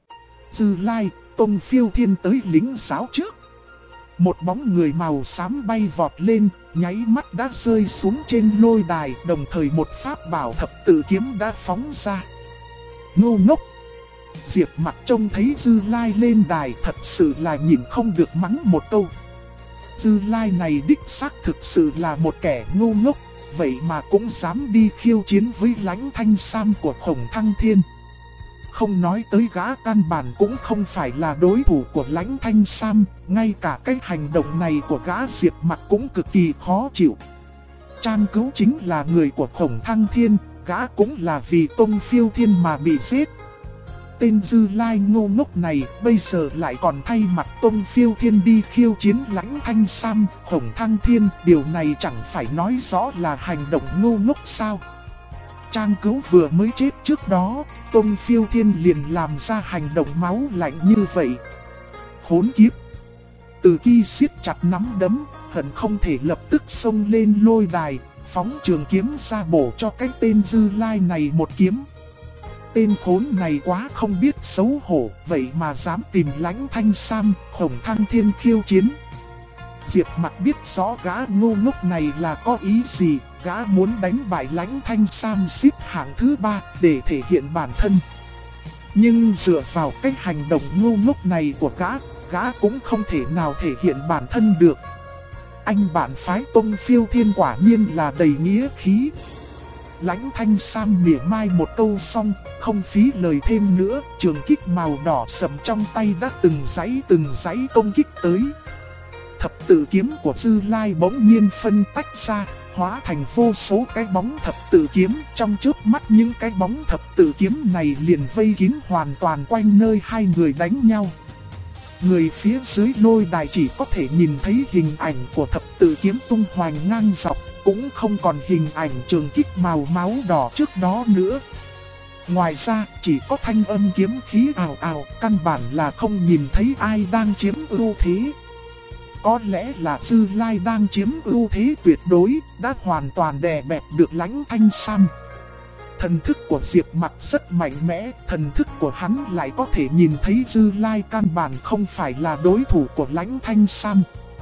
Dư Lai, Tông Phiêu Thiên tới lính giáo trước. Một bóng người màu xám bay vọt lên, nháy mắt đã rơi xuống trên lôi đài, đồng thời một pháp bảo thập tự kiếm đã phóng ra. Ngu ngốc! Diệp Mặc trông thấy Dư Lai lên đài thật sự là nhìn không được mắng một câu. Dư Lai này đích xác thực sự là một kẻ ngu ngốc, vậy mà cũng dám đi khiêu chiến với Lãnh Thanh Sam của Khổng Thăng Thiên. Không nói tới gã căn bản cũng không phải là đối thủ của Lãnh Thanh Sam, ngay cả cái hành động này của gã Diệp Mặc cũng cực kỳ khó chịu. Trang Cửu chính là người của Khổng Thăng Thiên, gã cũng là vì Tông Phiêu Thiên mà bị giết. Tên Dư Lai ngô ngốc này bây giờ lại còn thay mặt Tông Phiêu Thiên đi khiêu chiến Lãnh Thanh Sam, Khổng Thăng Thiên, điều này chẳng phải nói rõ là hành động ngô ngốc sao? Trang Cửu vừa mới chết trước đó, Tông Phiêu Thiên liền làm ra hành động máu lạnh như vậy. Khốn kiếp! Từ khi siết chặt nắm đấm, hận không thể lập tức xông lên lôi đài, phóng trường kiếm ra bổ cho cái tên Dư Lai này một kiếm. Tên khốn này quá không biết xấu hổ, vậy mà dám tìm Lãnh Thanh Sam, Khổng Thăng Thiên khiêu chiến. Diệp Mặc biết rõ gã ngu ngốc này là có ý gì, gã muốn đánh bại Lãnh Thanh Sam xếp hạng thứ 3 để thể hiện bản thân. Nhưng dựa vào cái hành động ngu ngốc này của gã cũng không thể nào thể hiện bản thân được. Anh bạn phái Tông Phiêu Thiên quả nhiên là đầy nghĩa khí. Lãnh Thanh Sam mỉa mai một câu xong, không phí lời thêm nữa, trường kích màu đỏ sẫm trong tay đã từng dãy công kích tới. Thập tự kiếm của Dư Lai bỗng nhiên phân tách ra, hóa thành vô số cái bóng thập tự kiếm. Trong chớp mắt những cái bóng thập tự kiếm này liền vây kín hoàn toàn quanh nơi hai người đánh nhau. Người phía dưới lôi đài chỉ có thể nhìn thấy hình ảnh của thập tự kiếm tung hoành ngang dọc, cũng không còn hình ảnh trường kích màu máu đỏ trước đó nữa. Ngoài ra, chỉ có thanh âm kiếm khí ào ào, căn bản là không nhìn thấy ai đang chiếm ưu thế. Có lẽ là Dư Lai đang chiếm ưu thế tuyệt đối, đã hoàn toàn đè bẹp được Lãnh Thanh Sam. Thần thức của Diệp Mặc rất mạnh mẽ, thần thức của hắn lại có thể nhìn thấy Dư Lai căn bản không phải là đối thủ của Lãnh Thanh Sam.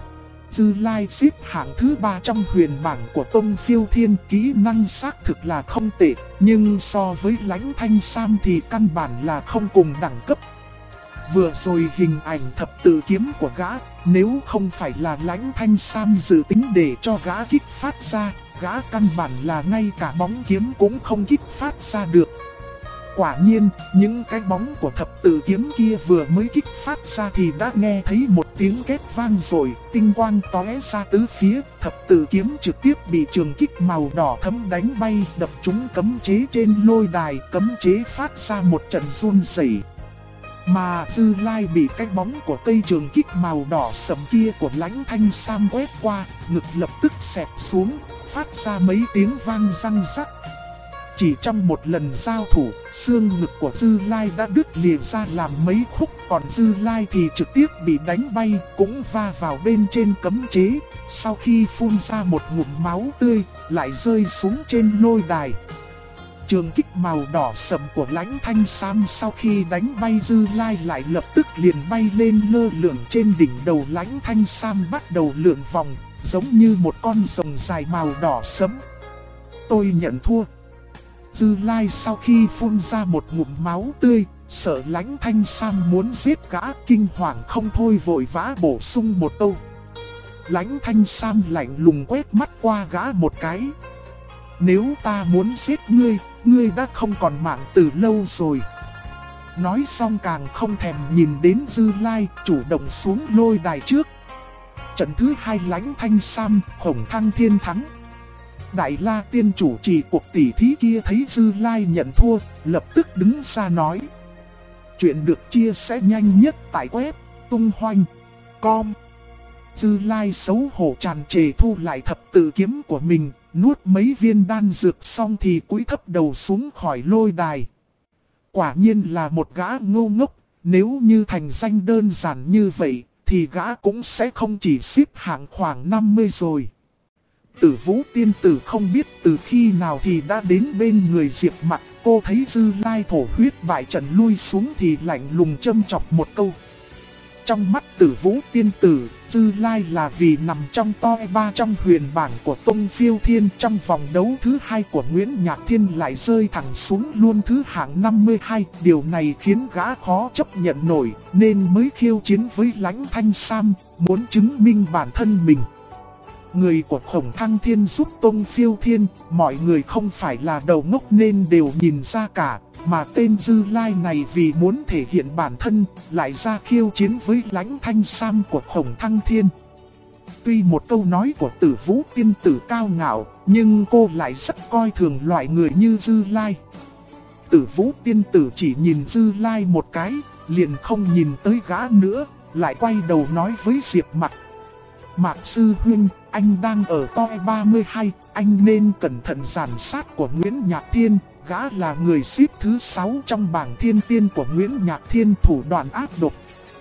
Dư Lai xếp hạng thứ 3 trong huyền bảng của Tông Phiêu Thiên, kỹ năng xác thực là không tệ, nhưng so với Lãnh Thanh Sam thì căn bản là không cùng đẳng cấp. Vừa rồi hình ảnh thập tự kiếm của gã, nếu không phải là Lãnh Thanh Sam dự tính để cho gã kích phát ra, gã căn bản là ngay cả bóng kiếm cũng không kích phát ra được. Quả nhiên, những cái bóng của thập tự kiếm kia vừa mới kích phát ra thì đã nghe thấy một tiếng két vang rồi, tinh quang tóe ra tứ phía, thập tự kiếm trực tiếp bị trường kích màu đỏ thẫm đánh bay, đập trúng cấm chế trên lôi đài, cấm chế phát ra một trận run rẩy. Mà Dư Lai bị cái bóng của cây trường kích màu đỏ sẫm kia của Lãnh Thanh Sam quét qua, ngực lập tức xẹp xuống, phát ra mấy tiếng vang răng rắc. Chỉ trong một lần giao thủ, xương ngực của Dư Lai đã đứt lìa ra làm mấy khúc, còn Dư Lai thì trực tiếp bị đánh bay, cũng va vào bên trên cấm chế, sau khi phun ra một ngụm máu tươi, lại rơi xuống trên lôi đài. Trường kích màu đỏ sẫm của Lãnh Thanh Sam sau khi đánh bay Dư Lai lại lập tức liền bay lên lơ lửng trên đỉnh đầu Lãnh Thanh Sam, bắt đầu lượn vòng, giống như một con rồng dài màu đỏ sẫm. Tôi nhận thua. Dư Lai sau khi phun ra một ngụm máu tươi, sợ Lãnh Thanh Sam muốn giết gã, kinh hoàng không thôi vội vã bổ sung một câu. Lãnh Thanh Sam lạnh lùng quét mắt qua gã một cái. Nếu ta muốn giết ngươi, ngươi đã không còn mạng từ lâu rồi. Nói xong càng không thèm nhìn đến Dư Lai, chủ động xuống lôi đài trước. Trận thứ 2 Lãnh Thanh Sam, Khổng Thăng Thiên thắng. Đại La Tiên chủ trì cuộc tỷ thí kia thấy Dư Lai nhận thua, lập tức đứng ra nói. Chuyện được chia sẻ nhanh nhất tại web tung-hoành.com. Dư Lai xấu hổ tràn trề thu lại thập tự kiếm của mình, nuốt mấy viên đan dược xong thì cúi thấp đầu xuống khỏi lôi đài. Quả nhiên là một gã ngu ngốc, nếu như thành danh đơn giản như vậy, thì gã cũng sẽ không chỉ xếp hạng khoảng 50 rồi. Tử Vũ tiên tử không biết từ khi nào thì đã đến bên người Diệp Mặc, cô thấy Dư Lai thổ huyết bại trận lui xuống thì lạnh lùng châm chọc một câu. Trong mắt Tử Vũ tiên tử, Dư Lai là vì nằm trong top 3 trong huyền bảng của Tông Phiêu Thiên, trong vòng đấu thứ 2 của Nguyễn Nhạc Thiên lại rơi thẳng xuống luôn thứ hạng 52. Điều này khiến gã khó chấp nhận nổi, nên mới khiêu chiến với Lãnh Thanh Sam, muốn chứng minh bản thân mình. Người của Khổng Thăng Thiên giúp Tông Phiêu Thiên, mọi người không phải là đầu ngốc nên đều nhìn ra cả. Mà tên Dư Lai này vì muốn thể hiện bản thân, lại ra khiêu chiến với Lãnh Thanh Sam của Khổng Thăng Thiên. Tuy một câu nói của Tử Vũ tiên tử cao ngạo, nhưng cô lại rất coi thường loại người như Dư Lai. Tử Vũ tiên tử chỉ nhìn Dư Lai một cái, liền không nhìn tới gã nữa, lại quay đầu nói với Diệp Mặc. Mạc sư huynh, anh đang ở top 32, anh nên cẩn thận giàn sát của Nguyễn Nhạc Thiên. Gã là người xếp thứ 6 trong bảng thiên tiên của Nguyễn Nhạc Thiên, thủ đoạn ác độc.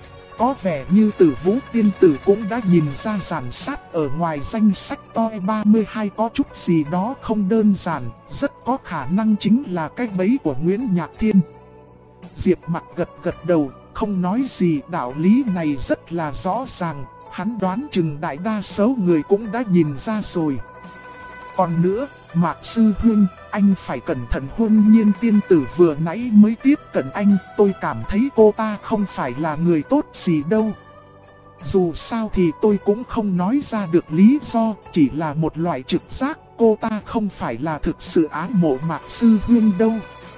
Có vẻ như Tử Vũ tiên tử cũng đã nhìn ra giàn sát ở ngoài danh sách top 32 có chút gì đó không đơn giản, rất có khả năng chính là cái bẫy của Nguyễn Nhạc Thiên. Diệp Mặc gật gật đầu, không nói gì, đạo lý này rất là rõ ràng, hắn đoán chừng đại đa số người cũng đã nhìn ra rồi. Còn nữa, Mạc sư huynh, anh phải cẩn thận. Hôn Nhiên tiên tử vừa nãy mới tiếp cận anh, tôi cảm thấy cô ta không phải là người tốt gì đâu. Dù sao thì tôi cũng không nói ra được lý do, chỉ là một loại trực giác, cô ta không phải là thực sự ái mộ Mạc sư huynh đâu.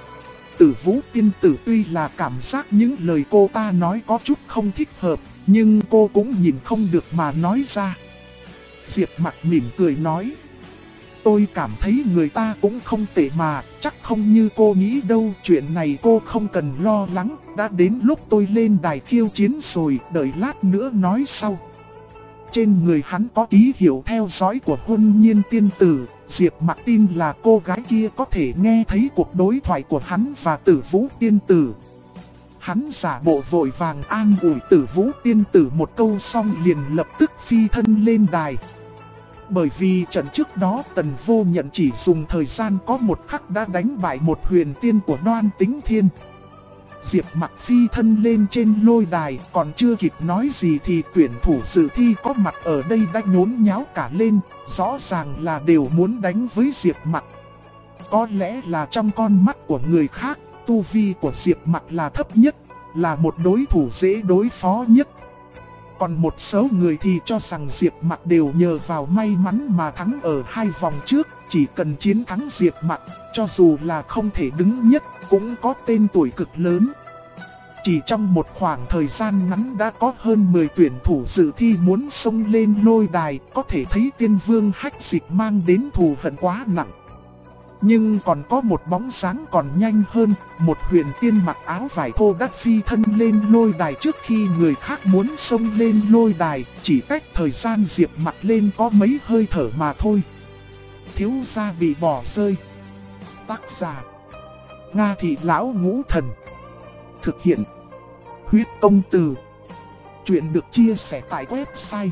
Tử Vũ tiên tử tuy là cảm giác những lời cô ta nói có chút không thích hợp, nhưng cô cũng nhìn không được mà nói ra. Diệp Mặc mỉm cười nói. Tôi cảm thấy người ta cũng không tệ mà, chắc không như cô nghĩ đâu. Chuyện này cô không cần lo lắng, đã đến lúc tôi lên đài khiêu chiến rồi, đợi lát nữa nói sau. Trên người hắn có ký hiệu theo dõi của Hôn Nhiên tiên tử, Diệp Mặc tin là cô gái kia có thể nghe thấy cuộc đối thoại của hắn và Tử Vũ tiên tử. Hắn giả bộ vội vàng an ủi Tử Vũ tiên tử một câu xong liền lập tức phi thân lên đài. Bởi vì trận trước đó Tần Vô Nhận chỉ dùng thời gian có một khắc đã đánh bại một huyền tiên của Đoan Tính Thiên. Diệp Mặc phi thân lên trên lôi đài, còn chưa kịp nói gì thì tuyển thủ dự thi có mặt ở đây đã nhốn nháo cả lên, rõ ràng là đều muốn đánh với Diệp Mặc. Có lẽ là trong con mắt của người khác, tu vi của Diệp Mặc là thấp nhất, là một đối thủ dễ đối phó nhất. Còn một số người thì cho rằng Diệp Mặc đều nhờ vào may mắn mà thắng ở 2 vòng trước, chỉ cần chiến thắng Diệp Mặc, cho dù là không thể đứng nhất cũng có tên tuổi cực lớn. Chỉ trong một khoảng thời gian ngắn đã có hơn 10 tuyển thủ dự thi muốn xông lên lôi đài, có thể thấy Tiên Vương Hách Dịch mang đến thù hận quá nặng. Nhưng còn có một bóng sáng còn nhanh hơn, một huyền tiên mặc áo vải thô đã phi thân lên lôi đài trước khi người khác muốn xông lên lôi đài, chỉ cách thời gian Diệp Mặc lên có mấy hơi thở mà thôi. Thiếu gia bị bỏ rơi. Tác giả: Nga Thị Lão Ngũ Thần. Thực hiện: Huyết Công Từ. Chuyện được chia sẻ tại website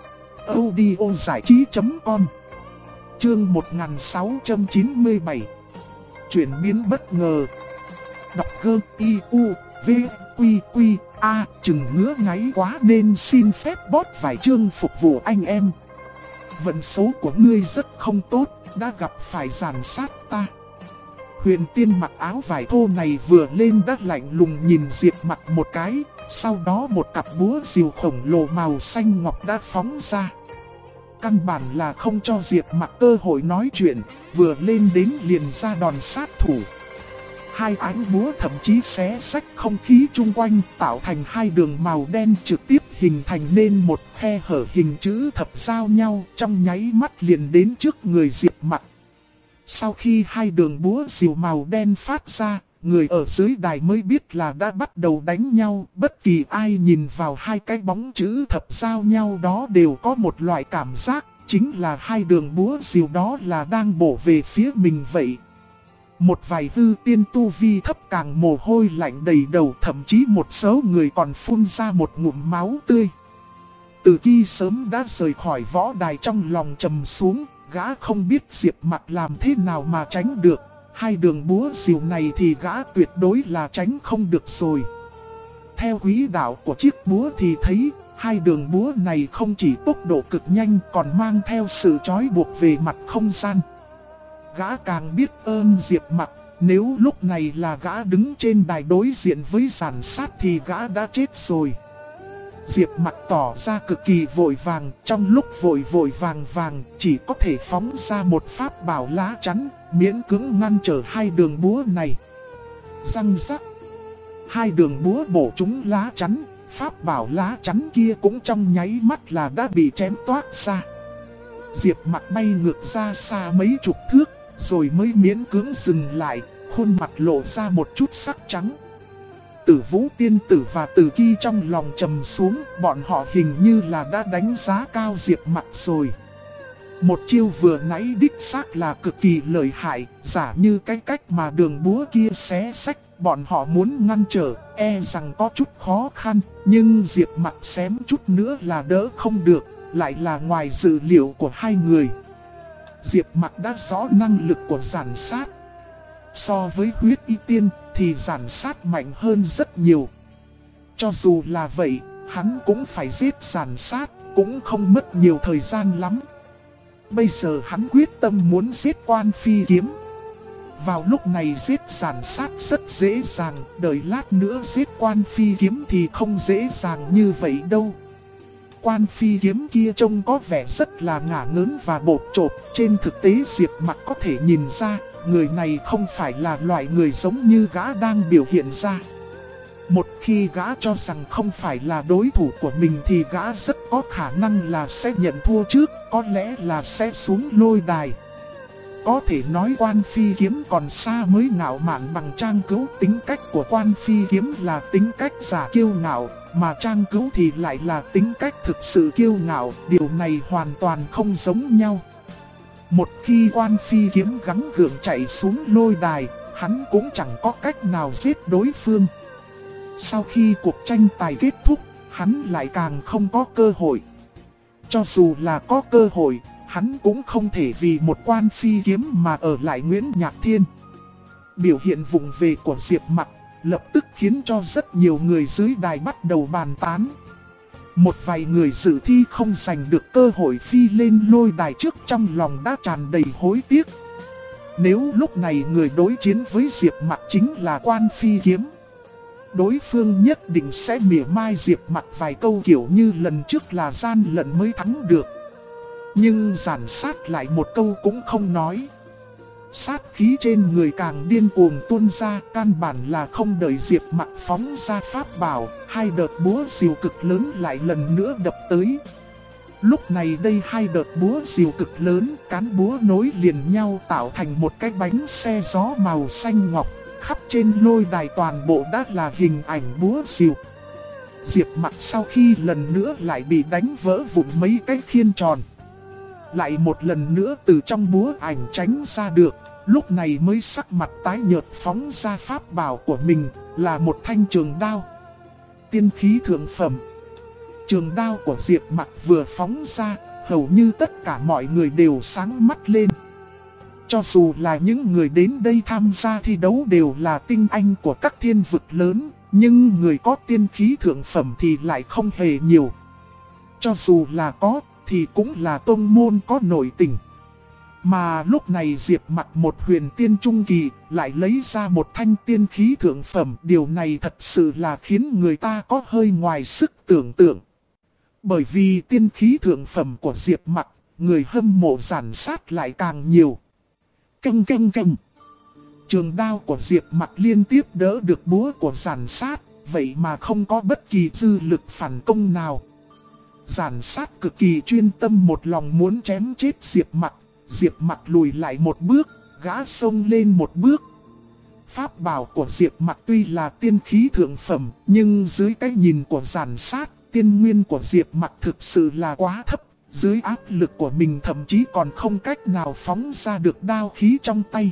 audiozảichí.com. Chương 1697. Chuyển biến bất ngờ. Đọc gơ i u v quy quy a chừng ngứa ngáy quá nên xin phép bót vài chương phục vụ anh em. Vận số của ngươi rất không tốt, đã gặp phải giàn sát ta. Huyền tiên mặc áo vải thô này vừa lên đã lạnh lùng nhìn Diệp Mặc một cái, sau đó một cặp búa rìu khổng lồ màu xanh ngọc đã phóng ra. Căn bản là không cho Diệp Mặc cơ hội nói chuyện, vừa lên đến liền ra đòn sát thủ. 2 ánh búa thậm chí xé rách không khí chung quanh, tạo thành 2 đường màu đen trực tiếp hình thành nên một khe hở hình chữ thập giao nhau, trong nháy mắt liền đến trước người Diệp Mặc. Sau khi 2 đường búa rìu màu đen phát ra, người ở dưới đài mới biết là đã bắt đầu đánh nhau. Bất kỳ ai nhìn vào 2 cái bóng chữ thập giao nhau đó đều có một loại cảm giác, chính là 2 đường búa rìu đó là đang bổ về phía mình vậy. Một vài hư tiên tu vi thấp càng mồ hôi lạnh đầy đầu, thậm chí một số người còn phun ra một ngụm máu tươi. Từ khi sớm đã rời khỏi võ đài trong lòng trầm xuống, gã không biết Diệp Mặc làm thế nào mà tránh được. 2 đường búa rìu này thì gã tuyệt đối là tránh không được rồi. Theo quỹ đạo của chiếc búa thì thấy 2 đường búa này không chỉ tốc độ cực nhanh còn mang theo sự trói buộc về mặt không gian. Gã càng biết ơn Diệp Mặc, nếu lúc này là gã đứng trên đài đối diện với giàn sát thì gã đã chết rồi. Diệp Mặc tỏ ra cực kỳ vội vàng, trong lúc vội vàng chỉ có thể phóng ra một pháp bảo lá chắn, miễn cưỡng ngăn trở 2 đường búa này. Răng rắc, 2 đường búa bổ trúng lá chắn, pháp bảo lá chắn kia cũng trong nháy mắt là đã bị chém toác ra. Diệp Mặc bay ngược ra xa mấy chục thước, rồi mới miễn cưỡng dừng lại, khuôn mặt lộ ra một chút sắc trắng. Tử Vũ tiên tử và Tử Ki trong lòng trầm xuống, bọn họ hình như là đã đánh giá cao Diệp Mặc rồi. Một chiêu vừa nãy đích xác là cực kỳ lợi hại, giả như cái cách mà đường búa kia xé xách, bọn họ muốn ngăn trở, e rằng có chút khó khăn, nhưng Diệp Mặc xém chút nữa là đỡ không được, lại là ngoài dự liệu của 2 người. Diệp Mặc đã rõ năng lực của giản sát. So với huyết y tiên thì giản sát mạnh hơn rất nhiều. Cho dù là vậy, hắn cũng phải giết giản sát, cũng không mất nhiều thời gian lắm. Bây giờ hắn quyết tâm muốn giết Quan Phi Kiếm. Vào lúc này giết giản sát rất dễ dàng, đợi lát nữa giết Quan Phi Kiếm thì không dễ dàng như vậy đâu. Quan Phi Kiếm kia trông có vẻ rất là ngả ngớn và bột chộp, trên thực tế Diệp Mặc có thể nhìn ra, người này không phải là loại người giống như gã đang biểu hiện ra. Một khi gã cho rằng không phải là đối thủ của mình thì gã rất có khả năng là sẽ nhận thua trước, có lẽ là sẽ xuống lôi đài. Có thể nói Quan Phi Kiếm còn xa mới ngạo mạn bằng Trang Cửu, tính cách của Quan Phi Kiếm là tính cách giả kiêu ngạo, mà Trang Cửu thì lại là tính cách thực sự kiêu ngạo, điều này hoàn toàn không giống nhau. Một khi Quan Phi Kiếm gắng gượng chạy xuống lôi đài, hắn cũng chẳng có cách nào giết đối phương. Sau khi cuộc tranh tài kết thúc, hắn lại càng không có cơ hội. Cho dù là có cơ hội, hắn cũng không thể vì một Quan Phi Kiếm mà ở lại Nguyễn Nhạc Thiên. Biểu hiện vụng về của Diệp Mặc lập tức khiến cho rất nhiều người dưới đài bắt đầu bàn tán. Một vài người dự thi không giành được cơ hội phi lên lôi đài trước trong lòng đã tràn đầy hối tiếc. Nếu lúc này người đối chiến với Diệp Mặc chính là Quan Phi Kiếm, đối phương nhất định sẽ mỉa mai Diệp Mặc vài câu kiểu như lần trước là gian lận mới thắng được. Nhưng Giản Sát lại một câu cũng không nói. Sát khí trên người càng điên cuồng tuôn ra, căn bản là không đợi Diệp Mặc phóng ra pháp bảo, hai đợt búa rìu cực lớn lại lần nữa đập tới. Lúc này đây hai đợt búa rìu cực lớn, cán búa nối liền nhau tạo thành một cái bánh xe gió màu xanh ngọc, khắp trên lôi đài toàn bộ đã là hình ảnh búa rìu. Diệp Mặc sau khi lần nữa lại bị đánh vỡ vụn mấy cái khiên tròn, lại một lần nữa từ trong búa ảnh tránh ra được, lúc này mới sắc mặt tái nhợt phóng ra pháp bảo của mình, là một thanh trường đao. Tiên khí thượng phẩm. Trường đao của Diệp Mặc vừa phóng ra, hầu như tất cả mọi người đều sáng mắt lên. Cho dù là những người đến đây tham gia thi đấu đều là tinh anh của các thiên vực lớn, nhưng người có tiên khí thượng phẩm thì lại không hề nhiều. Cho dù là có, thì cũng là tông môn có nội tình. Mà lúc này Diệp Mặc một huyền tiên trung kỳ lại lấy ra một thanh tiên khí thượng phẩm. Điều này thật sự là khiến người ta có hơi ngoài sức tưởng tượng. Bởi vì tiên khí thượng phẩm của Diệp Mặc, người hâm mộ Giản Sát lại càng nhiều. Canh canh canh. Trường đao của Diệp Mặc liên tiếp đỡ được búa của Giản Sát, vậy mà không có bất kỳ dư lực phản công nào. Giản Sát cực kỳ chuyên tâm một lòng muốn chém chết Diệp Mặc. Diệp Mặc lùi lại một bước, gã xông lên một bước. Pháp bảo của Diệp Mặc tuy là tiên khí thượng phẩm, nhưng dưới cái nhìn của Giản Sát, tiên nguyên của Diệp Mặc thực sự là quá thấp. Dưới áp lực của mình thậm chí còn không cách nào phóng ra được đao khí trong tay.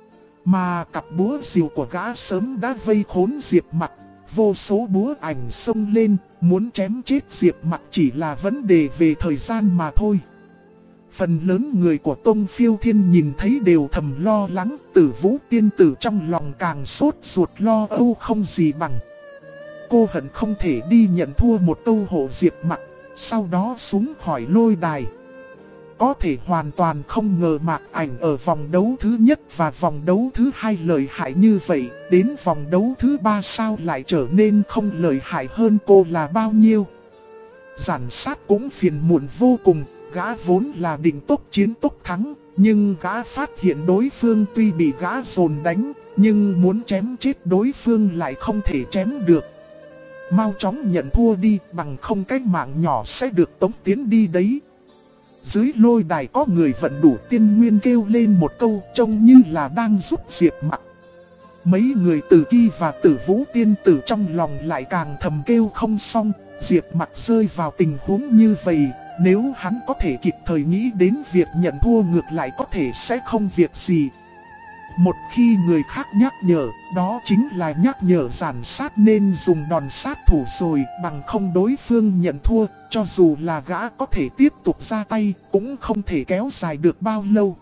Mà cặp búa rìu của gã sớm đã vây khốn Diệp Mặc. Vô số búa ảnh xông lên, muốn chém chết Diệp Mặc chỉ là vấn đề về thời gian mà thôi. Phần lớn người của Tông Phiêu Thiên nhìn thấy đều thầm lo lắng, Tử Vũ tiên tử trong lòng càng sốt ruột lo âu không gì bằng. Cô hận không thể đi nhận thua một câu hộ Diệp Mặc, sau đó xuống khỏi lôi đài. Có thể hoàn toàn không ngờ Mạc Ảnh ở vòng đấu thứ nhất và vòng đấu thứ hai lợi hại như vậy, đến vòng đấu thứ ba sao lại trở nên không lợi hại hơn cô là bao nhiêu. Giản Sát cũng phiền muộn vô cùng, gã vốn là định tốc chiến tốc thắng, nhưng gã phát hiện đối phương tuy bị gã dồn đánh, nhưng muốn chém chết đối phương lại không thể chém được. Mau chóng nhận thua đi, bằng không cái mạng nhỏ sẽ được tống tiến đi đấy. Dưới lôi đài có người vận đủ tiên nguyên kêu lên một câu trông như là đang giúp Diệp Mặc. Mấy người Tử Ki và Tử Vũ tiên tử trong lòng lại càng thầm kêu không xong. Diệp Mặc rơi vào tình huống như vậy, nếu hắn có thể kịp thời nghĩ đến việc nhận thua ngược lại có thể sẽ không việc gì. Một khi người khác nhắc nhở, đó chính là nhắc nhở Giản Sát nên dùng đòn sát thủ rồi, bằng không đối phương nhận thua, cho dù là gã có thể tiếp tục ra tay, cũng không thể kéo dài được bao lâu.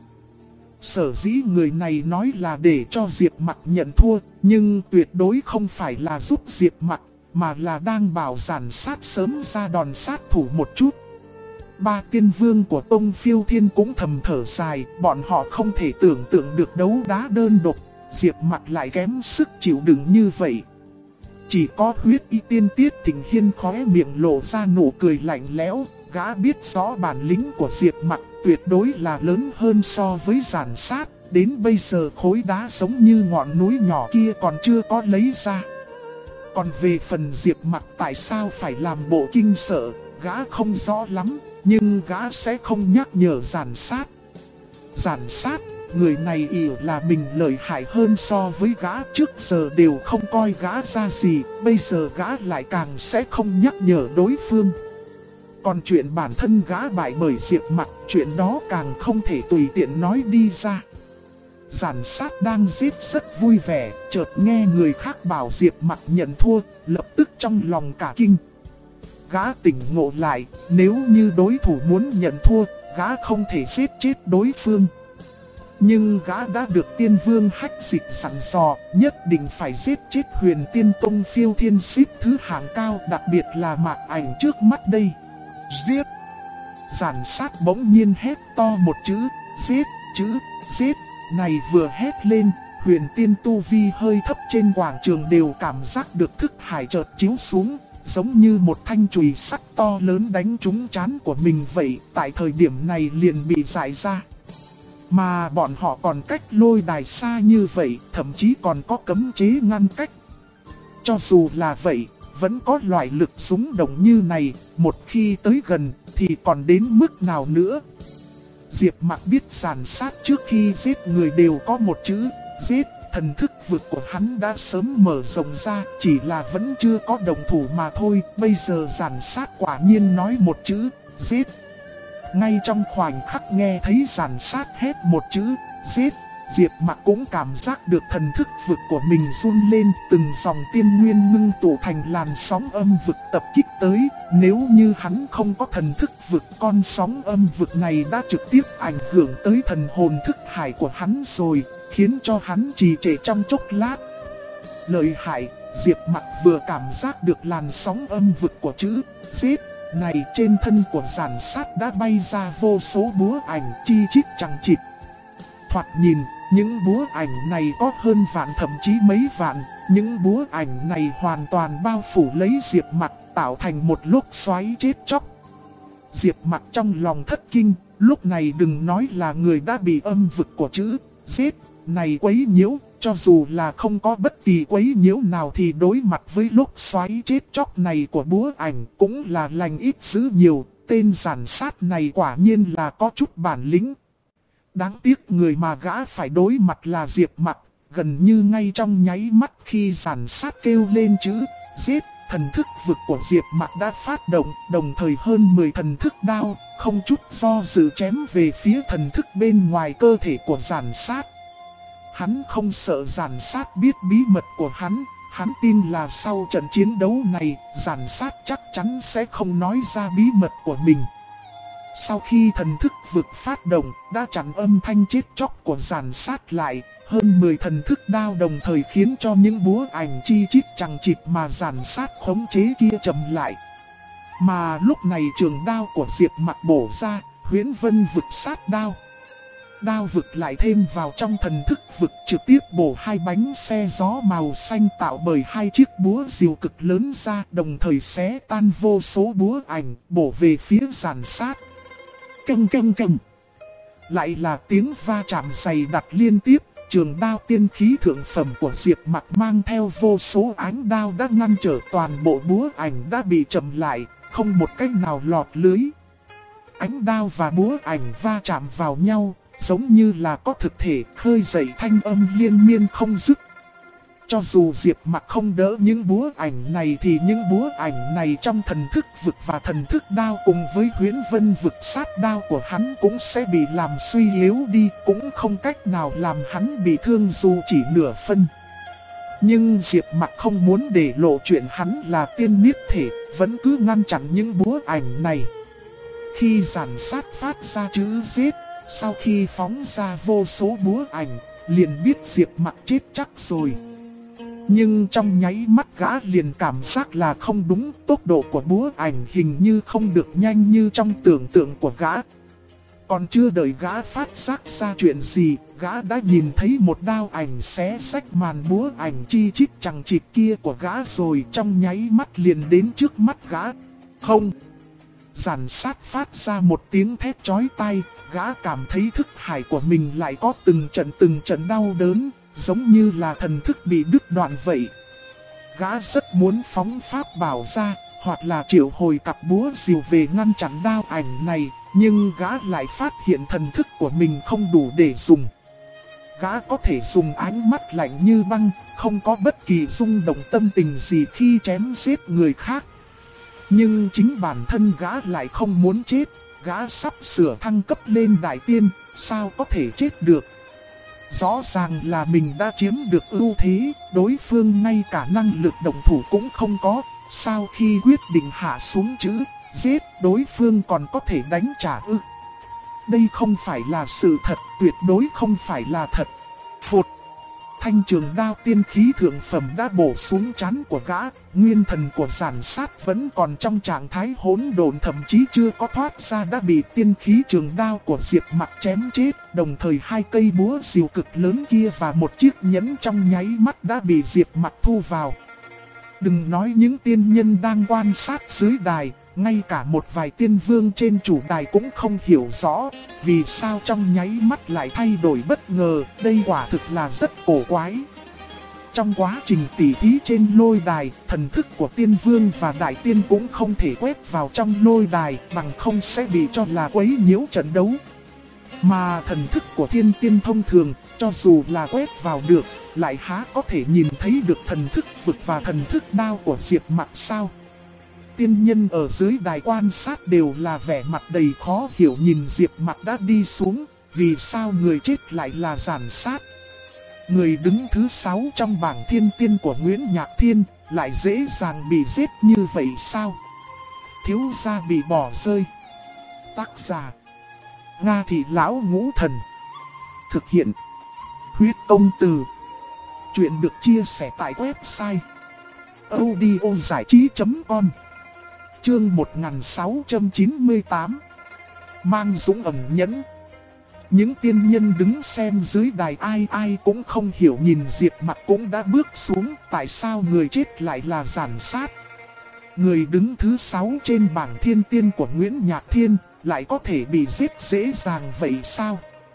Sở dĩ người này nói là để cho Diệp Mặc nhận thua, nhưng tuyệt đối không phải là giúp Diệp Mặc, mà là đang bảo Giản Sát sớm ra đòn sát thủ một chút. Ba tiên vương của Tông Phiêu Thiên cũng thầm thở dài, bọn họ không thể tưởng tượng được đấu đá đơn độc, Diệp Mặc lại kém sức chịu đựng như vậy. Chỉ có Huyết Y Tiên Tiết Thịnh Hiên khóe miệng lộ ra nụ cười lạnh lẽo, gã biết rõ bản lĩnh của Diệp Mặc tuyệt đối là lớn hơn so với Giản Sát, đến bây giờ khối đá giống như ngọn núi nhỏ kia còn chưa có lấy ra. Còn về phần Diệp Mặc tại sao phải làm bộ kinh sợ, gã không rõ lắm. Nhưng gã sẽ không nhắc nhở Giản Sát. Giản Sát, người này ỷ là mình lợi hại hơn so với gã, trước giờ đều không coi gã ra gì, bây giờ gã lại càng sẽ không nhắc nhở đối phương. Còn chuyện bản thân gã bại bởi Diệp Mặc, chuyện đó càng không thể tùy tiện nói đi ra. Giản Sát đang giết rất vui vẻ, chợt nghe người khác bảo Diệp Mặc nhận thua, lập tức trong lòng cả kinh. Gã tỉnh ngộ lại, nếu như đối thủ muốn nhận thua, gã không thể giết chết đối phương. Nhưng gã đã được tiên vương Hách Dịch sẵn dò, nhất định phải giết chết Huyền Tiên Tông Phiêu Thiên xếp thứ hạng cao, đặc biệt là Mạc Ảnh trước mắt đây. Giết! Giản Sát bỗng nhiên hét to một chữ, giết, chữ, giết, này vừa hét lên, huyền tiên tu vi hơi thấp trên quảng trường đều cảm giác được thức hải chợt chiếu xuống, giống như một thanh chùy sắt to lớn đánh trúng trán của mình vậy, tại thời điểm này liền bị giải ra. Mà bọn họ còn cách lôi đài xa như vậy, thậm chí còn có cấm chế ngăn cách. Cho dù là vậy, vẫn có loại lực rung động như này, một khi tới gần thì còn đến mức nào nữa. Diệp Mặc biết Giản Sát trước khi giết người đều có một chữ, giết. Thần thức vực của hắn đã sớm mở rộng ra, chỉ là vẫn chưa có đồng thủ mà thôi. Bây giờ Giản Sát quả nhiên nói một chữ, giết. Ngay trong khoảnh khắc nghe thấy Giản Sát hét một chữ, giết, Diệp Mặc cũng cảm giác được thần thức vực của mình run lên, từng dòng tiên nguyên ngưng tụ thành làn sóng âm vực tập kích tới. Nếu như hắn không có thần thức vực, con sóng âm vực này đã trực tiếp ảnh hưởng tới thần hồn thức hải của hắn rồi, khiến cho hắn trì trệ trong chốc lát. Lợi hại, Diệp Mặc vừa cảm giác được làn sóng âm vực của chữ giết này, trên thân của Giản Sát đã bay ra vô số búa ảnh chi chít chằng chịt. Thoạt nhìn, những búa ảnh này có hơn vạn, thậm chí mấy vạn. Những búa ảnh này hoàn toàn bao phủ lấy Diệp Mặc, tạo thành một lốc xoáy chết chóc. Diệp Mặc trong lòng thất kinh, lúc này đừng nói là người đã bị âm vực của chữ giết này quấy nhiễu, cho dù là không có bất kỳ quấy nhiễu nào thì đối mặt với lốc xoáy chết chóc này của búa ảnh cũng là lành ít dữ nhiều. Tên Giản Sát này quả nhiên là có chút bản lĩnh. Đáng tiếc người mà gã phải đối mặt là Diệp Mặc. Gần như ngay trong nháy mắt khi Giản Sát kêu lên chữ giết, thần thức vực của Diệp Mặc đã phát động, đồng thời hơn 10 thần thức đao, không chút do dự chém về phía thần thức bên ngoài cơ thể của Giản Sát. Hắn không sợ Giản Sát biết bí mật của hắn tin là sau trận chiến đấu này, Giản Sát chắc chắn sẽ không nói ra bí mật của mình. Sau khi thần thức vực phát động, đã chặn âm thanh chết chóc của Giản Sát lại, hơn 10 thần thức đao đồng thời khiến cho những búa ảnh chi chít chằng chịt mà Giản Sát khống chế kia chậm lại. Mà lúc này trường đao của Diệp Mặc bổ ra, Huyễn Vân vực sát đao. Đao vực lại thêm vào trong thần thức vực, trực tiếp bổ hai bánh xe gió màu xanh tạo bởi hai chiếc búa rìu cực lớn ra, đồng thời xé tan vô số búa ảnh, bổ về phía Giản Sát. Căng căng căng. Lại là tiếng va chạm dày đặc liên tiếp, trường đao tiên khí thượng phẩm của Diệp Mặc mang theo vô số ánh đao đã ngăn trở toàn bộ búa ảnh đã bị chậm lại, không một cách nào lọt lưới. Ánh đao và búa ảnh va chạm vào nhau, giống như là có thực thể khơi dậy thanh âm liên miên không dứt. Cho dù Diệp Mặc không đỡ những búa ảnh này thì những búa ảnh này trong thần thức vực và thần thức đao cùng với Huyễn Vân vực sát đao của hắn cũng sẽ bị làm suy yếu đi, cũng không cách nào làm hắn bị thương dù chỉ nửa phân. Nhưng Diệp Mặc không muốn để lộ chuyện hắn là tiên niết thể, vẫn cứ ngăn chặn những búa ảnh này. Khi Giản Sát phát ra chữ giết, sau khi phóng ra vô số búa ảnh, liền biết Diệp Mặc chết chắc rồi. Nhưng trong nháy mắt gã liền cảm giác là không đúng, tốc độ của búa ảnh hình như không được nhanh như trong tưởng tượng của gã. Còn chưa đợi gã phát giác ra chuyện gì, gã đã nhìn thấy một đao ảnh xé rách màn búa ảnh chi chít chằng chịt kia của gã rồi, trong nháy mắt liền đến trước mắt gã. Không! Giản Sát phát ra một tiếng thét chói tai, gã cảm thấy thức hải của mình lại có từng trận đau đớn, giống như là thần thức bị đứt đoạn vậy. Gã rất muốn phóng pháp bảo ra, hoặc là triệu hồi cặp búa rìu về ngăn chặn đao ảnh này, nhưng gã lại phát hiện thần thức của mình không đủ để dùng. Gã có thể dùng ánh mắt lạnh như băng, không có bất kỳ rung động tâm tình gì khi chém giết người khác. Nhưng chính bản thân gã lại không muốn chết, gã sắp sửa thăng cấp lên đại tiên, sao có thể chết được. Rõ ràng là mình đã chiếm được ưu thế, đối phương ngay cả năng lực động thủ cũng không có, sao khi quyết định hạ xuống chữ giết, đối phương còn có thể đánh trả ư. Đây không phải là sự thật, tuyệt đối không phải là thật. Phụt! thanh trường đao tiên khí thượng phẩm đã bổ xuống trán của gã, nguyên thần của Giản Sát vẫn còn trong trạng thái hỗn độn, thậm chí chưa có thoát ra đã bị tiên khí trường đao của Diệp Mặc chém chết, đồng thời hai cây búa rìu cực lớn kia và một chiếc nhẫn trong nháy mắt đã bị Diệp Mặc thu vào. Đừng nói những tiên nhân đang quan sát dưới đài, ngay cả một vài tiên vương trên chủ đài cũng không hiểu rõ vì sao trong nháy mắt lại thay đổi bất ngờ, đây quả thực là rất cổ quái. Trong quá trình tỉ thí trên lôi đài, thần thức của tiên vương và đại tiên cũng không thể quét vào trong lôi đài, bằng không sẽ bị cho là quấy nhiễu trận đấu. Mà thần thức của thiên tiên thông thường, cho dù là quét vào được, lại há có thể nhìn thấy được thần thức vực và thần thức đao của Diệp Mặc sao? Tiên nhân ở dưới đài quan sát đều là vẻ mặt đầy khó hiểu nhìn Diệp Mặc đã đi xuống, vì sao người chết lại là Giản Sát? Người đứng thứ 6 trong bảng thiên tiên của Nguyễn Nhạc Thiên lại dễ dàng bị giết như vậy sao? Thiếu gia bị bỏ rơi. Tác giả: Nga Thị Lão Ngũ Thần. Thực hiện: Huyết Công Từ. Chuyện được chia sẻ tại website audiozảichí.com. Chương 1698. Mang dũng ẩn nhẫn. Những tiên nhân đứng xem dưới đài ai ai cũng không hiểu, nhìn Diệp Mặc cũng đã bước xuống, tại sao người chết lại là Giản Sát? Người đứng thứ 6 trên bảng thiên tiên của Nguyễn Nhạc Thiên lại có thể bị giết dễ dàng vậy sao?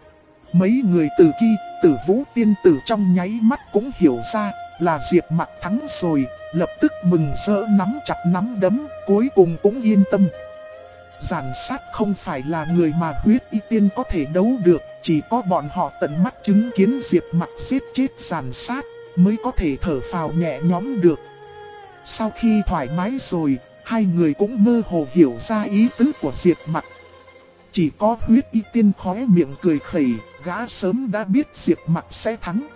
Mấy người Tử Ki, Tử Vũ tiên tử trong nháy mắt cũng hiểu ra là Diệp Mặc thắng rồi, lập tức mừng rỡ nắm chặt nắm đấm, cuối cùng cũng yên tâm. Giản Sát không phải là người mà huyết y tiên có thể đấu được, chỉ có bọn họ tận mắt chứng kiến Diệp Mặc giết chết Giản Sát mới có thể thở phào nhẹ nhõm được. Sau khi thoải mái rồi, hai người cũng mơ hồ hiểu ra ý tứ của Diệp Mặc. Chỉ có huyết y tiên khóe miệng cười khẩy, gã sớm đã biết Diệp Mặc sẽ thắng.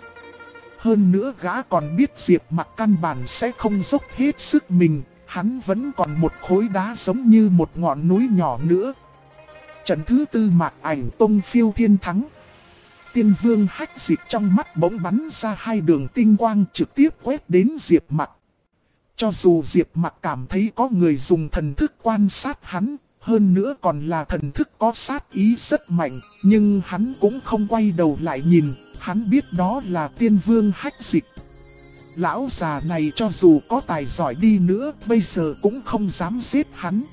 Hơn nữa gã còn biết Diệp Mặc căn bản sẽ không dốc hết sức mình, hắn vẫn còn một khối đá giống như một ngọn núi nhỏ nữa. Trận thứ tư Mạc Ảnh Tông phiêu thiên thắng. Tiên vương Hách Dịch trong mắt bỗng bắn ra hai đường tinh quang trực tiếp quét đến Diệp Mặc. Cho dù Diệp Mặc cảm thấy có người dùng thần thức quan sát hắn, hơn nữa còn là thần thức có sát ý rất mạnh, nhưng hắn cũng không quay đầu lại nhìn, hắn biết đó là tiên vương Hách Dịch. Lão già này cho dù có tài giỏi đi nữa, bây giờ cũng không dám giết hắn.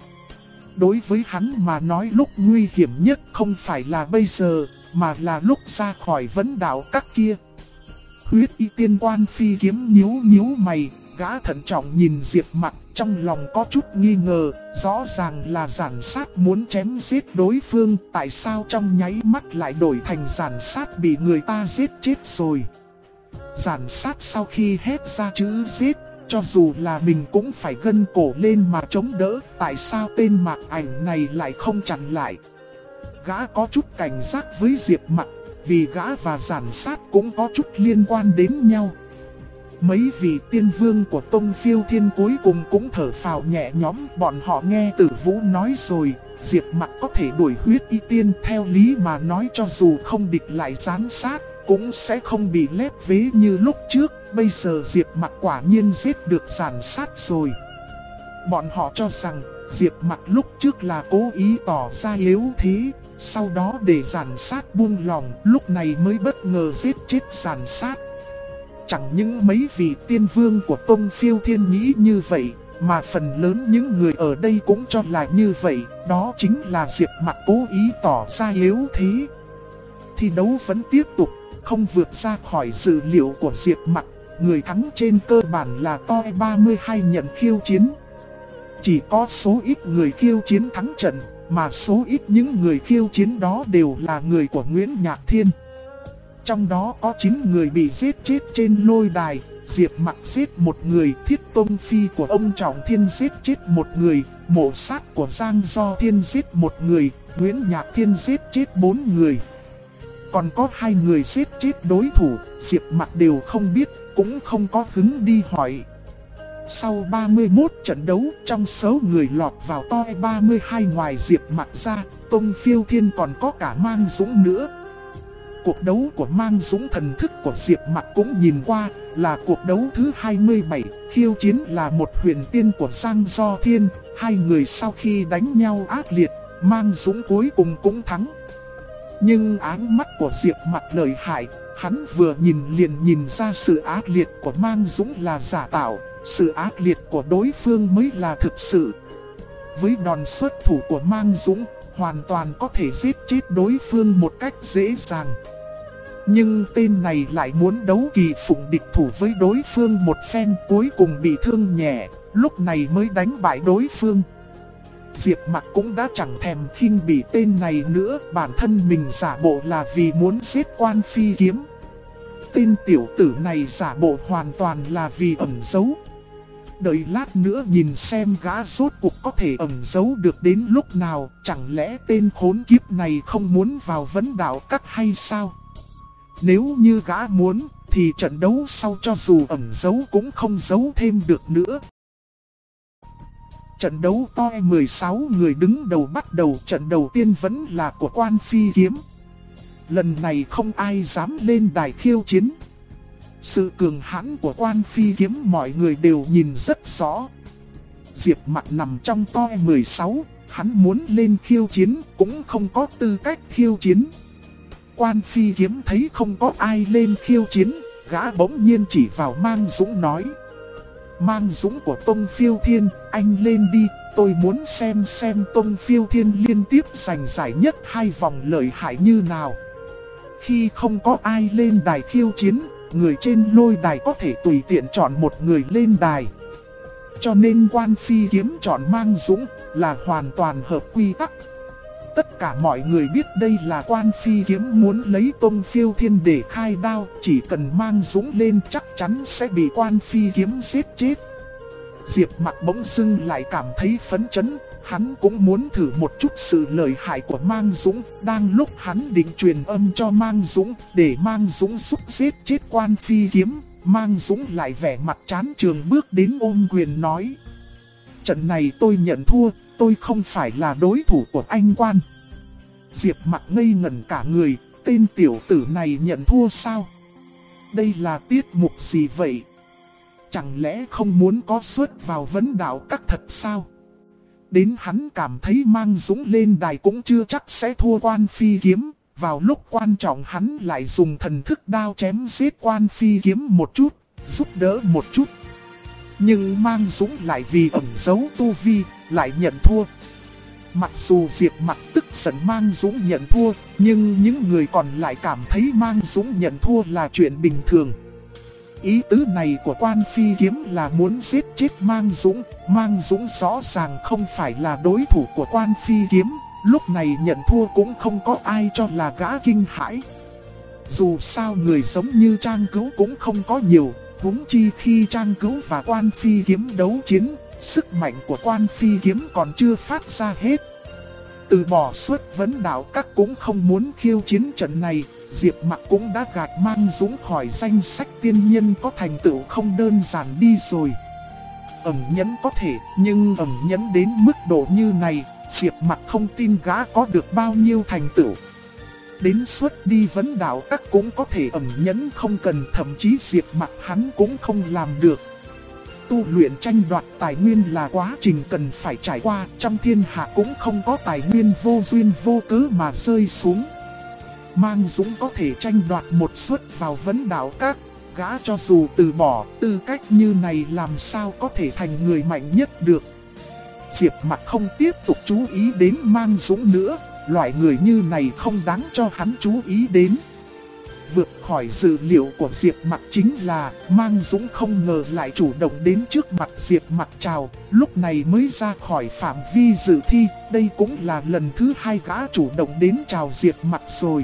Đối với hắn mà nói lúc nguy hiểm nhất không phải là bây giờ, mà là lúc ra khỏi vấn đạo các kia. Huyết y tiên quan phi kiếm nhíu mày, gã thận trọng nhìn Diệp Mặc, trong lòng có chút nghi ngờ, rõ ràng là Giản Sát muốn chém giết đối phương, tại sao trong nháy mắt lại đổi thành Giản Sát bị người ta giết chết rồi. Giản Sát sau khi hét ra chữ giết, cho dù là mình cũng phải gân cổ lên mà chống đỡ, tại sao tên Mạc Ảnh này lại không chặn lại. Gã có chút cảnh giác với Diệp Mặc, vì gã và Giản Sát cũng có chút liên quan đến nhau. Mấy vị tiên vương của Tông Phiêu Thiên cuối cùng cũng thở phào nhẹ nhõm, bọn họ nghe Tử Vũ nói rồi, Diệp Mặc có thể đuổi huyết y tiên, theo lý mà nói cho dù không địch lại Giản Sát, cũng sẽ không bị lép vế như lúc trước, bây giờ Diệp Mặc quả nhiên giết được Giản Sát rồi. Bọn họ cho rằng Diệp Mặc lúc trước là cố ý tỏ ra yếu thế, sau đó để Giản Sát buông lòng, lúc này mới bất ngờ giết chết Giản Sát. Chẳng những mấy vị tiên vương của Tông Phiêu Thiên nghĩ như vậy, mà phần lớn những người ở đây cũng cho là như vậy, đó chính là Diệp Mặc cố ý tỏ ra yếu thế. Thi đấu vẫn tiếp tục, không vượt ra khỏi dự liệu của Diệp Mặc, người thắng trên cơ bản là toi 32 nhận khiêu chiến. Chỉ có số ít người khiêu chiến thắng trận, mà số ít những người khiêu chiến đó đều là người của Nguyễn Nhạc Thiên. Trong đó có 9 người bị giết chết trên lôi đài, Diệp Mặc giết một người, Thiết Tông Phi của ông Trọng Thiên giết chết một người, Mộ Sát của Giang Do Thiên giết một người, Nguyễn Nhạc Thiên giết chết 4 người. Còn có 2 người giết chết đối thủ, Diệp Mặc đều không biết, cũng không có hứng đi hỏi. Sau 31 trận đấu, trong số người lọt vào toi 32 ngoài Diệp Mặc ra, Tông Phiêu Thiên còn có cả Mang Dũng nữa. cuộc đấu của Mang Dũng, thần thức của Diệp Mặc cũng nhìn qua, là cuộc đấu thứ 27, khiêu chiến là một huyền tiên của Giang Do Thiên. Hai người sau khi đánh nhau ác liệt, Mang Dũng cuối cùng cũng thắng. Nhưng áng mắt của Diệp Mặc lợi hại, hắn vừa nhìn liền nhìn ra sự ác liệt của Mang Dũng là giả tạo, sự ác liệt của đối phương mới là thực sự. Với đòn xuất thủ của Mang Dũng, hoàn toàn có thể giết chết đối phương một cách dễ dàng. Nhưng tên này lại muốn đấu kỳ phụng địch thủ với đối phương một phen, cuối cùng bị thương nhẹ, lúc này mới đánh bại đối phương. Diệp Mặc cũng đã chẳng thèm khinh bỉ tên này nữa, bản thân mình giả bộ là vì muốn giết Quan Phi Kiếm. Tên tiểu tử này giả bộ hoàn toàn là vì ẩn giấu. Đợi lát nữa nhìn xem gã rốt cuộc có thể ẩn giấu được đến lúc nào, chẳng lẽ tên khốn kiếp này không muốn vào Vấn Đạo Các hay sao? Nếu như gã muốn, thì trận đấu sau cho dù ẩn giấu cũng không giấu thêm được nữa. Trận đấu to 16 người đứng đầu bắt đầu, trận đầu tiên vẫn là của Quan Phi Kiếm. Lần này không ai dám lên đài khiêu chiến. Sự cường hãn của Quan Phi Kiếm mọi người đều nhìn rất rõ. Diệp Mặc nằm trong to 16, hắn muốn lên khiêu chiến cũng không có tư cách khiêu chiến. Quan Phi Kiếm thấy không có ai lên khiêu chiến, gã bỗng nhiên chỉ vào Mang Dũng nói: Mang Dũng của Tông Phiêu Thiên, anh lên đi, tôi muốn xem Tông Phiêu Thiên liên tiếp giành giải nhất 2 vòng lợi hại như nào. Khi không có ai lên đài khiêu chiến, người trên lôi đài có thể tùy tiện chọn một người lên đài. Cho nên Quan Phi Kiếm chọn Mang Dũng là hoàn toàn hợp quy tắc. Tất cả mọi người biết đây là Quan Phi Kiếm muốn lấy Tông Phiêu Thiên để khai đao, chỉ cần Mang Dũng lên chắc chắn sẽ bị Quan Phi Kiếm giết chết. Diệp Mặc bỗng dưng lại cảm thấy phấn chấn, hắn cũng muốn thử một chút sự lợi hại của Mang Dũng. Đang lúc hắn định truyền âm cho Mang Dũng để Mang Dũng giúp giết chết Quan Phi Kiếm, Mang Dũng lại vẻ mặt chán chường bước đến ôm quyền nói: Trận này tôi nhận thua, tôi không phải là đối thủ của anh Quan. Diệp Mặc ngây ngẩn cả người, tên tiểu tử này nhận thua sao? Đây là tiết mục gì vậy? Chẳng lẽ không muốn có suất vào Vấn Đạo Các thật sao? Đến hắn cảm thấy Mang Dũng lên đài cũng chưa chắc sẽ thua Quan Phi Kiếm. Vào lúc quan trọng hắn lại dùng thần thức đao chém giết Quan Phi Kiếm một chút, giúp đỡ một chút. Nhưng Mang Dũng lại vì ẩn giấu tu vi, lại nhận thua. Mặc dù Diệp Mặc tức giận Mang Dũng nhận thua, nhưng những người còn lại cảm thấy Mang Dũng nhận thua là chuyện bình thường. Ý tứ này của Quan Phi Kiếm là muốn giết chết Mang Dũng. Mang Dũng rõ ràng không phải là đối thủ của Quan Phi Kiếm, lúc này nhận thua cũng không có ai cho là gã kinh hãi. Dù sao người giống như Trang Cửu cũng không có nhiều, huống chi khi Trang Cửu và Quan Phi Kiếm đấu chiến, sức mạnh của Quan Phi Kiếm còn chưa phát ra hết. Từ bỏ suất Vấn Đạo Các cũng không muốn khiêu chiến trận này, Diệp Mặc cũng đã gạt Mang Dũng khỏi danh sách tiên nhân có thành tựu không đơn giản đi rồi. Ẩn nhẫn có thể, nhưng ẩn nhẫn đến mức độ như này, Diệp Mặc không tin gã có được bao nhiêu thành tựu. Đến suất đi Vấn Đạo Các cũng có thể ẩn nhẫn không cần, thậm chí Diệp Mặc hắn cũng không làm được. Tu luyện tranh đoạt tài nguyên là quá trình cần phải trải qua, trong thiên hạ cũng không có tài nguyên vô duyên vô cớ mà rơi xuống. Mang Dũng có thể tranh đoạt một suất vào Vấn Đạo Các, gã cho dù từ bỏ tư cách như này làm sao có thể thành người mạnh nhất được. Diệp Mặc không tiếp tục chú ý đến Mang Dũng nữa, loại người như này không đáng cho hắn chú ý đến. Vượt khỏi dự liệu của Diệp Mặc chính là Mang Dũng không ngờ lại chủ động đến trước mặt Diệp Mặc chào, lúc này mới ra khỏi phạm vi dự thi. Đây cũng là lần thứ 2 gã chủ động đến chào Diệp Mặc rồi.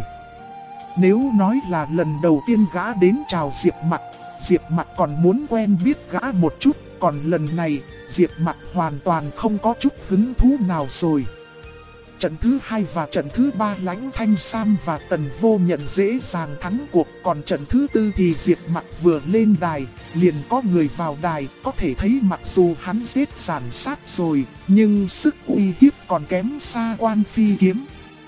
Nếu nói là lần đầu tiên gã đến chào Diệp Mặc còn muốn quen biết gã một chút, còn lần này Diệp Mặc hoàn toàn không có chút hứng thú nào rồi. Trận thứ 2 và trận thứ 3 Lãnh Thanh Sam và Tần Vô Nhận dễ dàng thắng cuộc, còn trận thứ 4 thì Diệp Mặc vừa lên đài, liền có người vào đài, có thể thấy mặc dù hắn giết giàn sát rồi, nhưng sức uy hiếp còn kém xa Quan Phi Kiếm.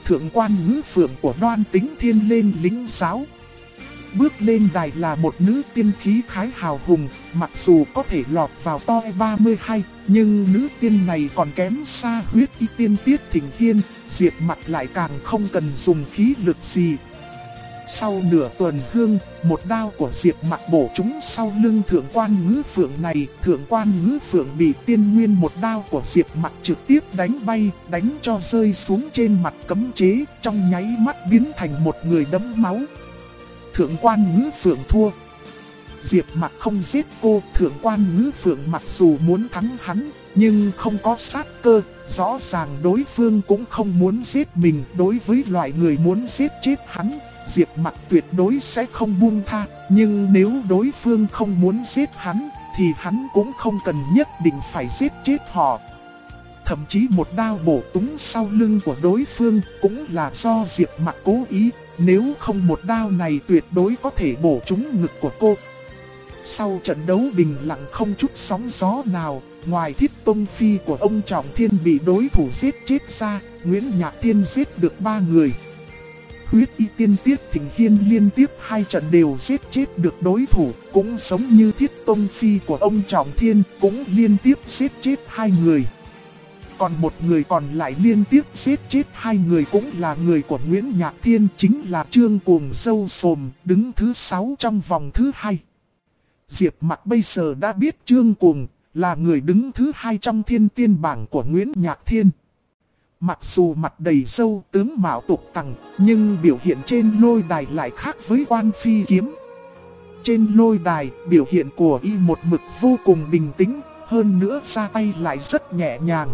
thượng quan ngữ phượng của Đoan Tính Thiên lên lĩnh giáo. Bước lên đài là một nữ tiên khí khái hào hùng, mặc dù có thể lọt vào top 32, nhưng nữ tiên này còn kém xa Huyết Y Tiên Tiết Thịnh Hiên, Diệp Mặc lại càng không cần dùng khí lực gì. Sau nửa tuần hương, một đao của Diệp Mặc bổ trúng sau lưng thượng quan ngữ phượng này, thượng quan ngữ phượng bị tiên nguyên một đao của Diệp Mặc trực tiếp đánh bay, đánh cho rơi xuống trên mặt cấm chế, trong nháy mắt biến thành một người đẫm máu. Thượng quan ngữ phượng thua. Diệp Mặc không giết cô, thượng quan ngữ phượng mặc dù muốn thắng hắn, nhưng không có sát cơ, rõ ràng đối phương cũng không muốn giết mình. Đối với loại người muốn giết chết hắn, Diệp Mặc tuyệt đối sẽ không buông tha, nhưng nếu đối phương không muốn giết hắn, thì hắn cũng không cần nhất định phải giết chết họ. Thậm chí một đao bổ trúng sau lưng của đối phương cũng là do Diệp Mặc cố ý, nếu không một đao này tuyệt đối có thể bổ trúng ngực của cô. Sau trận đấu bình lặng không chút sóng gió nào, ngoài Thiết Tông Phi của ông Trọng Thiên bị đối thủ giết chết ra, Nguyễn Nhạc Thiên giết được 3 người. Huyết Y Tiên Tiết Thịnh Hiên liên tiếp 2 trận đều giết chết được đối thủ, cũng giống như Thiết Tông Phi của ông Trọng Thiên cũng liên tiếp giết chết 2 người. Còn một người còn lại liên tiếp giết chết 2 người cũng là người của Nguyễn Nhạc Thiên, chính là Trương Cuồng Dâu Sồm, đứng thứ 6 trong vòng thứ 2. Diệp Mặc bây giờ đã biết Trương Cuồng là người đứng thứ 2 trong thiên tiên bảng của Nguyễn Nhạc Thiên. Mặc dù mặt đầy râu tướng mạo tục tằng, nhưng biểu hiện trên lôi đài lại khác với Quan Phi Kiếm. Trên lôi đài, biểu hiện của y một mực vô cùng bình tĩnh, hơn nữa ra tay lại rất nhẹ nhàng.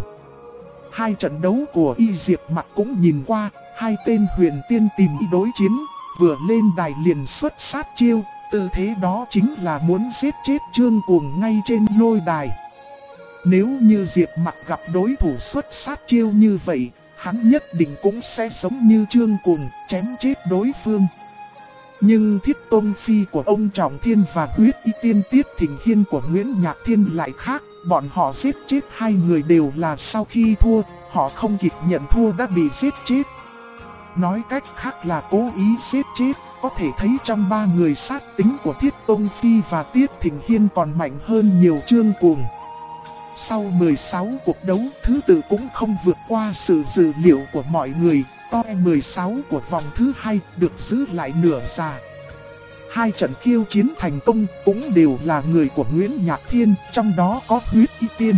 2 trận đấu của y Diệp Mặc cũng nhìn qua, 2 tên huyền tiên tìm y đối chiến, vừa lên đài liền xuất sát chiêu, tư thế đó chính là muốn giết chết Trương Cuồng ngay trên lôi đài. Nếu như Diệp Mặc gặp đối thủ xuất sát chiêu như vậy, hắn nhất định cũng sẽ giống như Trương Cuồng, chém chết đối phương. Nhưng Thiết Tông Phi của ông Trọng Thiên và Huyết Y Tiên Tiết Thịnh Hiên của Nguyễn Nhạc Thiên lại khác, bọn họ giết chết 2 người đều là sau khi thua, họ không kịp nhận thua đã bị giết chết. Nói cách khác là cố ý giết chết, có thể thấy trong 3 người sát tính của Thiết Tông Phi và Tiết Thịnh Hiên còn mạnh hơn nhiều Trương Cuồng. Sau 16 cuộc đấu, thứ tự cũng không vượt qua sự dự liệu của mọi người, top 16 của vòng thứ 2 được giữ lại nửa già. 2 trận khiêu chiến thành công cũng đều là người của Nguyễn Nhạc Thiên, trong đó có Huyết Y Tiên.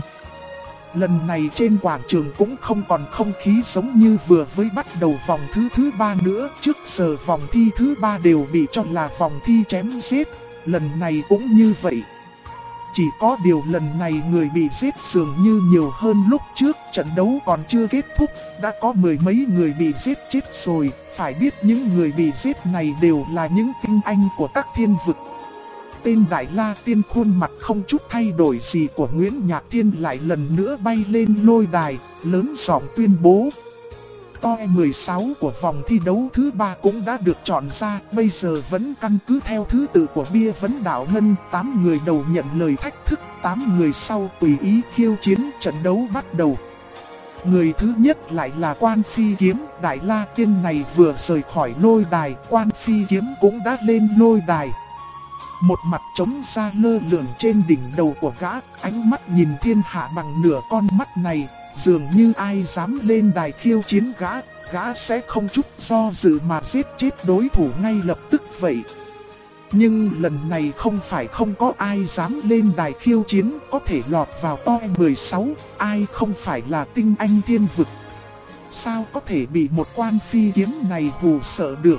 Lần này trên quảng trường cũng không còn không khí giống như vừa mới bắt đầu vòng thứ 3 nữa. Trước giờ vòng thi thứ 3 đều bị cho là vòng thi chém giết, lần này cũng như vậy. Chỉ có điều lần này người bị giết dường như nhiều hơn lúc trước, trận đấu còn chưa kết thúc, đã có 10 mấy người bị giết chết rồi. Phải biết những người bị giết này đều là những tinh anh của các thiên vực. Tên Đại La Tiên khuôn mặt không chút thay đổi gì của Nguyễn Nhạc Thiên lại lần nữa bay lên lôi đài, lớn giọng tuyên bố. Top 16 của vòng thi đấu thứ 3 cũng đã được chọn ra, bây giờ vẫn căn cứ theo thứ tự của bia vấn đạo ngân, 8 người đầu nhận lời thách thức, 8 người sau tùy ý khiêu chiến, trận đấu bắt đầu. Người thứ nhất lại là Quan Phi Kiếm, Đại La Tiên này vừa rời khỏi lôi đài, Quan Phi Kiếm cũng đã lên lôi đài. Một mặt trống ra lơ lửng trên đỉnh đầu của gã, ánh mắt nhìn thiên hạ bằng nửa con mắt này, dường như ai dám lên đài khiêu chiến gã sẽ không chút do dự mà giết chết đối thủ ngay lập tức vậy. Nhưng lần này không phải không có ai dám lên đài khiêu chiến, có thể lọt vào top 16, ai không phải là tinh anh thiên vực. Sao có thể bị một Quan Phi Kiếm này hù sợ được.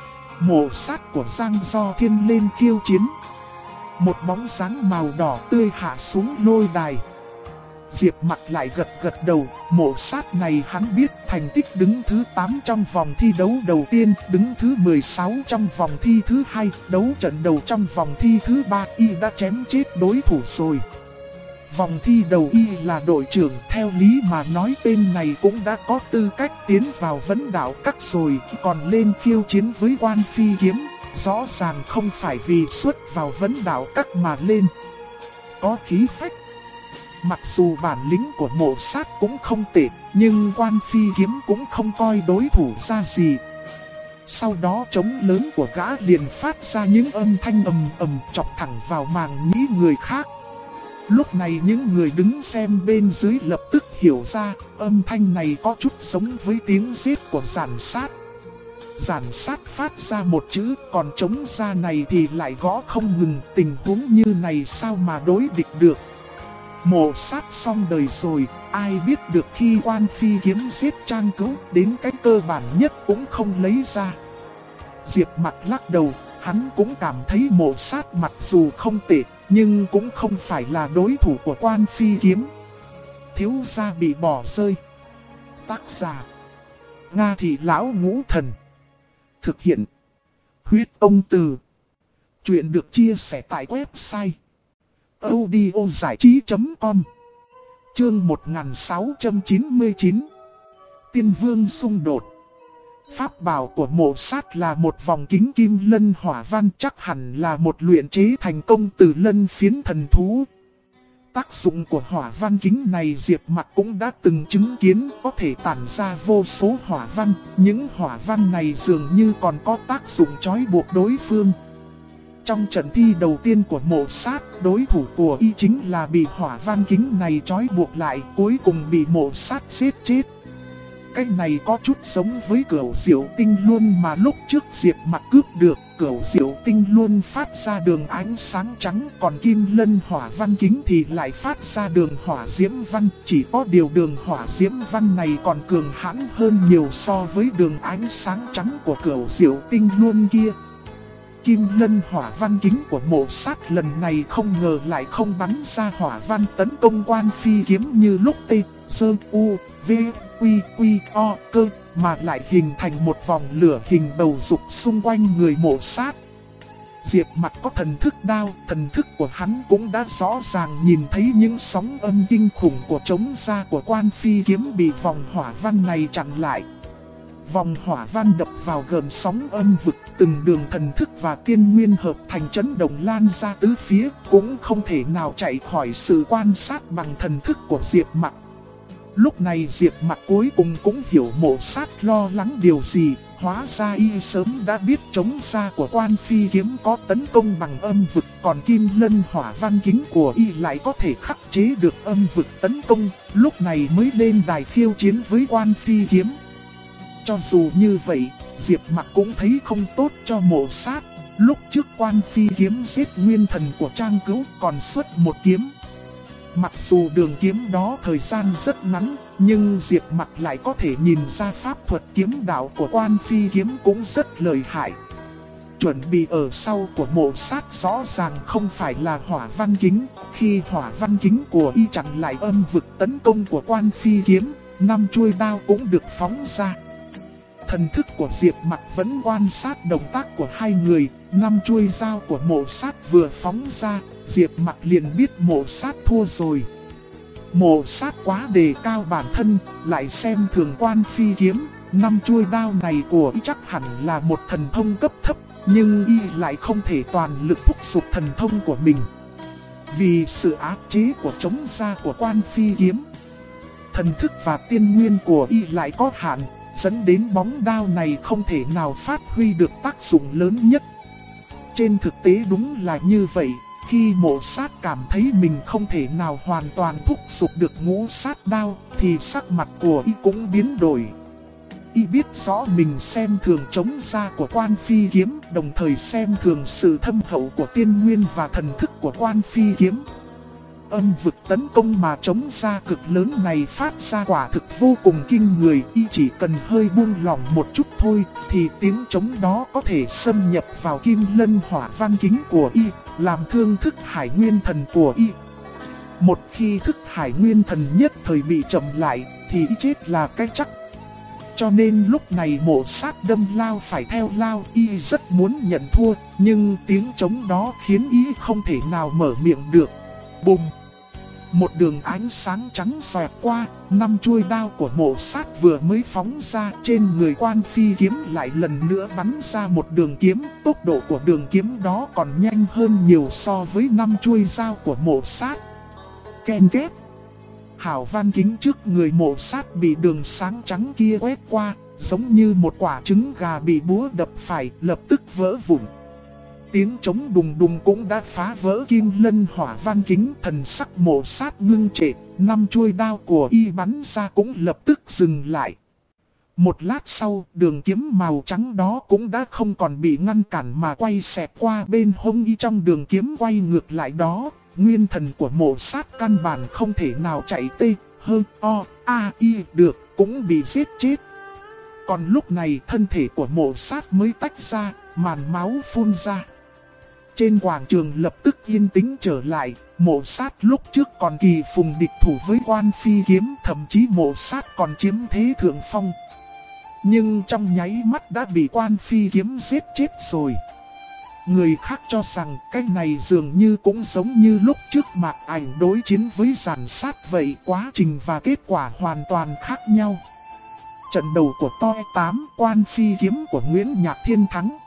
Mộ sát của Giang Do Thiên lên khiêu chiến. Một bóng dáng màu đỏ tươi hạ xuống lôi đài. Diệp Mặc lại gật đầu, mộ sát này hắn biết thành tích đứng thứ 8 trong vòng thi đấu đầu tiên, đứng thứ 16 trong vòng thi thứ 2, đấu trận đầu trong vòng thi thứ 3 y đã chém chết đối thủ rồi. Vòng thi đầu y là đội trưởng, theo lý mà nói tên này cũng đã có tư cách tiến vào vấn đạo các rồi, còn lên khiêu chiến với Quan Phi Kiếm, rõ ràng không phải vì xuất vào vấn đạo các mà lên. Có khí phách. Mặc dù bản lĩnh của Mộ Sát cũng không tệ, nhưng Quan Phi kiếm cũng không coi đối thủ ra gì. Sau đó trống lớn của gã liền phát ra những âm thanh ầm ầm chọc thẳng vào màng nhĩ người khác. Lúc này những người đứng xem bên dưới lập tức hiểu ra, âm thanh này có chút giống với tiếng giết của Giản Sát. Giản Sát phát ra một chữ, còn trống ra này thì lại gõ không ngừng. Tình huống như này sao mà đối địch được. Mộ Sát xong đời rồi, ai biết được khi Quan Phi kiếm giết Trang Cửu đến cái cơ bản nhất cũng không lấy ra. Diệp Mặc lắc đầu, hắn cũng cảm thấy Mộ Sát mặc dù không tệ, nhưng cũng không phải là đối thủ của Quan Phi kiếm. Thiếu gia bị bỏ rơi. Tác giả: Nga Thị Lão Ngũ Thần. Thực hiện: Huyết Ông Từ. Chuyện được chia sẻ tại website audiozảichí.com. Chương 1699. Tiên Vương xung đột. Pháp bảo của Mộ Sát là một vòng kính kim lân hỏa văn, chắc hẳn là một luyện chế thành công từ lân phiến thần thú. Tác dụng của hỏa văn kính này Diệp Mặc cũng đã từng chứng kiến, có thể tản ra vô số hỏa văn. Những hỏa văn này dường như còn có tác dụng trói buộc đối phương. Trong trận thi đầu tiên của Mộ Sát, đối thủ của y chính là bị hỏa văn kính này trói buộc lại, cuối cùng bị Mộ Sát giết chết. Cái này có chút giống với Cửu Diệu Tinh Luân mà lúc trước Diệp Mặc cướp được. Cửu Diệu Tinh Luân phát ra đường ánh sáng trắng, còn Kim Lân hỏa văn kính thì lại phát ra đường hỏa diễm văn. Chỉ có điều đường hỏa diễm văn này còn cường hãn hơn nhiều so với đường ánh sáng trắng của Cửu Diệu Tinh Luân kia. Kim Lân hỏa văn kính của Mộ Sát lần này không ngờ lại không bắn ra hỏa văn tấn công Quan Phi kiếm như lúc T, Sơ, U, V, Quy, Quy, O, Cơ, mà lại hình thành một vòng lửa hình bầu dục xung quanh người Mộ Sát. Diệp Mặc có thần thức đao, thần thức của hắn cũng đã rõ ràng nhìn thấy những sóng âm kinh khủng của chống ra của Quan Phi kiếm bị vòng hỏa văn này chặn lại. Vòng hỏa văn đập vào gợn sóng âm vực, từng đường thần thức và tiên nguyên hợp thành chấn động lan ra tứ phía, cũng không thể nào chạy khỏi sự quan sát bằng thần thức của Diệp Mặc. Lúc này Diệp Mặc cuối cùng cũng hiểu Mộ Sát lo lắng điều gì, hóa ra y sớm đã biết chống ra của Quan Phi kiếm có tấn công bằng âm vực, còn Kim Lân hỏa văn kính của y lại có thể khắc chế được âm vực tấn công, lúc này mới lên đài khiêu chiến với Quan Phi kiếm. Cho dù như vậy, Diệp Mặc cũng thấy không tốt cho Mộ Sát. Lúc trước Quan Phi kiếm giết nguyên thần của Trang Cửu còn xuất một kiếm. Mặc dù đường kiếm đó thời gian rất ngắn, nhưng Diệp Mặc lại có thể nhìn ra pháp thuật kiếm đạo của Quan Phi kiếm cũng rất lợi hại. Chuẩn bị ở sau của Mộ Sát rõ ràng không phải là hỏa văn kính. Khi hỏa văn kính của y chặn lại âm vực tấn công của Quan Phi kiếm, 5 chuôi đao cũng được phóng ra. Thần thức của Diệp Mặc vẫn quan sát động tác của hai người, 5 chuôi dao của Mộ Sát vừa phóng ra, Diệp Mặc liền biết Mộ Sát thua rồi. Mộ Sát quá đề cao bản thân, lại xem thường Quan Phi kiếm, 5 chuôi đao này của y chắc hẳn là một thần thông cấp thấp, nhưng y lại không thể toàn lực thúc giục thần thông của mình. Vì sự áp chế của chống ra của Quan Phi kiếm, thần thức và tiên nguyên của y lại có hạn, dẫn đến bóng đao này không thể nào phát huy được tác dụng lớn nhất. Trên thực tế đúng là như vậy, khi Mộ Sát cảm thấy mình không thể nào hoàn toàn thúc giục được ngũ sát đao, thì sắc mặt của y cũng biến đổi. Y biết rõ mình xem thường chống ra của Quan Phi kiếm, đồng thời xem thường sự thâm hậu của tiên nguyên và thần thức của Quan Phi kiếm. Âm vực tấn công mà chống ra cực lớn này phát ra quả thực vô cùng kinh người, y chỉ cần hơi buông lỏng một chút thôi thì tiếng chống đó có thể xâm nhập vào Kim Lân hỏa văn kính của y, làm thương thức Hải Nguyên Thần của y. Một khi thức Hải Nguyên Thần nhất thời bị chậm lại thì y chết là cái chắc. Cho nên lúc này Mộ Sát đâm lao phải theo lao, y rất muốn nhận thua, nhưng tiếng chống đó khiến y không thể nào mở miệng được. Bùm! Một đường ánh sáng trắng xoẹt qua, 5 chuôi đao của Mộ Sát vừa mới phóng ra, trên người Quan Phi kiếm lại lần nữa bắn ra một đường kiếm. Tốc độ của đường kiếm đó còn nhanh hơn nhiều so với 5 chuôi dao của Mộ Sát. Ken két. Hào van kính trước người Mộ Sát bị đường sáng trắng kia quét qua, giống như một quả trứng gà bị búa đập phải, lập tức vỡ vụn. Tiếng trống đùng đùng cũng đã phá vỡ kim lân hỏa van kính, thần sắc Mộ Sát ngưng trệ, 5 chuôi đao của y bắn ra cũng lập tức dừng lại. Một lát sau, đường kiếm màu trắng đó cũng đã không còn bị ngăn cản mà quay xẹt qua bên hông y. Trong đường kiếm quay ngược lại đó, nguyên thần của Mộ Sát căn bản không thể nào chạy được, cũng bị giết chết. Còn lúc này thân thể của Mộ Sát mới tách ra, màn máu phun ra. Trên quảng trường lập tức yên tĩnh trở lại. Mộ Sát lúc trước còn kỳ phùng địch thủ với Quan Phi Kiếm, thậm chí Mộ Sát còn chiếm thế thượng phong. Nhưng trong nháy mắt đã bị Quan Phi Kiếm giết chết rồi. Người khác cho rằng cái này dường như cũng giống như lúc trước Mạc Ảnh đối chiến với Giản Sát vậy, quá trình và kết quả hoàn toàn khác nhau. Trận đầu của Toi 8, Quan Phi Kiếm của Nguyễn Nhạc Thiên thắng.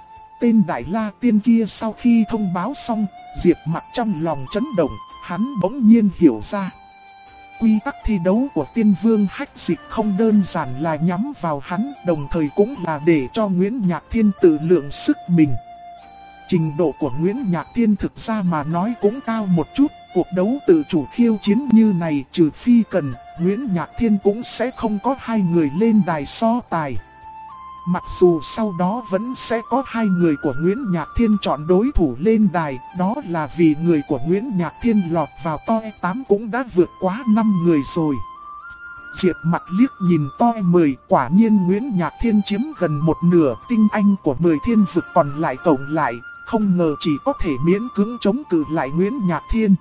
Tên Đại La Tiên kia sau khi thông báo xong, Diệp Mặc trong lòng chấn động, hắn bỗng nhiên hiểu ra. Quy tắc thi đấu của Tiên Vương Hách Dịch không đơn giản là nhắm vào hắn, đồng thời cũng là để cho Nguyễn Nhạc Thiên tự lượng sức mình. Trình độ của Nguyễn Nhạc Thiên thực ra mà nói cũng cao một chút, cuộc đấu tự chủ khiêu chiến như này trừ phi cần, Nguyễn Nhạc Thiên cũng sẽ không có hai người lên đài so tài. Mặc dù sau đó vẫn sẽ có hai người của Nguyễn Nhạc Thiên chọn đối thủ lên đài, đó là vì người của Nguyễn Nhạc Thiên lọt vào Toi 8 cũng đã vượt quá 5 người rồi. Diệp Mặc liếc nhìn Toi 10, quả nhiên Nguyễn Nhạc Thiên chiếm gần một nửa, tinh anh của 10 thiên vực còn lại cộng lại, không ngờ chỉ có thể miễn cưỡng chống cự lại Nguyễn Nhạc Thiên.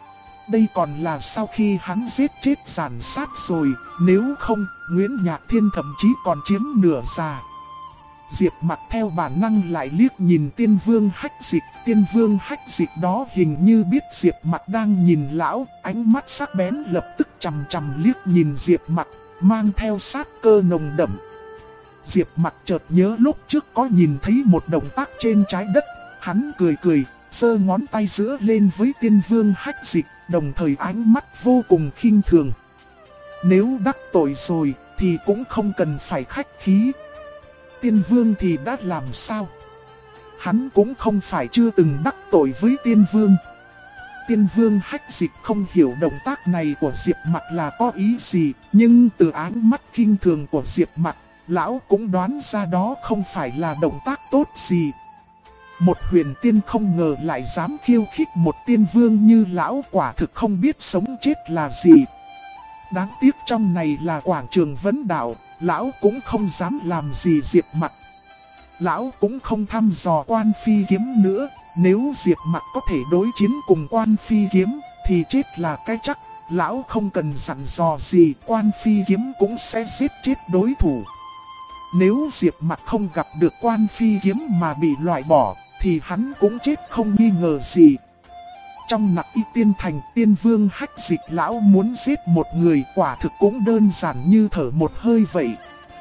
Đây còn là sau khi hắn giết chết Giản Sát rồi, nếu không, Nguyễn Nhạc Thiên thậm chí còn chiếm nửa già. Diệp Mặc theo bản năng lại liếc nhìn Tiên Vương Hách Dịch. Tiên Vương Hách Dịch đó hình như biết Diệp Mặc đang nhìn lão, ánh mắt sắc bén lập tức chằm chằm liếc nhìn Diệp Mặc, mang theo sát cơ nồng đậm. Diệp Mặc chợt nhớ lúc trước có nhìn thấy một động tác trên trái đất, hắn cười cười, giơ ngón tay giữa lên với Tiên Vương Hách Dịch, đồng thời ánh mắt vô cùng khinh thường. Nếu đắc tội rồi thì cũng không cần phải khách khí. Tiên Vương thì đã làm sao? Hắn cũng không phải chưa từng đắc tội với Tiên Vương. Tiên Vương Hách Dịch không hiểu động tác này của Diệp Mặc là có ý gì, nhưng từ ánh mắt khinh thường của Diệp Mặc, lão cũng đoán ra đó không phải là động tác tốt gì. Một huyền tiên không ngờ lại dám khiêu khích một tiên vương như lão, quả thực không biết sống chết là gì. Đáng tiếc trong này là quảng trường vấn đạo, lão cũng không dám làm gì Diệp Mặc. Lão cũng không thăm dò Quan Phi Kiếm nữa, nếu Diệp Mặc có thể đối chiến cùng Quan Phi Kiếm thì chết là cái chắc. Lão không cần dặn dò gì, Quan Phi Kiếm cũng sẽ giết chết đối thủ. Nếu Diệp Mặc không gặp được Quan Phi Kiếm mà bị loại bỏ thì hắn cũng chết không nghi ngờ gì. Trong Nặc Y Tiên Thành, Tiên Vương Hách Dịch lão muốn giết một người, quả thực cũng đơn giản như thở một hơi vậy.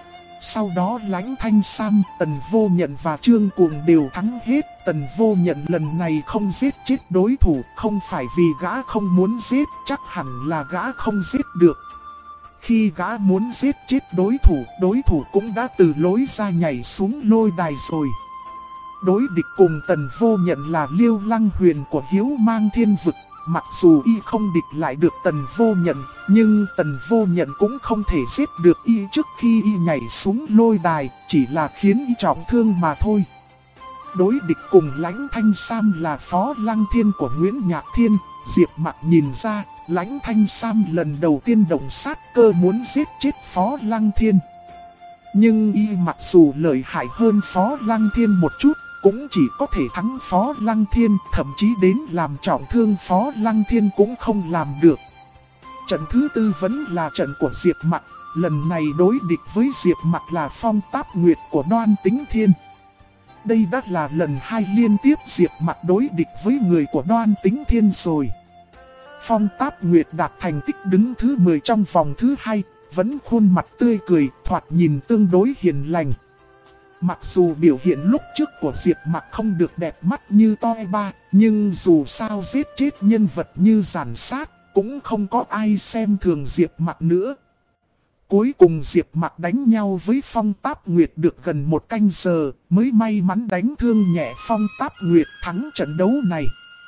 Sau đó Lãnh Thanh Sam, Tần Vô Nhận và Trương Cuồng đều thắng hết. Tần Vô Nhận lần này không giết chết đối thủ, không phải vì gã không muốn giết, chắc hẳn là gã không giết được. Khi gã muốn giết chết đối thủ cũng đã từ lối ra nhảy xuống lôi đài rồi. Đối địch cùng Tần Vô Nhận là Liêu Lăng Huyền của Hiếu Mang Thiên Vực. Mặc dù y không địch lại được Tần Vô Nhận, nhưng Tần Vô Nhận cũng không thể giết được y trước khi y nhảy xuống lôi đài, chỉ là khiến y trọng thương mà thôi. Đối địch cùng Lãnh Thanh Sam là Phó Lăng Thiên của Nguyễn Nhạc Thiên. Diệp Mặc nhìn ra, Lãnh Thanh Sam lần đầu tiên động sát cơ muốn giết chết Phó Lăng Thiên. Nhưng y mặc dù lợi hại hơn Phó Lăng Thiên một chút, cũng chỉ có thể thắng Phó Lăng Thiên, thậm chí đến làm trọng thương Phó Lăng Thiên cũng không làm được. Trận thứ tư vẫn là trận của Diệp Mặc, lần này đối địch với Diệp Mặc là Phong Táp Nguyệt của Đoan Tính Thiên. Đây đã là lần 2 liên tiếp Diệp Mặc đối địch với người của Đoan Tính Thiên rồi. Phong Táp Nguyệt đạt thành tích đứng thứ 10 trong vòng thứ 2, vẫn khuôn mặt tươi cười, thoạt nhìn tương đối hiền lành. Mặc dù biểu hiện lúc trước của Diệp Mặc không được đẹp mắt như Toi 3, nhưng dù sao giết chết nhân vật như Giản Sát, cũng không có ai xem thường Diệp Mặc nữa. Cuối cùng Diệp Mặc đánh nhau với Phong Táp Nguyệt được gần 1 canh giờ, mới may mắn đánh thương nhẹ Phong Táp Nguyệt thắng trận đấu này.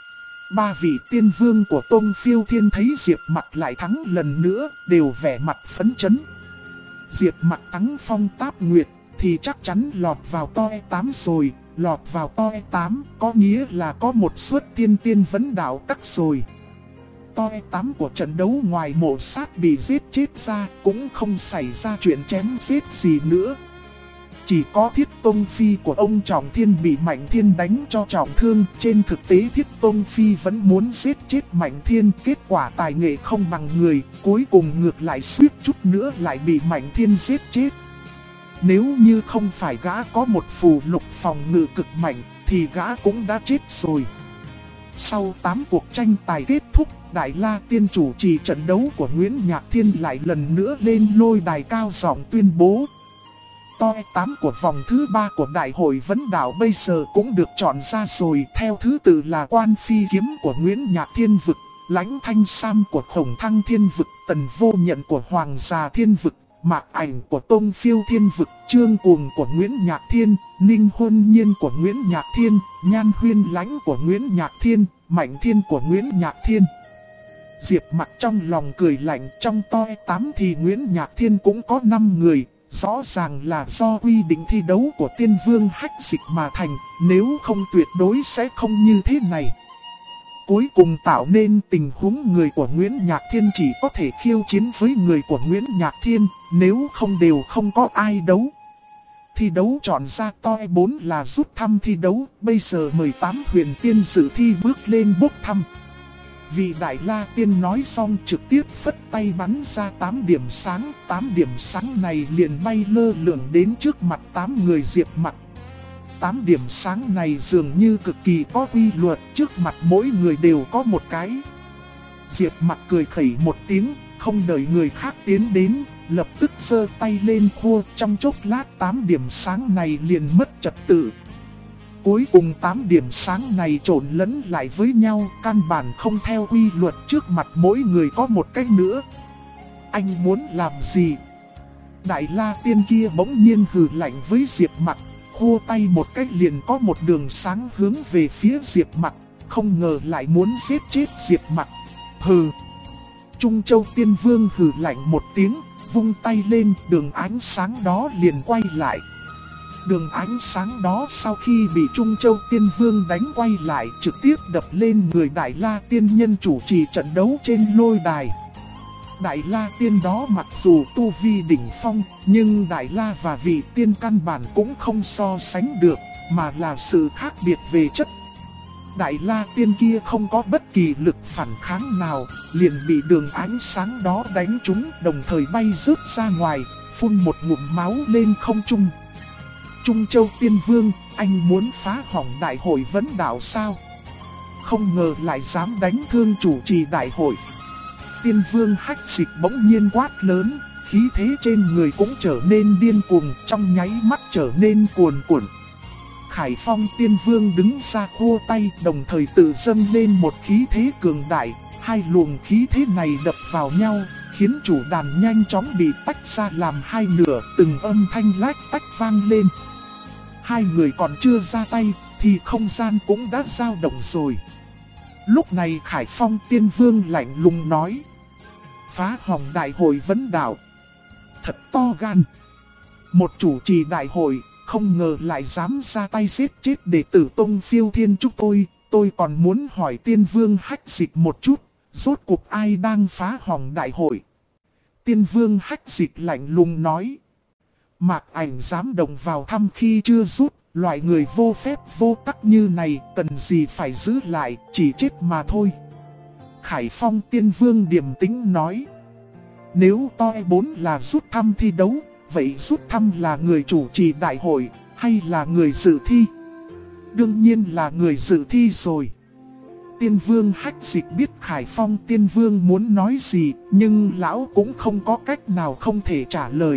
3 vị tiên vương của Tông Phiêu Thiên thấy Diệp Mặc lại thắng lần nữa, đều vẻ mặt phấn chấn. Diệp Mặc thắng Phong Táp Nguyệt thì chắc chắn lọt vào toe 8 rồi, lọt vào toe 8 có nghĩa là có một suất tiên vấn đạo các rồi. Toe 8 của trận đấu ngoài Mộ Sát bị giết chết ra, cũng không xảy ra chuyện chém giết gì nữa. Chỉ có Thiết Tông Phi của ông Trọng Thiên bị Mạnh Thiên đánh cho trọng thương. Trên thực tế Thiết Tông Phi vẫn muốn giết chết Mạnh Thiên, kết quả tài nghệ không bằng người, cuối cùng ngược lại suýt chút nữa lại bị Mạnh Thiên giết chết. Nếu như không phải gã có một phù lục phòng ngự cực mạnh, thì gã cũng đã chết rồi. Sau 8 cuộc tranh tài kết thúc, Đại La Tiên chủ trì trận đấu của Nguyễn Nhạc Thiên lại lần nữa lên lôi đài cao giọng tuyên bố. Toe 8 của vòng thứ 3 của Đại hội Vấn Đạo bây giờ cũng được chọn ra rồi, theo thứ tự là Quan Phi Kiếm của Nguyễn Nhạc Thiên Vực, Lãnh Thanh Sam của Khổng Thăng Thiên Vực, Tần Vô Nhận của Hoàng Già Thiên Vực, Mạc Ảnh của Tông Phiêu Thiên Vực, Trương Cuồng của Nguyễn Nhạc Thiên, Ninh Hôn Nhiên của Nguyễn Nhạc Thiên, Nhan Huyên Lãnh của Nguyễn Nhạc Thiên, Mạnh Thiên của Nguyễn Nhạc Thiên. Diệp Mặc trong lòng cười lạnh, trong toe 8 thì Nguyễn Nhạc Thiên cũng có 5 người, rõ ràng là do quy định thi đấu của Tiên Vương Hách Dịch mà thành, nếu không tuyệt đối sẽ không như thế này. Cuối cùng tạo nên tình huống người của Nguyễn Nhạc Thiên chỉ có thể khiêu chiến với người của Nguyễn Nhạc Thiên, nếu không đều không có ai đấu. Thi đấu chọn ra toe 4 là rút thăm thi đấu, bây giờ 18 huyền tiên dự thi bước lên bốc thăm. Vị Đại La Tiên nói xong trực tiếp phất tay bắn ra 8 điểm sáng, 8 điểm sáng này liền bay lơ lửng đến trước mặt 8 người Diệp Mặc. 8 điểm sáng này dường như cực kỳ có quy luật, trước mặt mỗi người đều có một cái. Diệp Mặc cười khẩy một tiếng, không đợi người khác tiến đến, lập tức giơ tay lên khua, trong chốc lát 8 điểm sáng này liền mất trật tự. Cuối cùng 8 điểm sáng này trộn lẫn lại với nhau, căn bản không theo quy luật, trước mặt mỗi người có một cách nữa. Anh muốn làm gì? Đại La Tiên kia bỗng nhiên hừ lạnh với Diệp Mặc, khua tay một cách liền có một đường sáng hướng về phía Diệp Mặc, không ngờ lại muốn giết chết Diệp Mặc. Hừ. Trung Châu Tiên Vương hừ lạnh một tiếng, vung tay lên, đường ánh sáng đó liền quay lại. Đường ánh sáng đó sau khi bị Trung Châu Tiên Vương đánh quay lại, trực tiếp đập lên người Đại La Tiên nhân chủ trì trận đấu trên lôi đài. Đại La Tiên đó mặc dù tu vi đỉnh phong, nhưng Đại La và vị tiên căn bản cũng không so sánh được, mà là sự khác biệt về chất. Đại La Tiên kia không có bất kỳ lực phản kháng nào, liền bị đường ánh sáng đó đánh trúng, đồng thời bay rớt ra ngoài, phun một ngụm máu lên không trung. Trung Châu Tiên Vương, anh muốn phá hỏng đại hội Vấn Đạo sao? Không ngờ lại dám đánh thương chủ trì đại hội. Tiên Vương Hách Dịch bỗng nhiên quát lớn, khí thế trên người cũng trở nên điên cuồng, trong nháy mắt trở nên cuồn cuộn. Khải Phong Tiên Vương đứng ra khua tay, đồng thời tự dâng lên một khí thế cường đại, hai luồng khí thế này đập vào nhau, khiến chủ đàn nhanh chóng bị tách ra làm hai nửa, từng âm thanh lách tách vang lên. Hai người còn chưa ra tay, thì không gian cũng đã dao động rồi. Lúc này Khải Phong Tiên Vương lạnh lùng nói: phá hỏng đại hội Vấn Đạo. Thật to gan. Một chủ trì đại hội, không ngờ lại dám ra tay giết chết đệ tử Tông Phiêu Thiên chúng tôi còn muốn hỏi Tiên Vương Hách Dịch một chút, rốt cuộc ai đang phá hỏng đại hội? Tiên Vương Hách Dịch lạnh lùng nói: Mạc Ảnh dám động vào thăm khi chưa rút, loại người vô phép vô tắc như này cần gì phải giữ lại, chỉ chết mà thôi. Khải Phong Tiên Vương điềm tĩnh nói: nếu toe 4 là rút thăm thi đấu, vậy rút thăm là người chủ trì đại hội, hay là người dự thi? Đương nhiên là người dự thi rồi. Tiên Vương Hách Dịch biết Khải Phong Tiên Vương muốn nói gì, nhưng lão cũng không có cách nào không thể trả lời.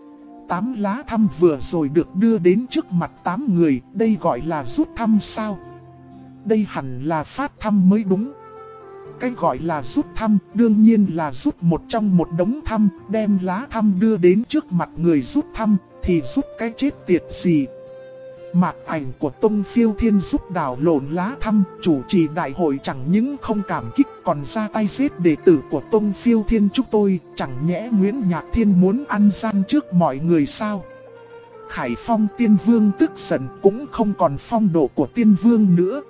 8 lá thăm vừa rồi được đưa đến trước mặt 8 người, đây gọi là rút thăm sao? Đây hẳn là phát thăm mới đúng. Cái gọi là rút thăm đương nhiên là rút một trong một đống thăm, đem lá thăm đưa đến trước mặt người rút thăm, thì rút cái chết tiệt gì. Mạc Ảnh của Tông Phiêu Thiên giúp đảo lộn lá thăm, chủ trì đại hội chẳng những không cảm kích còn ra tay giết đệ tử của Tông Phiêu Thiên chúng tôi, chẳng nhẽ Nguyễn Nhạc Thiên muốn ăn gian trước mọi người sao? Khải Phong Tiên Vương tức giận cũng không còn phong độ của Tiên Vương nữa,